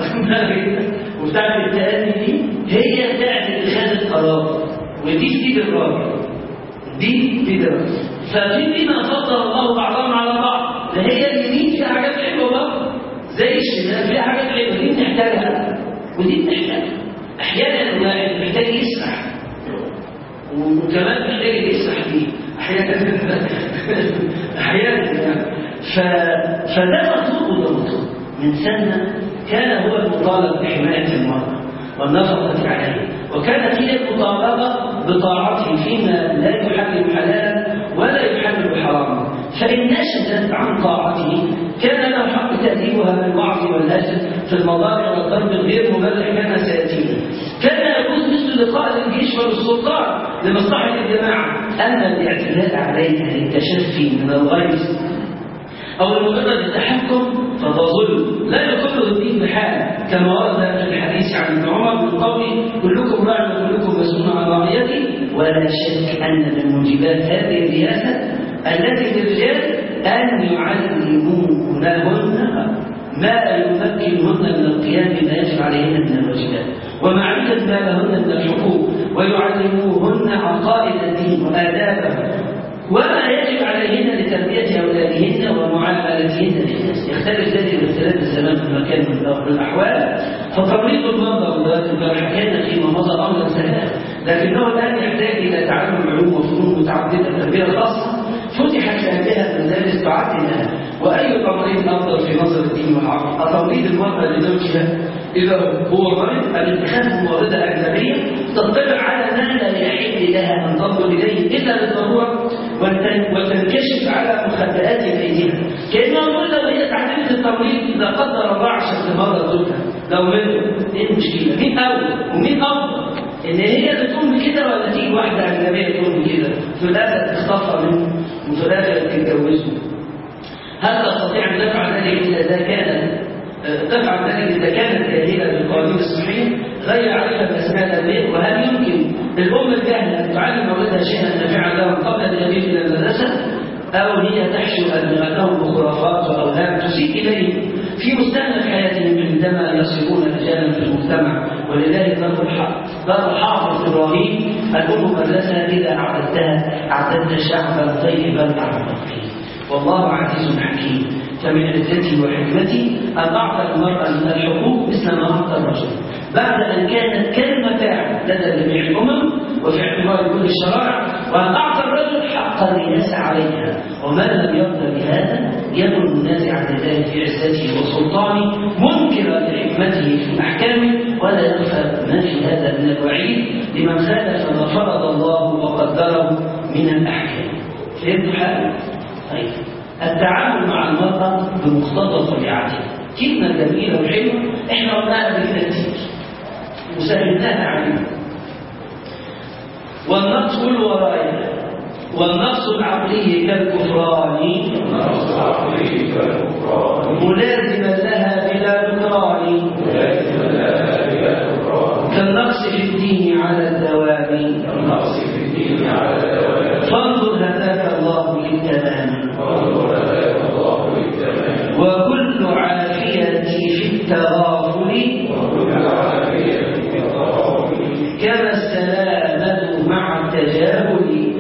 وبتاعت التأني دي هي بتاعت اتخاذ القرار، ودي تفيد الراجل، دي تفيد الراجل. ففي بما فضل الله بعضهم على بعض، ده هي اليمين فيها حاجات حلوة برضه زي الشمال فيها حاجات حلوة، دي بنحتاجها ودي بنحتاجها. أحيانا الواحد محتاج يسرح وكمان محتاج يسرح فيه أحيانا يعني. فده مطلوب وده مطلوب. من ثم كان هو المطالب بحماية المرأة والنفقة عليه، وكانت هي المطالبة بطاعته فيما لا يحرم حلالا ولا يحرم حراما. فإن نشدت عن طاعته كان له حق تأديبها بالوعظ والهجر في المضاجع والضرب الغير مبرح كما سيأتينا. كان يجوز مثل لقاء الجيش والسلطان لمصلحة الجماعة. أما الاعتداء عليها للتشفي من الغيظ أو لمجرد التحكم فده ظلم لا يقر الدين بحال، كما ورد في الحديث عن ابن عمر من قوله كلكم راع وكلكم مسؤول عن رعيته. ولا شك أن من موجبات هذه الرياسة التي للرجال أن يعلمونهن ما يمكنهن من القيام بما يجب عليهن من الواجبات ومعرفة ما لهن من الحقوق، ويعلموهن عقائد الدين وآدابه وما يجب عليهن لتربية أولادهن ومعاملتهن للناس. يختلف ذلك باختلاف الزمان والمكان والأحوال. فتمريض المرضى وذات الجرح كان فيما مضى أمرا سهلا، لكنه الآن يحتاج إلى تعلم علوم وفنون متعددة تربية خاصة فتحت لها مدارس تعددها. وأي تمريض أفضل في نظر الدين والعقل؟ التمريض المرأة لزوجها إذا هو مريض أن اتخاذ ممرضة أجنبية تطلع على ما لا يحل لها أن تنظر إليه إلا للضرورة وتنكشف على مخبئات أيديها. كأنه يقول لو هي تعلمت التمريض إذا قدر الله عشان تمرض زوجها لو منه إيه المشكلة؟ مين أول ومين أفضل؟ ان هي بتقوم بكده ولا تيجي واحده اجنبيه تقوم بكده في الاخر تخطفها منه وفي الاخر تتجوزه. هل تستطيع ان تفعل ذلك اذا كانت جاهله بالقوانين الصحيح غير عارفه باسماء الابناء؟ وهل يمكن الام الجاهله ان تعلم اولادها شيئا نافعا لهم قبل التغيير الى المدرسه؟ او هي تحشو ادمغتهم بخرافات واوهام تسيء اليهم في مستهلك حياتهم عندما يصيرون رجالا في المجتمع؟ ولذلك ذكر حافظ ابراهيم الام مدرسه اذا اعددت شعبا طيبا تعرف فيه. والله عزيز حكيم، فمن عزته وحكمته ان اعطى المراه من الحقوق مثل ما اعطى الرجل بعد ان كانت كلمه فاعل لدى جميع الامم وفي اعتبار كل الشرائع، وان اعطى الرجل حق الرئاسه عليها، ومن لم يرضى بهذا يكن منازعا لله في عزته وسلطانه منكرا لحكمته في احكامه، ولا يخفى ما في هذا من الوعيد لمن خالف ما فرض الله وقدره من الاحكام. فهمت حاجه؟ طيب، التعامل مع المرأة بمقتضى طبيعتها كلمة جميلة وحلوة احنا قلناها قبل كده كتير وسهلناها علينا. والنقص الورايا والنقص العقلي كالكفران ملازما لها بلا نكران كالنقص في الدين على الدوام فانظر هداك الله للتمام وكل عافية في التغافل كما السلامة مع التجاهل.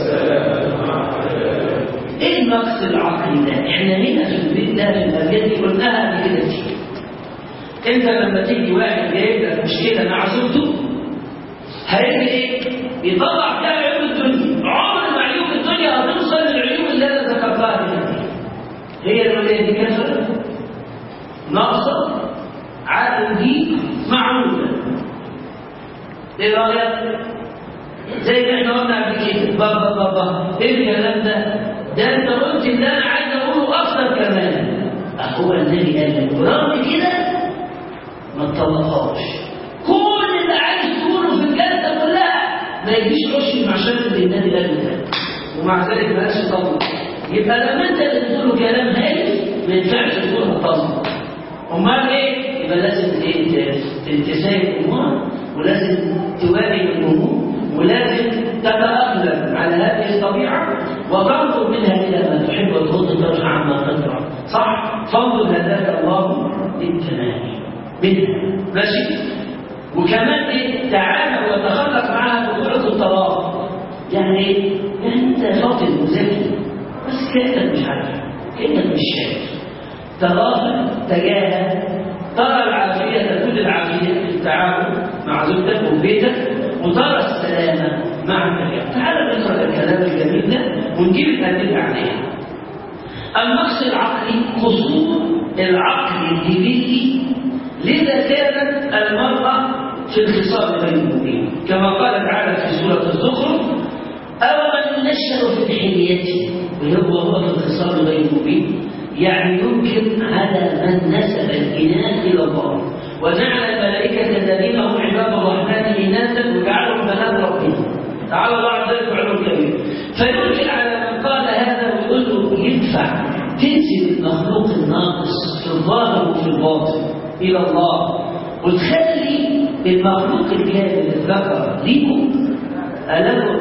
ايه النقص العقلي ده؟ احنا هنا في البيت ده في الابيات دي قلناها قبل كده كتير. انت لما تيجي واحد جايب لك مشكله مع زوجته هيجي ايه؟ يطلع فيها عيوب الدنيا. عمر ما عيوب الدنيا هتوصل للعيوب اللي انا ذكرتها هنا. هي الوليه دي كسرت ناقصه عقل دي معروفه. ايه رايك؟ زي ما احنا قلنا قبل كده بابا ايه الكلام ده؟ ده انت قلت اللي انا عايز اقوله اكثر كمان. هو النبي قال لك برغم كده ما تطلقهاش. كل اللي عايز تقوله في الجلسه كلها ما يجيش رشد مع شرط النبي قال ده ومع ذلك ما قالش طلق. يبقى لما انت اللي بتقوله كلام هايف ما ينفعش تقول طلق. امال ايه؟ يبقى لازم تنتساب الامور ولازم تواجه الامور ولازم تتأقلم على هذه الطبيعة وتنظر منها إلى ما تحب وتغض ترجع عما تكره. صح؟ فانظر هداك الله للتمام منها. ماشي؟ وكمان ايه؟ تعامل وتخلق معها بطرق التواضع. يعني ايه؟ يعني انت فاضل وذكي بس كأنك مش عارف، كأنك مش شايف. تغافل تجاهل ترى العافية كل العافية في التعامل مع زوجتك وبيتك وترى السلامة مع الكلام. تعال نقرأ الكلام الجميل ده ونجيب الأدلة عليه. النقص العقلي قصور العقل الجبلي، لذا كانت المرأة في الخصام غير المبين كما قال تعالى في سورة الزخرف: أومن نشأ في الحلية وهو في الخصام غير المبين، يعني يمكن على من نسب الإناث إلى الله وجعل الملائكة الذين هم عباد الرحمن إناثا وجعلهم بنات ربهم. تعالى الله عز وجل علو كبير. فيمكن على من قال هذا ويقول له ينفع تنسب المخلوق الناقص في الظاهر وفي الباطن إلى الله وتخلي المخلوق الكامل الذكر ليكم أله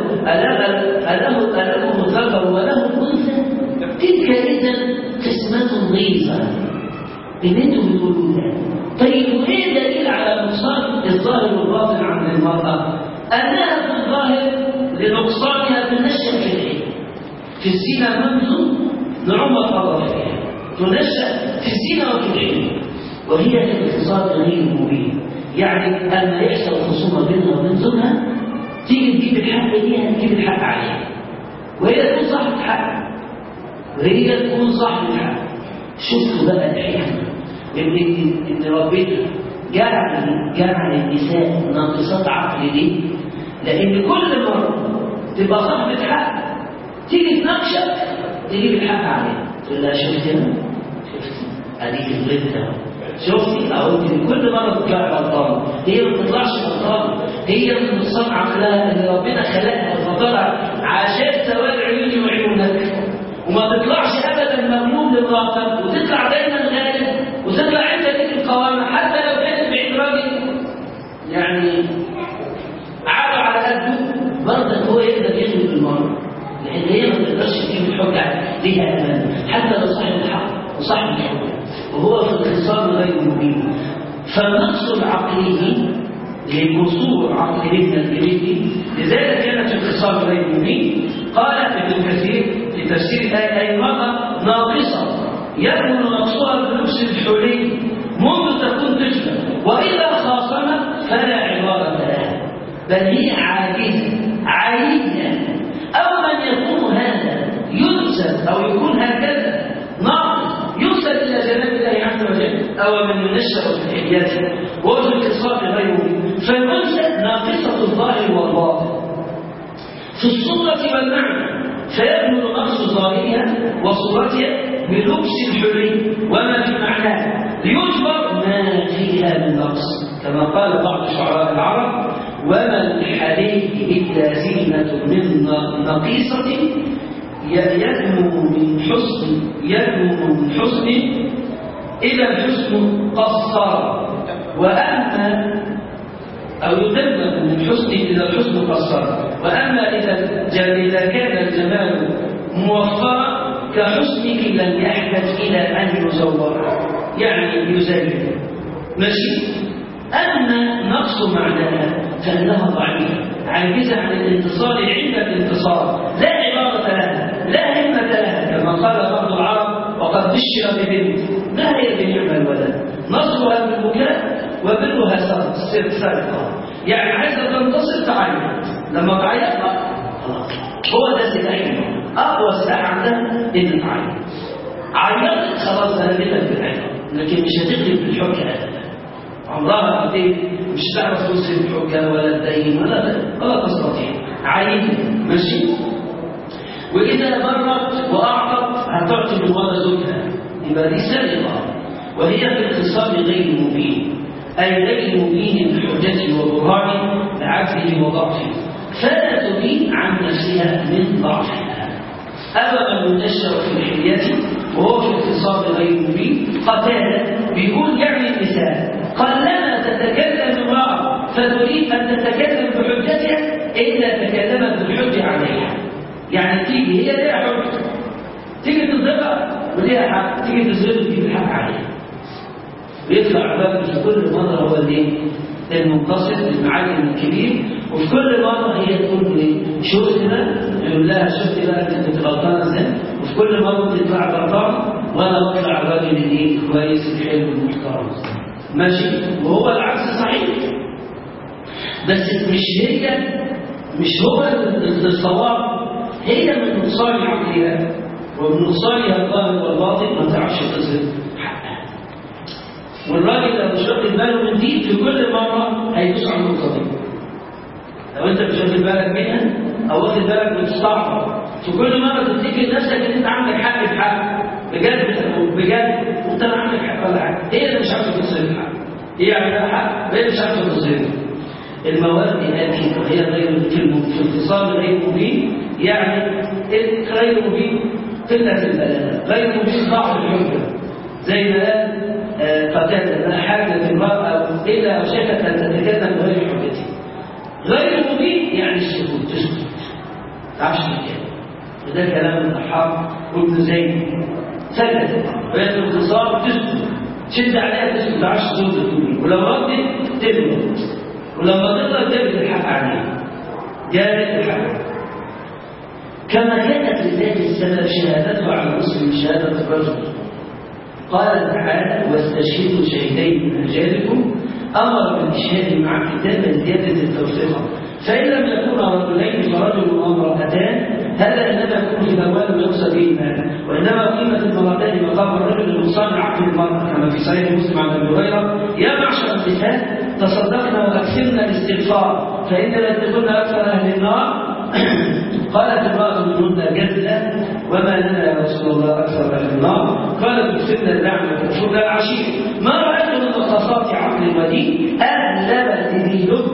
الذكر وله الأنثى. تلك إذا قسمة ضيفة اللي انتم بتقولوه ده. طيب وايه دليل على نقصان الظاهر والباطن عند المرأة؟ أنها في الظاهر لنقصانها تنشأ في الحلم في الزينة منذ نعومة أظافرها، تنشأ في الزينة وفي الحلم، وهي في الخصام غير مبين. يعني أما يحصل خصومة بينها وبين زوجها تيجي تجيب الحق ليها تجيب الحق عليها، وهي تكون صاحبة حق وهي تكون صاحبة حق. شوفوا بقى الحكمة إن ربنا جعل النساء ناقصات عقل ليه؟ لأن كل مرة تبقى صاحبة حق تيجي تناقشك تجيب الحق عليها تقول لها شفتي أنا؟ شفتي؟ أديك البنت أهو شفتي؟ أهو كل مرة تطلع غلطانة، هي ما بتطلعش غلطانة، هي هي من نقصان عقلها اللي ربنا خلقها فطلع عشان سواد عيوني وعيونك، وما تطلعش ابدا مغلوب للراقب، وتطلع دايما غالب، وتطلع انت ليك القوامه حتى لو كانت باعتراض يعني عقله على قده، برضه هو يقدر يغلب المرء، لان هي ما تقدرش تجيب الحجه ليها امان حتى لو صاحب الحق وصاحب الحجه، وهو في الخصام غير مبين. فالنقص العقلي لقصور عقل ابن الجريدي، لذلك كانت الخصام غير مبين. قال ابن كثير في تفسير الآية: أي امرأة ناقصة يكمن نقصها بلبس الحلي منذ تكون طفلة، وإذا خاصمت فلا عبارة لها، بل هي عاجزة أو من يكون هذا ينسب أو يكون هكذا ناقص ينسب إلى جلال الله عز وجل، أو من ينشأ في حياته وهو في الخصام غير مبين. فالأنثى ناقصة الظاهر والباطن في الصورة والمعنى، فيبلغ نقص ظاهرها وصورتها بلبس الحلي وما في معناه ليجبر ما فيها من نقص، كما قال بعض شعراء العرب: وما الحلي إلا زينة من نقيصة ينمو من حسن إلى الحسن قصر، وأما أو يدمج من حسن إلى الحسن قصر، وأما إذا كان الجمال موفرا كحسنك لم يحتج إلى أن يزور، يعني يزين ماشي. أما نقص معناها فإنها ضعيفة عاجزة عن الانتصار عند الانتصار، لا عبارة لها لا همة لها، كما قال بعض العرب: وقد بشر ببنت ما هي بنعم الولد، نصرها بالبكاء وبرها سرقة، يعني عايزة تنتصر تعيط، لما تعيط خلاص هو ده سلاحها، أقوى سلاح عندها إن تعيط، عيطت خلاص غلبتك بالعيط، لكن مش هتغلب بالحجة أبدا، عمرها مش تعرف توصل الحجة ولا الدين ولا تستطيع، عيط ماشي. وإذا مرت وأعطت هتعطي من وراء زوجها، يبقى دي سرقة، وهي في الخصام غير مبين، أي غير مبين بحجته وبرهانه لعجزه وضعفه، فلا تبين عن نفسها من ضعفها. أما من ينشأ في الحلية وهو في الخصام غير مبين، قتادة بيقول يعني النساء: قلما تتكلم امرأة فتريد أن تتكلم بحجتها إلا تكلمت بالحجة عليها، يعني تيجي هي ليها حجة، تيجي تظهرها وليها حق، تيجي تظهرها تجيب الحق عليها، ويطلع باب في كل مرة هو المنتصر المعلم الكبير، وفي كل مرة هي تقول لي شفت بقى، يقول لها شفت بقى انت كنت غلطانة ازاي، وفي كل مرة تطلع غلطان وانا بطلع الراجل كويس الحلو المحترم ماشي. وهو العكس صحيح، بس مش هو الصواب، هي من نقصان عقلها ومن نقصانها الظاهر والباطن ما تعرفش تصل حقها. والراجل لو مش واخد باله من دي في كل مرة هيدوس على النقطة دي، لو انت مش واخد بالك منها او واخد بالك من الصعب، في كل مرة تفتكر نفسك ان انت عندك حق في حق بجد وانت عندك حق ولا حق، هي اللي مش عارفة تصل الحق، هي عندها حق وهي مش عارفة تصل. المواد هذه وهي غير في الخصام غير مبين، يعني غير مبين قلة البلاغة، غير مبين ضعف الحجة، زي ما قتادة: لا حاجة المرأة إلا أوشكت أن تتكلم بغير حجتها. غير مبين يعني السكوت، تسكت تعرفش تتكلم، وده كلام الضحاك وابن زيد، سكت وهي في الخصام تسكت، تشد عليها تسكت تعرفش تقول، ولو ردت تبرد، ولما تقدر تبرد الحق عليها جارت الحق. كما كانت لذات السبب شهادته على المسلم شهادة الرجل، قال تعالى: واستشهدوا شهيدين من رجالكم، أمر بالإشهاد مع كتابة زيادة التوثيق، فإن لم يكونا رجلين فرجل وامرأتان، هذا إنما يكون في الأموال ويقصد به المال، وإنما قيمة المرأتان مقام الرجل المصان عقل المرأة، كما في صحيح مسلم عن أبي هريرة: يا معشر النساء تصدقنا واكثرنا الاستغفار فإن لم تكن أكثر أهل النار. قالت امرأة منهن: جزلة، وما لنا يا رسول الله أكثر أهل النار؟ قالت: اكثرنا اللعنة والكفر العشير. ما رأيت من مختصات عقل ودين أغلب ذي لب من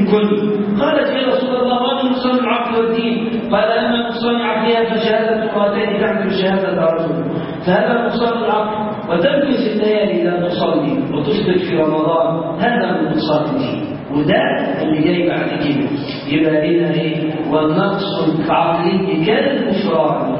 كل. قالت يا رسول الله ومن نقصان العقل والدين؟ قال أما نقصان عقلها فشهادة امرأتين تعمل شهادة رجل، فهذا نقصان العقل. وتمكث الليالي لا تصلي وتصبح في رمضان، هذا من نقصان الدين. وده اللي جاي بعد كده يبقى لنا ايه؟ والنقص العقلي كالكفران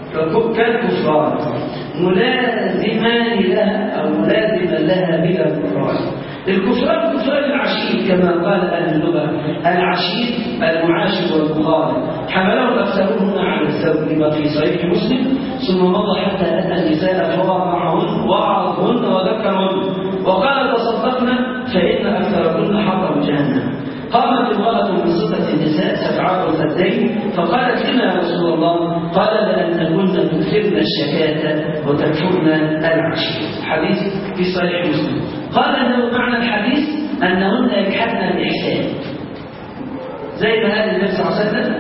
ملازمان لها او ملازما لها بلا كفران. الكفران كفران العشير كما قال اهل اللغه، العشير المعاشر والمخالف، حمله اكثرهن على الزوج لما في صحيح مسلم. ثم مضى حتى اتى النساء فوضعهن وعظهن وذكرهن وقال تصدقنا فان اكثرهن حطب جهنم. قامت امرأة من صفة النساء سبعات الخدين فقالت لنا يا رسول الله؟ قال لأنكن تكثرن الشكاة وتكفرن العشير. حديث في صحيح مسلم. قال أنه معنى الحديث أنهن يجحدن الإحسان، زي ما قال النبي صلى الله عليه وسلم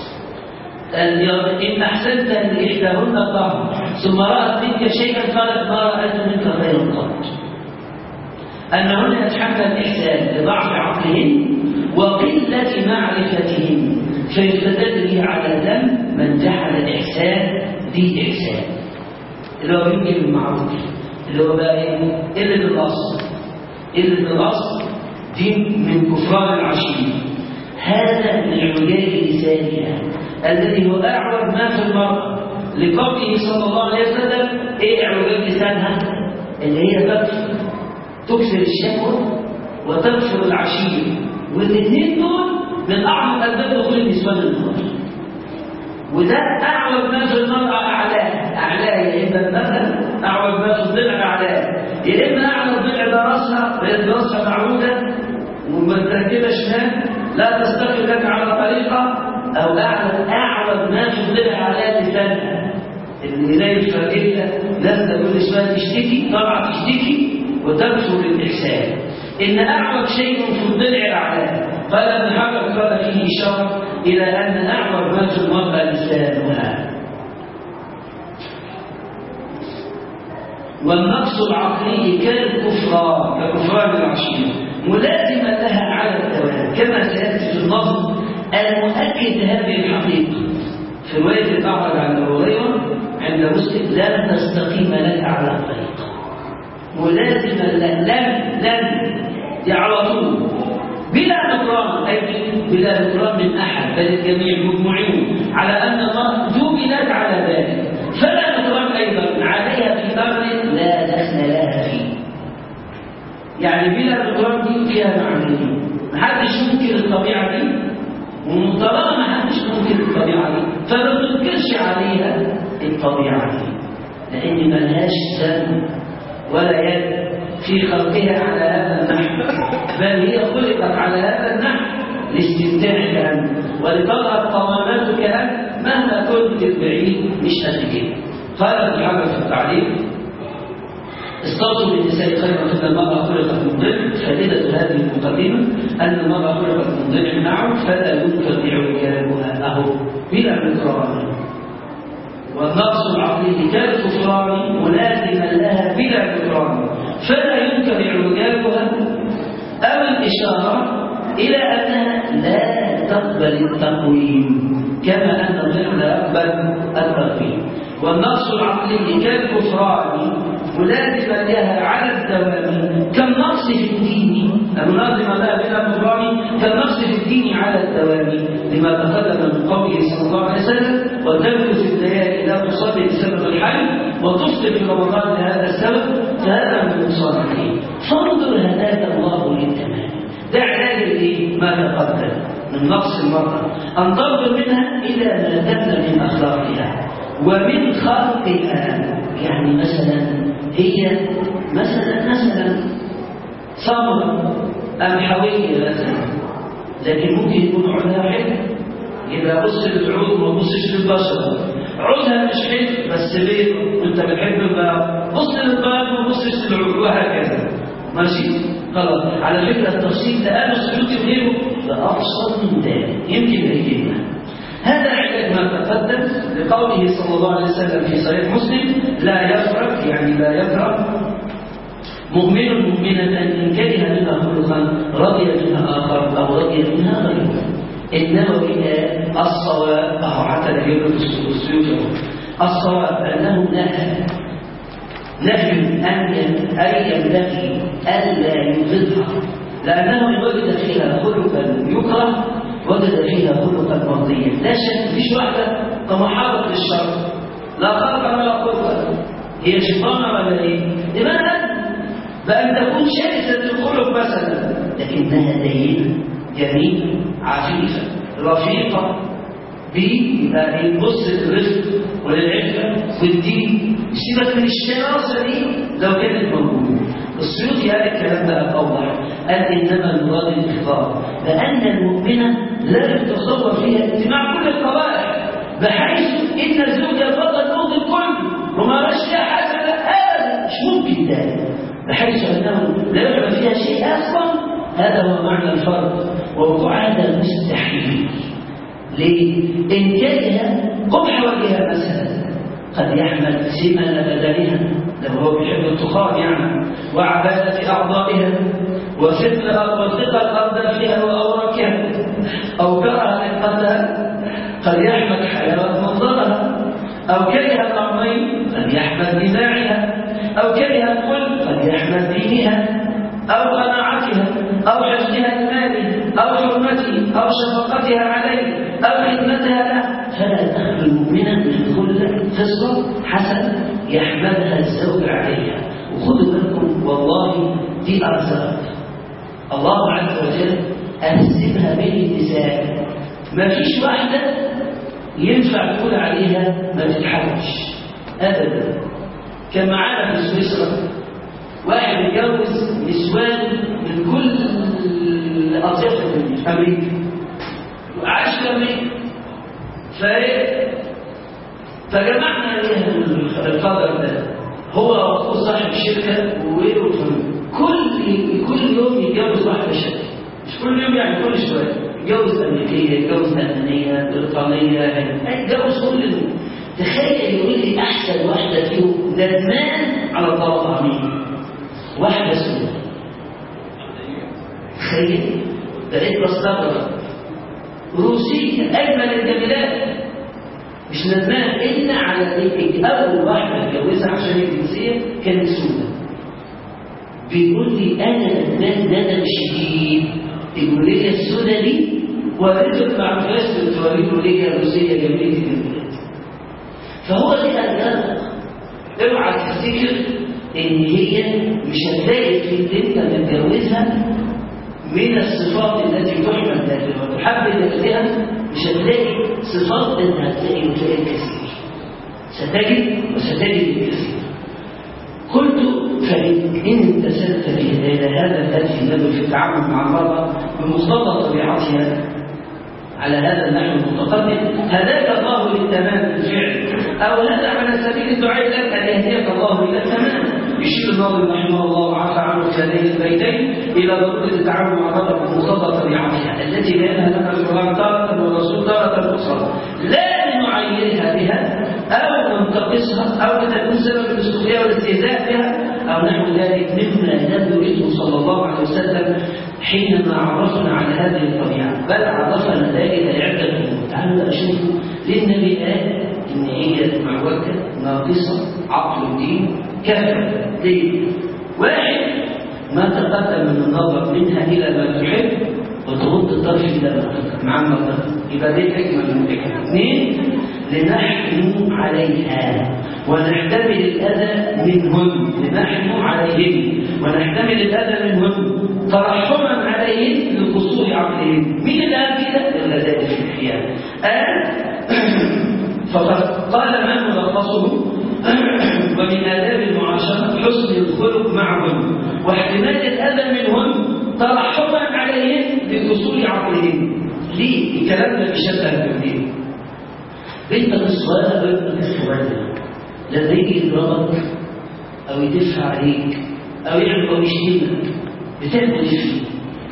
إن أحسنت لإحداهن الظهر ثم رأت منك شيئا قالت ما رأيت منك خيرا قط. أنهن يجحدن الإحسان لضعف عقلهن وقلة معرفتهم، فيستدل به على ذنب من جحد الإحسان ذي إحسان، اللي هو يمكن المعروف، اللي هو بقى إيه؟ إلا بالأصل دي من كفران العشير. هذا من عجاج لسانها الذي هو أعوج ما في المرء، لقوله صلى الله عليه وسلم إيه عجاج لسانها؟ اللي هي تكسر الشكوى وتكسر العشير، والاثنين دول من اعظم اسباب دخول النسوان النار. وده اعوج ما في المرأة اعلاه يا اما مثلا اعوج ما في الضلع اعلاه، يا اما اعلى الضلع ده راسها معوده ومتركبه شمال لا تستقل لك على طريقه، او اعوج ما في الضلع اعلاه لسانها، اللي زي الفرجله لازم كل شويه تشتكي، طبعا تشتكي وتكسر الإحسان. إن أعوج شيء في الضلع الأعلى. قال ابن حجر قال فيه إشارة إلى أن أعوج ما في المرأة لسانها. والنقص العقلي ككفران العشير ملازما لها على الدوام، كما سيأتي في النظم المؤكد هذه الحقيقة. في رواية الأعرج عن أبي هريرة عند مسلم لن تستقيم لك على الطريق، ملازما لن دي على طول بلا نكران، اي بلا نكران من احد، بل الجميع مجموعين على ان الله جبلت على ذلك، فلا نكران ايضا عليها في امر لا دخل لها فيه. يعني بلا نكران دي فيها معنيين، محدش ممكن الطبيعه دي، وطالما محدش ممكن الطبيعه دي فما تنكرش عليها الطبيعه دي، لان ملهاش ذنب ولا يد في خلقها على هذا النحو، بل هي خلقت على هذا النحو لاستمتاع بها ولتظهر قواماتك مهما كنت بعيد مش قد كده. قال ابن حجر في التعليق استوصوا بالنساء خيرا فإن المرأة خلقت من ضلع. فائدة هذه المقدمة أن المرأة خلقت من ضلع معه فلا ينكر بعوجابها أهو بلا نكران. والنقص العقلي كالكفران ملازما لها بلا كفران فلا ينكر اعوجاجها، او الاشاره الى انها لا تقبل التقويم كما ان الضلع لا يقبل التقويم. والنقص العقلي كالكفران ملازما لها على الدوام كالنقص في الدين، الملازمه لها بلا كفران كالنقص في الدين على الدوام، لما تقدم من قوله صلى الله عليه وسلم وتمكث الليالي لا تصلي بسبب الحي وتصبح في رمضان لهذا السبب، فهذا من نقصان الدين. فانظر هداك الله للتمام. ده علاج ما تقدم من نقص المرأة، أن تنظر منها إلى ما تم من أخلاقها ومن خلقها. يعني مثلا هي مثلا صبر أم حوية مثلا، لكن ممكن يكون عودها حلو، يبقى بص للعود وما تبصش للبشر. عودها مش حلو بس ليه؟ وانت بتحب الباب، بص للباب وما تبصش للعود، وهكذا. ماشي؟ خلاص. على فكرة التفصيل ده قالوا السلوكي وغيره ده أبسط من ذلك، يمكن يجيبنا. هذا عدة ما تقدم لقوله صلى الله عليه وسلم في صحيح مسلم لا يفرق، يعني لا يفرق مؤمن مؤمنا أن كره منها خلقا رضي منها آخر أو رضي النووي الصواب أو حتى نجيب السيوط الصواب أنه نهي أن ينبغي ألا يغضها، لأنه إن وجد فيها خلقا يكره وجد فيها خلقا مرضيا. لا شك مفيش واحدة كمحرك للشر، لا خلقا ولا خلقا، هي شيطانة ولا إيه؟ لماذا؟ بأن تكون شرسة الخلق مثلا، لكنها دينة جميلة عفيفة رفيقة يبقى يبص للرزق وللعفة والدين، سيبك من الشراسة دي لو كانت موجودة. السيوطي قال الكلام ده أوضح، قال إنما المراد الإخبار بأن المؤمنة لا يتصور فيها اجتماع كل القبائل، بحيث إن الزوجة فضل الموت الكل وما رش فيها حسنة أبدا، مش ممكن ده، بحيث أنه لا يعمل فيها شيء أصلا. هذا هو معنى الفرق، ووقوع هذا مستحيل. ليه؟ إن كان قبح وجهها مثلا قد يحمل سمن بدنها لو هو بيحب التخار يعني، وعبادة أعضائها وثقل أردافها وأوراقها، أو كره حقتها قد يحمل حلاوة منظرها، أو كره الأمرين قد يحمل دماعها، أو كره الكل قد يحمل دينها أو قناعتها أو حفظها لماله أو حرمته أو شفقتها عليه أو خدمتها له، فلا تخلو المؤمنة من كل خصلة حسنة يحملها الزوج عليها. وخذوا بالكم والله دي أرزاق الله عز وجل أنزلها بين النساء، ما فيش واحدة ينفع تقول عليها ما تتحرش أبدا. كان معانا في سويسرا واحد يتجوز نسوان من كل أطياف أمريكا وعاش في أمريكا، فجمعنا عليها القدر ده، هو صاحب شركة وغيره، كل يوم يتجوز واحدة شركة، مش كل يوم يعني كل شوية يتجوز أمريكية، يتجوز ألمانية، بريطانية، يتجوز كل يوم. تخيل يقول لي أحسن واحدة فيهم ندمان على الطلاق عميق، واحدة سوداء. تخيل بقيت بستغرب، روسية أجمل الجميلات مش ندمان إلا على إيه؟ أول واحدة اتجوزها عشان الجنسية كانت سوداء. بيقول لي أنا ندمان ندم شديد، يقول لي السوداء دي وريته مع الفاس بتوريه لي روسية جميلة الجميلات. فهو دي الجنة. اوعى تفتكر إن هي مش هتلاقي في اللي أنت متجوزها من الصفات التي تحمل داخلها وتحب داخلها، مش هتلاقي صفات انها هتلاقي الكثير، ستجد الكثير. قلت فإن امتثلت في هذا الذي يدل في التعامل مع المرأة بمقتضى طبيعتها على هذا النحو المتقدم، هداك الله للتمام بالفعل، أو هذا على سبيل الدعاء لك أن يهديك الله إلى التمام. يشير الناظم رحمه الله وعفى عنه في هذين البيتين إلى ضرورة التعامل مع المرأة بمقتضى طبيعتها التي بينها لنا القرآن تارة والرسول تارة أخرى، لا لنعيرها بها أو ننتقصها أو لتكون سبب السخرية والاستهزاء بها أو نحو ذلك مما لم يريده صلى الله عليه وسلم حينما عرفنا على هذه الطبيعة، بل عرفنا ذلك لعدة أمور. تعالوا أشوفوا للنبي قال إن هي معوجة ناقصة عقل ودين كافر. ليه؟ واحد ما تقدم من النظر منها إلى ما تحب وتغض الطرف إلى ما تحب مع النظر، يبقى دي حكمة من الحكمة. اثنين لنحكم عليها ونحتمل الأذى منهن، لنحكم عليهن ونحتمل الأذى منهن ترحما عليهن لقصور عقلهن. مين اللي قال كده؟ الغزالي في الإحياء فقد قال ما ملخصه ومن آداب المعاشرة حسن الخلق معهن واحتمال الأذى منهن ترحما عليهن لقصور عقلهن. ليه؟ الكلام ده بيشبه بالدين. بنتك الصغيرة وابنك الصغير لما يجي يضربك أو يدفع عليك أو يعمل أو يشتمك بتعمل إيه فيه؟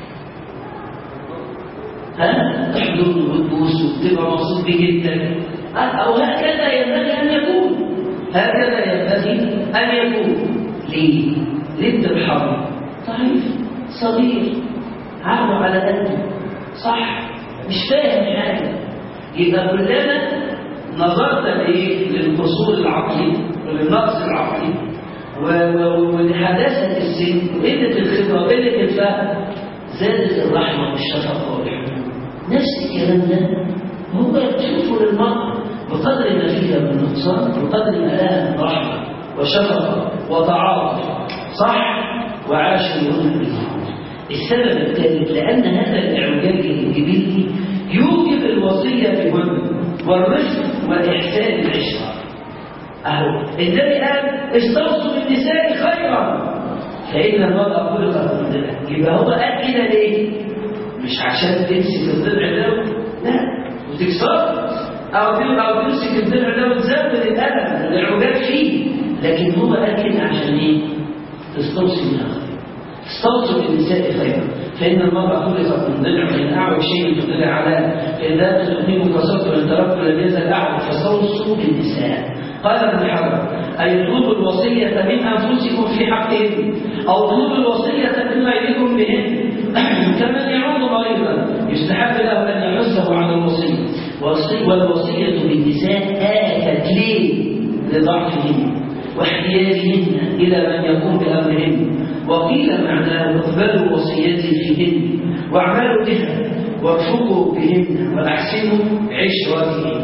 تحضنه وتبوسه وتبقى مبسوط بيه جدا، أو هكذا ينبغي أن يكون، هكذا ينبغي أن يكون. ليه؟ ليه بترحمه؟ ضعيف صغير عقله على قده، صح؟ مش فاهم حاجة. يبقى كلما نظرت للقصور العقلي وللنقص العقلي ولحداثة السن وقلة الخبرة وقلة الفهم زادت الرحمة والشفقة والحنان. نفس الكلام ده هو تشوفه للمرء بقدر ما فيها من نقصان بقدر ما لها من رحمة وشفقة وتعاطف، صح؟ وعاشرون بالمعروف. السبب الثالث لأن هذا الإعجاج الجبلي يوجب الوصية بالود والرفق والإحسان العشرة. أهو النبي قال استوصوا بالنساء خيرا فإن المرأة خلقت من ضلع. يبقى هو قال كده ليه؟ مش عشان تمسك الضلع ده لا وتكسره أو تمسك الضلع ده وتزود الألم والإعجاج فيه، لكن هو قال كده عشان إيه؟ تستوصي منها خيرا. استوصوا بالنساء خيرا فإن المرأة خلقت من ضلع وإن أعوج شيء تضلع على فإذا تقيم كسرت وإن تركت لم يزل أعوج فاستوصوا بالنساء. قال ابن حجر أي اطلبوا الوصية من أنفسكم في حقهم أو اطلبوا الوصية من غيركم بهم كمن يعود مريضا يستحب له أن يحثه على الوصية. والوصية بالنساء آتت ليه؟ لضعفهن واحتياجهن إلى من يقوم بأمرهن. وقيل معناه اقبلوا وصيتي فيهن واعملوا بها وارفقوا بهن وأحسنوا عشرتهن.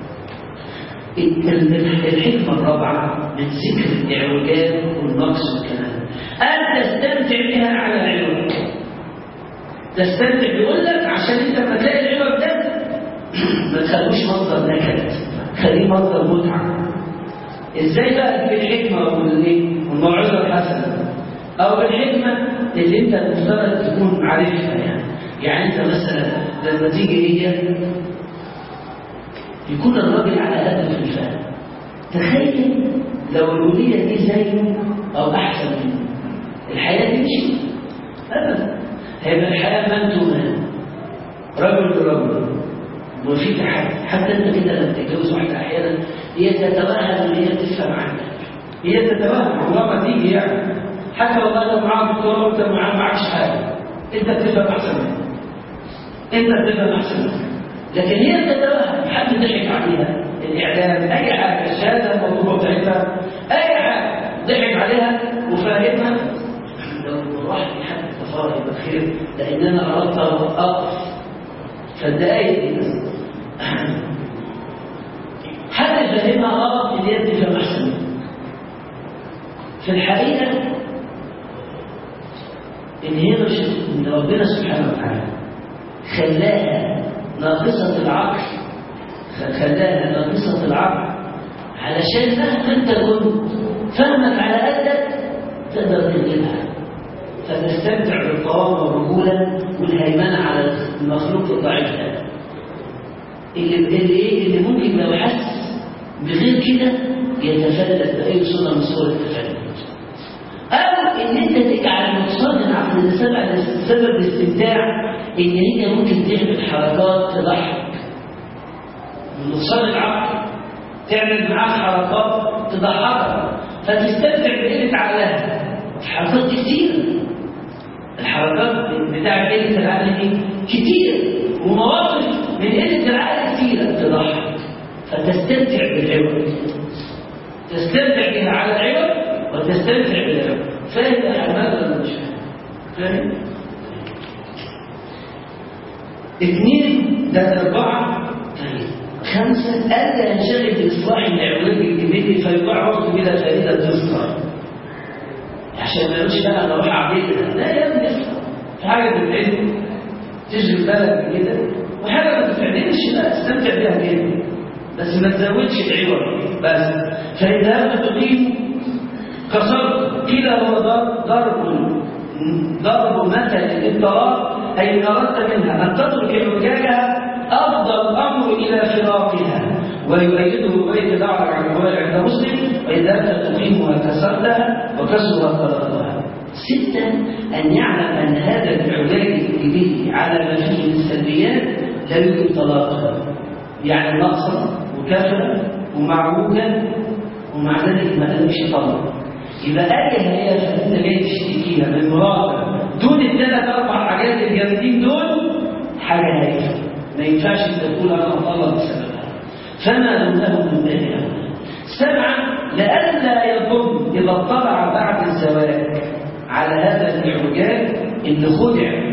الحكمة الرابعة من ذكر الإعوجاج والنقص والكلام أن تستمتع بها على العوج. تستمتع بيقول لك عشان أنت لما تلاقي العوج ده ما تخلوش مصدر نكد، خليه مصدر متعة. إزاي بقى بالحكمة والموعظة الحسنة أو بالحكمة اللي أنت المفترض تكون عارفها. يعني أنت مثلا لما تيجي هي يكون الراجل على قده في الفهم. تخيل لو الولية دي زيه أو أحسن منه الحياة تمشي؟ أبدا. هيبقى الحياة من تمان رجل لرجل وفي تحدي. حتى أنت كده لما تتجوز واحدة أحيانا هي تتوهم إن هي تفهم عنك، هي تتوهم والله ما تيجي يعني. حتى والله لو معاك دكتوراه وأنت معكش حاجة أنت بتفهم أحسن منك، أنت بتفهم أحسن منك. لكن هي تتوهم حد ضحك عليها، الإعلام أي حاجة، الشهادة الموضوع بتاعتها أي حاجة ضحك عليها وفاهمها. لو راح في حد تفاهم يبقى خير لأن أنا أردت أقف فالدقايق دي بس حد فاهمها غلط اللي هي تفهم أحسن منها. في الحقيقة إن هي مش إن ربنا سبحانه وتعالى خلاها ناقصة العقل، خلاها ناقصة العقل علشان مهما أنت كنت فهمك على قدك تقدر تغلبها فتستمتع بالقوام والرجولة والهيمنة على المخلوق الضعيف ده اللي ممكن لو حس بغير كده يتفلت بأي صورة من صور التفلت. أو إن أنت تجعل نقصان العقل ده سبب الاستمتاع إن هي ممكن تعمل حركات تضحك. نقصان العقل تعمل معاه حركات تضحكك فتستمتع بقلة عقلها. الحركات دي كتير، الحركات بتاع قلة العقل دي كتير ومواقف من قلة العقل كتيرة تضحك فتستمتع بالعوض، تستمتع بها على العوض وتستمتع بالعوض. فاهم يا حماد ولا مش فاهم؟ 2 ده 4. 5 ألا ينشغل بإصلاح الإعوجاج الجبلي فيضيع وقته بلا فائدة تذكر. عشان ما يقولش بقى أنا أروح أعملها، لا يا ابني في حاجة بتتعمل تشغل بالك كده وحاجة ما تتعملش لا استمتع بيها كده بس ما تزودش العوض بس. فإذا تقيم كسرت قيل هو ضرب مثل الإضطراب أي إن أردت منها أن تترك اعوجاجها أفضل الأمر إلى فراقها. ويؤيده بيت دعوة عن الرواية عند مسلم وإذا تقيمها كسرتها وكسرت طلاقها. 6 أن يعلم أن هذا الاعوجاج الجبلي على ما فيه من السلبيات لا يوجب طلاقها، يعني ناقصة وكافرة ومعوجة ومع ذلك ما قالوش طلاق. يبقى أي هي فأنت جاي تشتكيها من مراتك دون ال3 4 حاجات الجامدين دول حاجة هايفة ما ينفعش أنت تقول أنا أطلق بسببها. فما دونه من باب أولى. 7 لئلا يظن إذا اطلع بعد الزواج على هذا الاعوجاج إن خدع،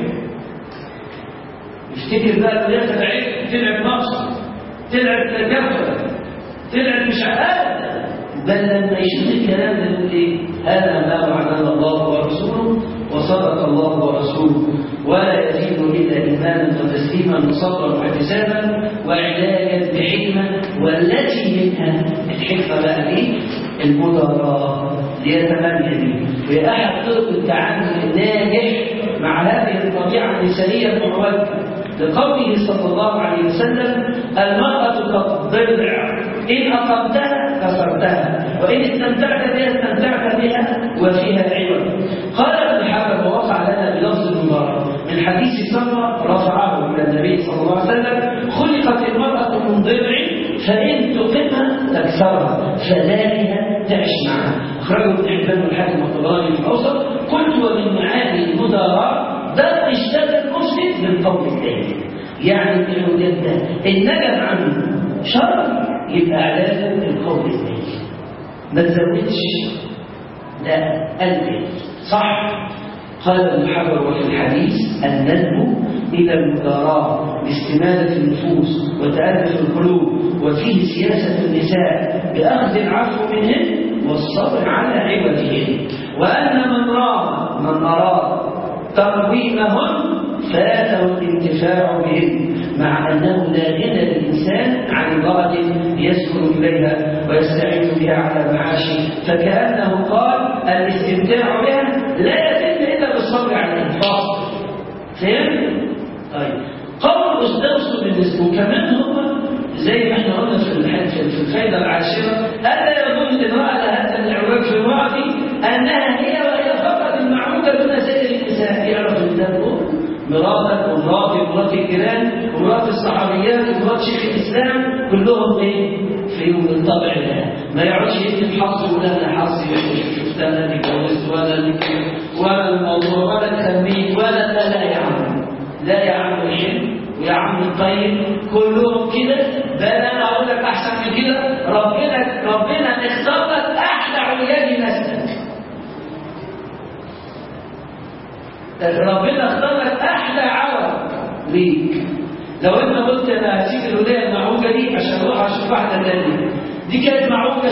يفتكر بقى إنه ياخد عيب، تلعب مقصد، تلعب تكفل، تلعب مش عقاد، بل لما يشوف الكلام ده يقول ايه؟ هذا ما وعدنا الله ورسوله وصدق الله ورسوله ولا يزيد الا ايمانا وتسليما وصبرا واحتسابا وعلاجا بحكمه، والتي منها الحكمه بقى ايه؟ المداراة ليتمنى به. وهي احد طرق التعامل الناجح مع هذه الطبيعه الانسانيه المعوجه، لقوله صلى الله عليه وسلم: المرأة كالضلع إن أقمتها كسرتها وإن استمتعت بها استمتعت بها وفيها عوج. قال ابن حجر ووقع لنا بلفظ المبارك من حديث سمرة رفعه إلى النبي صلى الله عليه وسلم: خلقت المرأة من ضلع فإن تقمها تكسرها فذلك تعش معها. أخرجه ابن حبان والحاكم والطبراني في الأوسط. قلت: ومن معاني المداراة ده اشتغل المسلم بالقول الثاني، يعني العودات ده إن نجد عنه شر يبقى علاجه القول الثاني، ما تزودش، لا قلبي صح. قال ابن حجر: وفي الحديث الندب إلى المداراة باستمادة النفوس وتألف القلوب، وفيه سياسة النساء بأخذ العفو منهن والصبر على عوجهن، وأن من أراد تقويمهن فاته الانتفاع بهن، مع أنه لا غنى للإنسان عن امرأة يسكن إليها ويستعين بها على معاشه، فكأنه قال الاستمتاع بها لا يتم إلا بالصبر على الإنفاق. فهمت؟ طيب قول استوصوا بالنسبة كمان هم زي ما احنا قلنا في الفائدة العاشرة: ألا يظن امرأة هذا العوج في امرأة أنها هي وهي فقط المعروفة دون سائر النساء. يعرف الناس مراتك ومرات الجيران ومرات الصحابيات ومرات شيخ الإسلام كلهم ايه؟ فيهم الطبع ده، ما يقعدش يكتب حظ ولا انا حظي شفت انا اللي اتجوزت ولا الموضوع ولا التنبيه ولا لا يا عم، لا يا عم الحلم ويا عم الطيب كلهم كده. بل انا اقول لك احسن من كده، ربنا اختار لك احلى عيال نسلك، ربنا اختار لك احلى عوض ليك. لو انت قلت انا هسيب الولايه المعوجه دي عشان اروح اشوف واحده ثانيه، دي كانت معوجه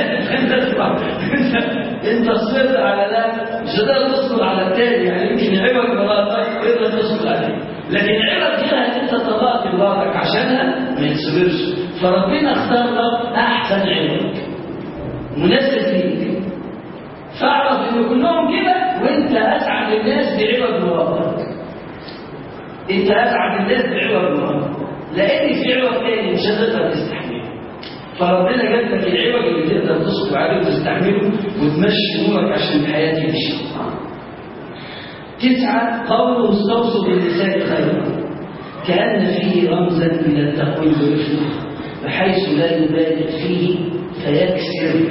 انت صبرت على ده مش هتقدر تصبر على الثاني، يعني يمكن عوض مراتك تقدر تصبر عليه، لكن عوض فيها انت طلقت مراتك عشانها ما يتصبرش. فربنا اختار لك احسن عوض مناسب ليك، فاعرف ان كلهم كده وانت اسعد الناس بعوض مراتك، انت اسعد الناس بعوض مراتك، لان في عوض تاني مش هتقدر تستحمله. فربنا جاب لك العوض اللي تقدر تصبر عليه وتستحمله وتمشي نورك عشان الحياه تمشي. 9 قوله استوصوا بالنساء خيرا، كأن فيه رمزا من التقويم والرفق، بحيث لا يبالغ فيه فيكسر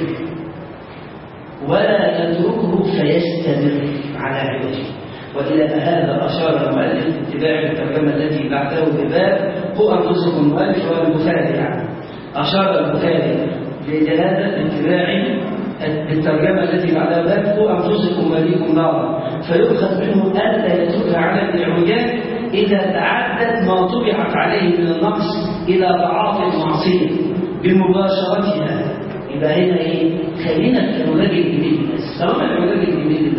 ولا تتركه فيستمر على عوجه. وإلى هذا أشار المؤلف اتباع الترجمة التي بعده بباب قوا أنفسكم. المؤلف والبخاري يعني أشار البخاري لهذا الاتباع بالترجمة التي بعدها باب قوا أنفسكم وأهليكم نارا، فيؤخذ منه ألا يتركها على الاعوجاج إذا تعدت ما طبعت عليه من النقص إلى تعاطي المعصية بمباشرتها. يبقى هنا ايه؟ خلينا في العلاج الجديد بس، طالما العلاج الجديد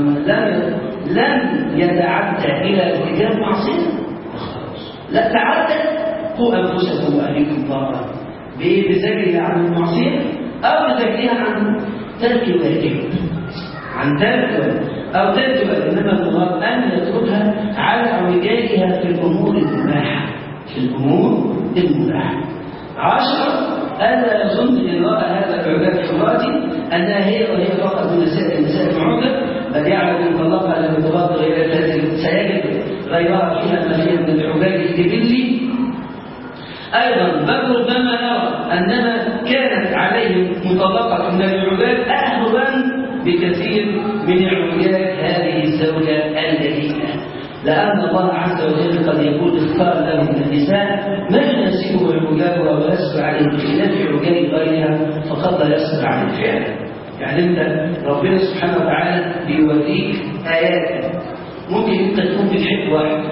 لم يتعدى الى ارتكاب معصيه خلاص، لا تعدى قوا انفسكم واهليكم نارا بزجرها عن المعصيه او بزجرها عن ترك واجب، عن ترك او ترك واجب، انما المراد ان يتركها على اعوجاجها في الامور المباحه، في الامور المباحه. 10 ألا يظن إن رأى هذا العلاج في امرأتي أنها هي وهي فقط من النساء المعوجة، بل يعلم أن طلقها لم يتغاضى غير ذلك سيجد غيرها فيها ما فيها من العلاج الجبلي. أيضا بل ربما نرى أنما كانت عليه مطلقة من العلاج أهلا بكثير من علاج هذه الزوجة الجديدة. لأن الله عز وجل قد يكون اختار له من النساء ما يناسبه عجابها ويسر عليه بخلاف عجاب غيرها فقد لا يسر عن الفعل. يعني انت ربنا سبحانه وتعالى بيوريك آيات ممكن انت تكون بتحب واحد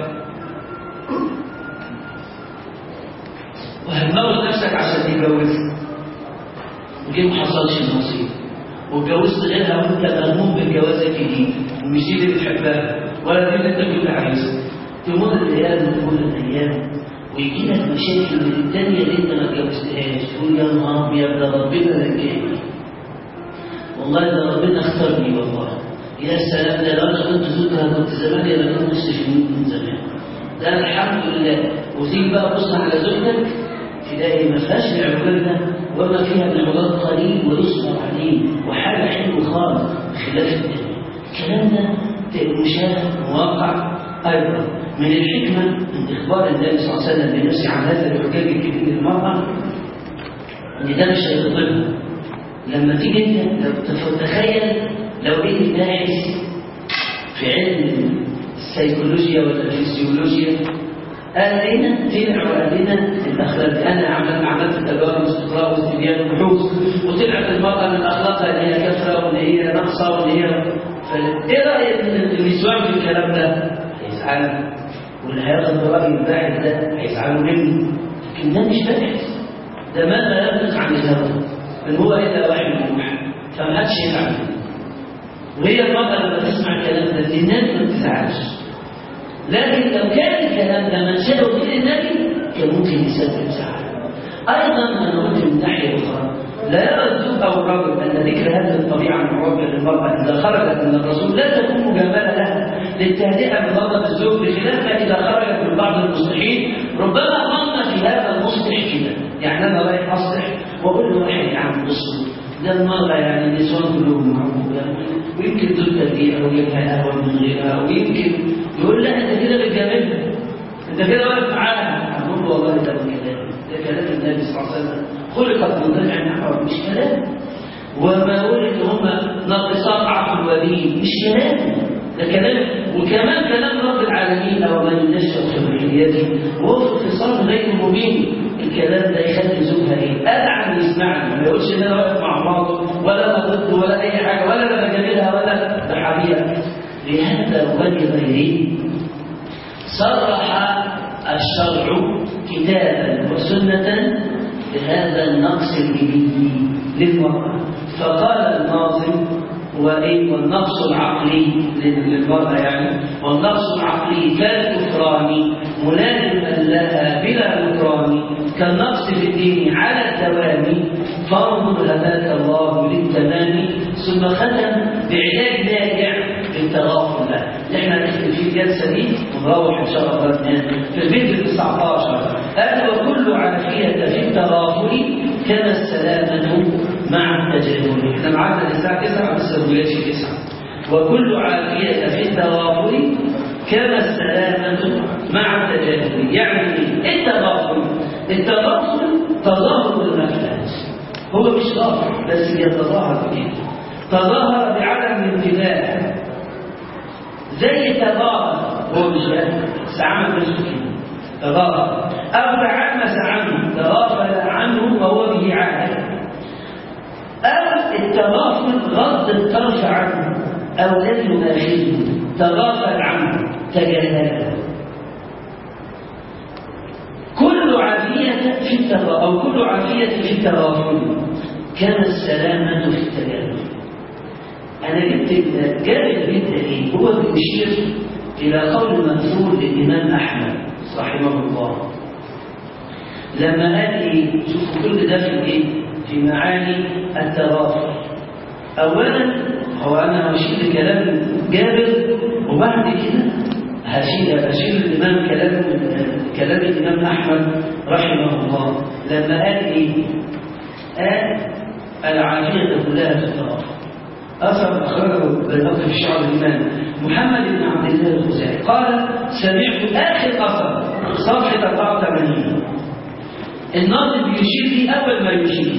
وهتموت نفسك عشان تتجوزها وجي ما حصلش النصيب واتجوزت غيرها وانت مهموم بالجواز الجديد ومش دي اللي بتحبها ولا دي اللي انت كنت عايزها. تمر الايام وتمر الايام ويجي لك مشاكل من الثانيه اللي انت ما اتجوزتهاش تقول يا نهار ابيض ده ربنا نجاني والله ده ربنا اختارني والله يا سلام ده لو انا كنت زوجها كنت زمان انا كنت مستشفيين من زمان ده الحمد لله. وتيجي بقى تبص على زوجتك تلاقي ما فيهاش العقول ده وما فيها من العقول قليل ويصبر عليه وحاجه حلوه خالص بخلاف الدنيا. الكلام ده مشاهد مواقع ايضا. من الحكمه من اخبار النبي صلى الله عليه وسلم بنفسه عن هذا الحجاج الكبير للمراه ان ده مش هيضرها. لما تيجي انت تتخيل لو انت باحث في علم السيكولوجيا ولا الفسيولوجيا قال لنا طلع وقال لنا الاخلاق. انا عملت تجارب استقراء واستبيان وبحوث وطلعت المراه من اخلاقها اللي هي كثره واللي هي ناقصه واللي هي ايه رايك ان النسوان في الكلام ده؟ هيزعلوا واللي هياخد براي الباحث ده هيزعلوا منه. لكن ده مش باحث ده ماذا ينطق عن الهوى من هو الا واحد موحى فما حدش يزعل منه. وهي المراه لما تسمع الكلام ده الناس ما تزعلش. لكن لو كان الكلام ده منشأه غير النبي كان ممكن يسبب زعل. ايضا انا قلت من ناحيه اخرى لا يرى الزوج او الرجل ان ذكر هذه الطبيعه المعوجه للمراه اذا خرجت من الرسول لا تكون مجامله لها للتهدئه بغضب الزوج بخلاف ما اذا خرجت من بعض المصلحين ربما ظن في هذا المصلح كده. يعني انا رايح اصلح واقول له واحد يا عم بصوا ده المرأة يعني النسوان كلهم معروفة ويمكن دول تربية ويجيبها قهوة من غيرها ويمكن يقول لا انت كده بتجاملها انت كده واقف معاها. اقول له والله ده كلام ده كلام النبي صلى الله عليه وسلم خلقت من ضلع نحو مش كلام. وما اقول ان هم ناقصات عقل ودين مش كلام ده كلام. وكمان كلام رب العالمين او من ينشأ في الحليات وهو في اتصال غير مبين. الكلام ده يخلي زوجها ايه؟ ادعى يسمعني ما يقولش ان انا واقف مع بعض ولا انا ضد ولا اي حاجه ولا انا بجاملها ولا بحبيها. لهذا ولغيره صرح الشرع كتابا وسنه بهذا النقص الجبلي للمراه. فقال الناظم والنقص العقلي للمرأة يعني والنقص العقلي كالكفران ملازما لها بلا نكران كالنقص في الدين على الدوام فرض هداك الله للتمام. ثم ختم بعلاج ناجع بالتغافل له. احنا نختم في الجلسه دي ونروح ان شاء الله في البيت 19 قال وكل عافيه في التغافل كما السلامه مع التجاهل. احنا معادنا الساعه 9 بس ما بقتش 9. وكل عافيه في التغافل كما السلامه مع التجاهل. يعني التغافل تظاهر بالمفلات. هو مش ظاهر بس يتظاهر به. تظاهر بعدم الانتباه زي تظاهر هو مش سعامة بالسكين تظاهر أو تعمس عنه تغافل عنه وهو به عاهل أو التغافل غض الطرف عنه أو لم يباشره تغافل عنه تجاهله. كل عافية في التغافل أو كل عافية في التغافل كان السلامة في التجاهل. أنا جبت جابر جدا إيه؟ هو بيشير إلى قول مأثور للإمام أحمد رحمه الله لما قال إيه؟ شوفوا كل ده في إيه؟ في معاني التغافل. أولا هو أنا هشيل كلام جابر وبعد كده هشيل الإمام كلام الإمام أحمد رحمه الله لما قال إيه؟ قال العافية كلها في التغافل. أثر أخرجه بالأثر في شعب الإمام محمد بن عبد الله الخزاعي قال سمعت آخر أثر صفحة 84 الناظم يشير لي أول ما يشير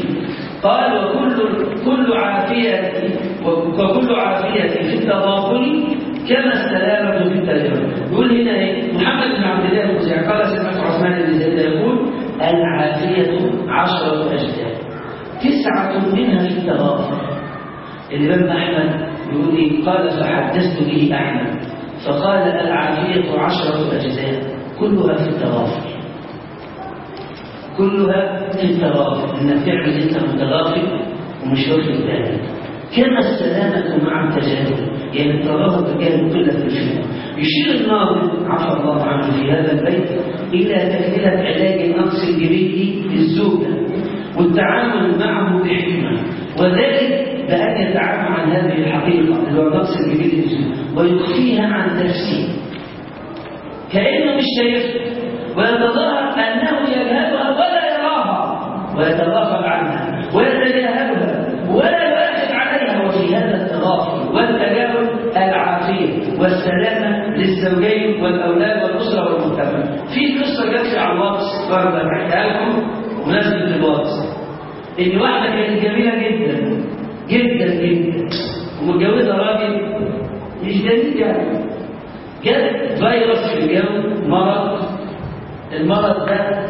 قال وكل عافية في التغافل كما السلامة في التجربة. يقول هنا إيه؟ محمد بن عبد الله الخزاعي قال سمعت عثمان بن زيد يقول العافية 10 أجزاء 9 منها في التغافل. الإمام أحمد يقول إيه؟ قال فحدثت به أحمد فقال العافية 10 أجزاء كلها في التغافل. كلها في التغافل، إنك تعمل أنت متغافل ومش واخد بالك. كما السلامة مع التجاهل، يعني التغافل تجاهل قلة في الفهم. يشير الناظم عفى الله عنه في هذا البيت إلى تكملة علاج النقص الجبلي للزوجة والتعامل معه بحكمة، وذلك بأن يتعامل عن هذه الحقيقة اللي هو النقص الجبلي للزوجة ويخفيها عن نفسه كأنه مش شايفها، ويتظاهر أنه يجهلها ولا يراها ويتغافل عنها ويتجاهلها ولا يؤاخذ عليها. وفي هذا التغافل والتجاهل العافية والسلامة للزوجين والأولاد والأسرة والمجتمع. في قصة جت لي على الواتس برضه أحكيها لكم بمناسبة الواتس، إن واحدة كانت جميلة جدا جدا جدا ومتجوزة راجل مش جديد يعني، جت فيروس في الجو، مرض، المرض ده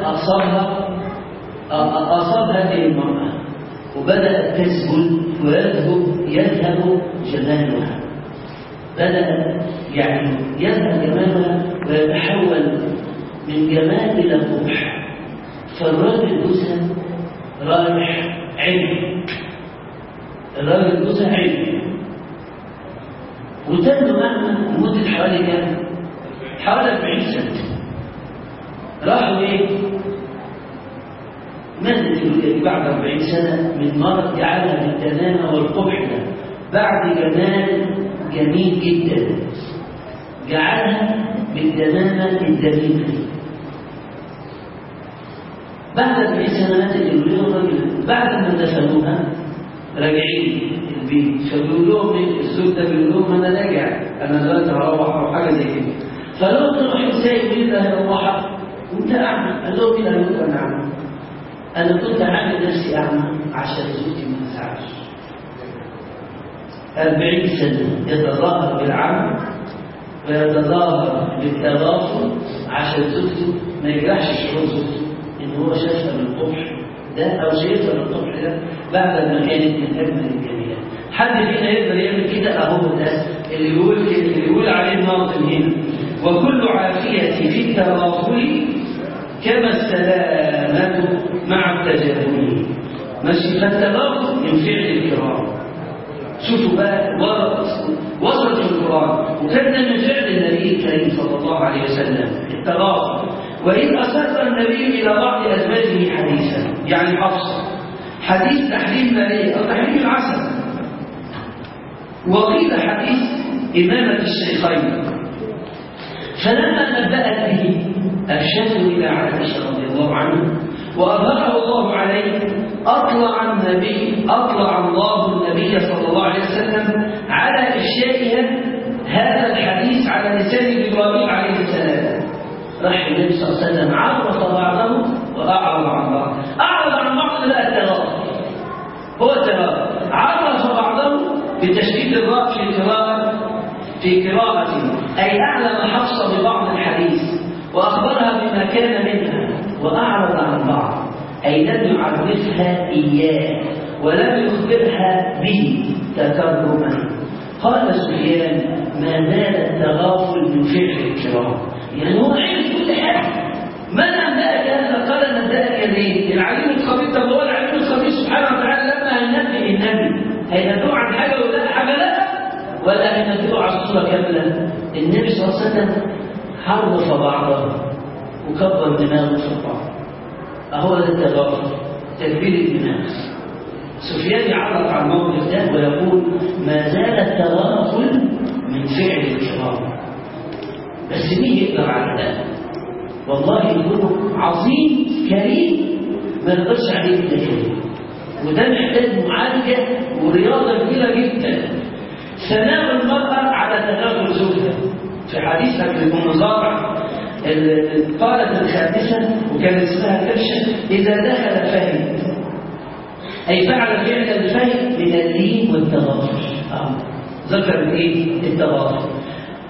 أصاب هذه المرأة وبدأت تسهل ويذهب جمالها، بدأ يعني يذهب جمالها ويتحول من جمال إلى قبح. فالراجل جوزها رايح علم، الراجل جوزها علم وتم معنا لمدة حوالي كام؟ حوالي 40 سنة. راحوا ايه؟ ماتت بعد 40 سنة من مرض جعلها بالدنانة والقبح ده بعد جمال جميل جدا، جعلها بالدنانة الدميمة. بعد 40 سنة ماتت الراجل، بعد ما دفنوها راجعين البيت، فبيقول لهم الزوج ده بيقول لهم انا راجع، انا دلوقتي هروح او حاجه زي كده. فلو تروح ازاي مين اللي هيروحك؟ وانت اعمى. قال له مين اللي هيقول انا اعمى؟ انا كنت عامل نفسي اعمى عشان زوجتي ما تزعلش. 40 سنه يتظاهر بالعمى ويتظاهر بالتغافل عشان زوجته ما يجرحش شعور زوجته ان هو شافها من القبح ده او شايفها من القبح ده بعد ما كانت من اجمل الجميلات. حد فينا يقدر يعمل كده؟ اهو ده اللي يقول عليه الناظم هنا وكل عافية في التغافل كما السلامة مع التجاهل. ماشي. فالتغافل من فعل الكرام. شوفوا بقى وصلت في القرآن وكان من فعل النبي الكريم صلى الله عليه وسلم التغافل. وإذ أسر النبي إلى بعض أزواجه حديثا، يعني حفصة، حديث تحريم مالية أو تحريم العسل، وقيل حديث إمامة الشيخين. فلما نبأت به أرشده إلى عائشة رضي الله عنها وأظهره الله عليه، أطلع الله النبي صلى الله عليه وسلم على إفشائها هذا الحديث على لسان إبراهيم عليه السلام. راح النبي صلى الله عليه وسلم عرف بعضه وأعرض عن بعض. أعرض عن بعض لا التغافل، هو التغافل. عرف بعضه بتشديد الراء في قراءة أي أعلم حفصة ببعض الحديث وأخبرها بما كان منها، وأعرض عن بعض أي لم يعرفها إياه ولم يخبرها به تكرما. قال سفيان ما زال التغافل من فعل الكرام، يعني هو عارف كل حاجة. من أنبأك هذا؟ قال أنبأك ليه؟ العليم الخبير. طب هو العليم الخبير سبحانه وتعالى لما هينبئ النبي هينبئه عن حاجة ولا حاجة لا، ولا هينبئه على الصورة كاملة. النبي صلى الله عليه وسلم حرف بعضه وكبر دماغه في بعض. أهو ده التغافل، تكبير الدماغ. سفيان يعرض على الموقف ده ويقول ما زال التغافل من فعل الكرام. بس مين يقدر على ده؟ والله يكون عظيم كريم ما يقدرش عليه إلا كريم، وده محتاج معالجة ورياضة كبيرة جدا. ثناء المرأة على تغافل زوجها. في حديث ابن مزارع قالت الخامسة وكان اسمها كبشة إذا دخل فهم، أي فعل فعل الفهم من اللين والتغافل. ذكر ايه؟ التغافل.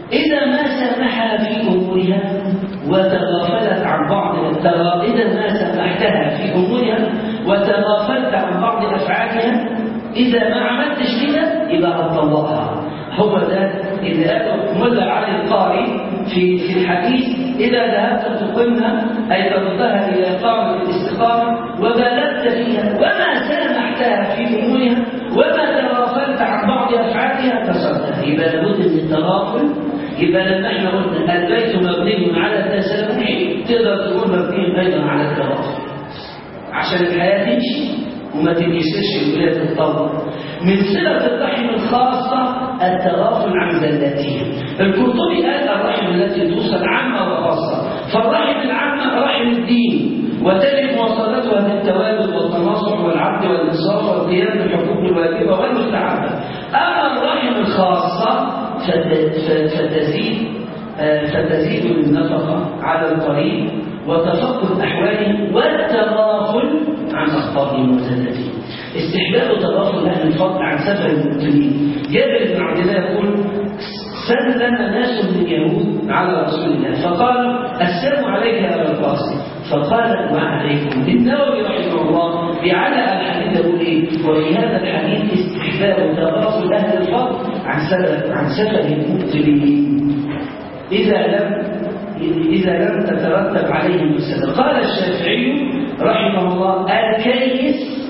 إذا ما سامحها في أمورها وتغافلت عن بعض إذا ما سامحتها في أمورها وتغافلت عن بعض أفعالها، إذا ما عملتش كده يبقى هتطلقها. هو ده اللي قاله ملا علي القاري في الحديث: إذا ذهبت تقيمها أي تردها إلى إقامة الاستقامة وبالغت فيها وما سامحتها في أمورها وما تغافلت عن بعض أفعالها فصدها. يبقى لابد من التغافل. يبقى لما احنا قلنا البيت مبني على التسامح، تقدر تقول مبني أيضا على التغافل عشان الحياة تمشي وما تنكسرش الولاية تتطور. من صلة الرحم الخاصة التغافل عن زلاتها. القرطبي قال الرحم التي توصل عامة وخاصة، فالرحم العامة رحم الدين وتجب مواصلتها بالتوالد والتناصح والعدل والإنصاف والقيام بالحقوق الواجبة والمستحبة. أما الرحم الخاصة فتزيد النفقة على القريب وتفقد أحوالهم والتغافل عن أخطائهم وزلاتهم. استحباب تغافل أهل الفضل عن سفر المبتلين. جابر بن عبد الله يقول: سلم ناس من اليهود على رسول الله فقالوا: السلام عليك يا أبا القاسم. فقال: وعليكم. النووي رحمه الله بيعلق الحديث يقول إيه؟ وفي هذا الحديث استحباب تغافل أهل الفضل عن سفر المبتلين إذا لم تترتب عليهم السنة. قال الشافعي رحمه الله: الكيس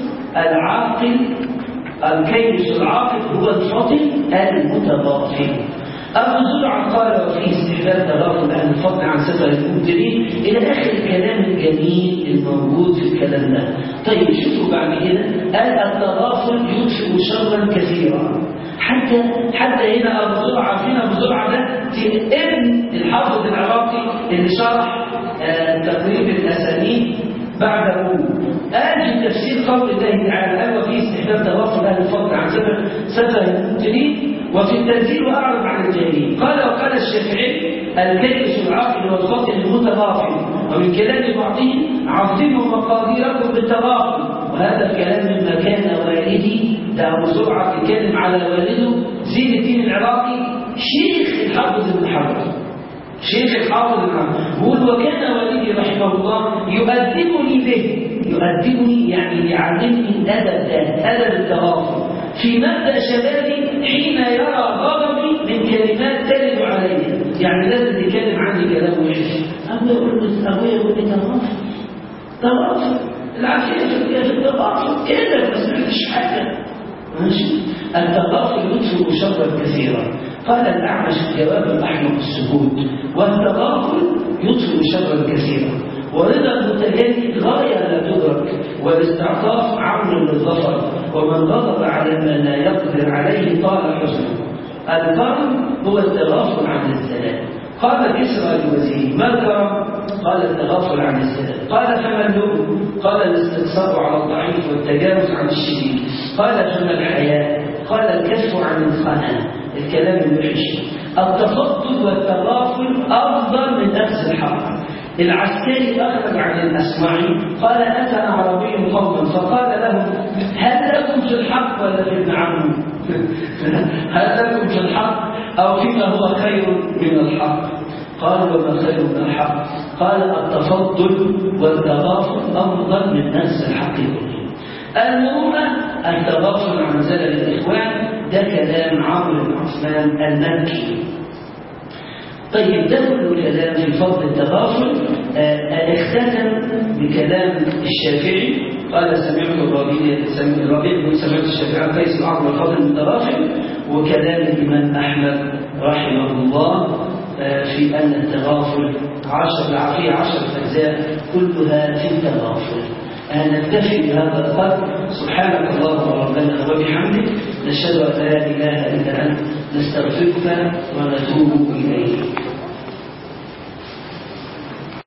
العاقل هو الفطن المتغافل. أبو زرع قال: وفيه استحباب تغافل أهل الفضل عن سفر المبتلين إلى آخر الكلام الجميل الموجود في الكلام ده. طيب شوفوا بعد كده قال: التغافل يدفئ شرا كثيرا. حتى هنا أبو زرع، عارفين أبو زرع ده ابن الحافظ العراقي اللي شرح تقريب الأسانيد بعد قال في تفسير قول الله تعالى: قال: وفيه استحباب تغافل أهل الفضل عن سفر المبتلين وفي التنزيل وأعرض عن الجاهلين. وقال الشافعي: الكيس العاقل والفطن المتغافل. ومن كلام بعضهم: عظموا مقاديركم بالتغافل. وهذا الكلام مما كان والدي ده أبو زرعة يتكلم على والده زين الدين العراقي شيخ الحافظ ابن حجر. يقول: وكان والدي رحمه الله يؤدبني به، يؤدبني يعني يعلمني أدب التغافل في مبدأ شبابي حين يرى غضبي من كلمات ترد علي. يعني لازم يتكلم عني كلام وحش، أبويا يقول لي تغافل العافية في التغافل كده، بس ما فيش حاجة ماشي. التغافل يدفع شرا كثيرا. قال الأعمش: الجواب الأحمق السكوت، والتغافل يدفع شرا كثيرا. ورضا المتجلي غاية لا تدرك، والاستعطاف عون للظفر، ومن غضب على ما لا يقدر عليه طال حزنه. الكرم هو التغافل عن الزلال. قال كسرى الوزير: ما الكرم؟ قال: التغافل عن الزلال. قال: فما اللؤم؟ قال: الاستقصاء على الضعيف والتجاوز عن الشديد. قال: فما الحياء؟ قال: الكف عن الخناء، الكلام الوحش. التفضل والتغافل أفضل من أخذ الحق. العسكري أخرج عن الأسمعي قال: أتى أعرابي قوما فقال لهم: هل لكم في الحق ولا في ابن عمه؟ هل لكم في الحق أو فيما هو خير من الحق؟ قالوا: وما خير من الحق؟ قال: التفضل والتغافل أفضل من نفس الحق كله. المرونة التغافل عن زلل الإخوان، ده كلام عمرو بن عثمان المكي. طيب ده كله كلام في فضل التغافل. اختتم بكلام الشافعي قال: سمعت الربيع بن سمعت الشافعي قيس الأعظم الفضل المتغافل. وكلام الإمام أحمد رحمه الله في أن التغافل 10 أجزاء كلها في التغافل. نكتفي بهذا القدر. سبحانك اللهم ربنا وبحمدك، نشهد أن لا إله إلا أنت، نستغفرك ونتوب إليك.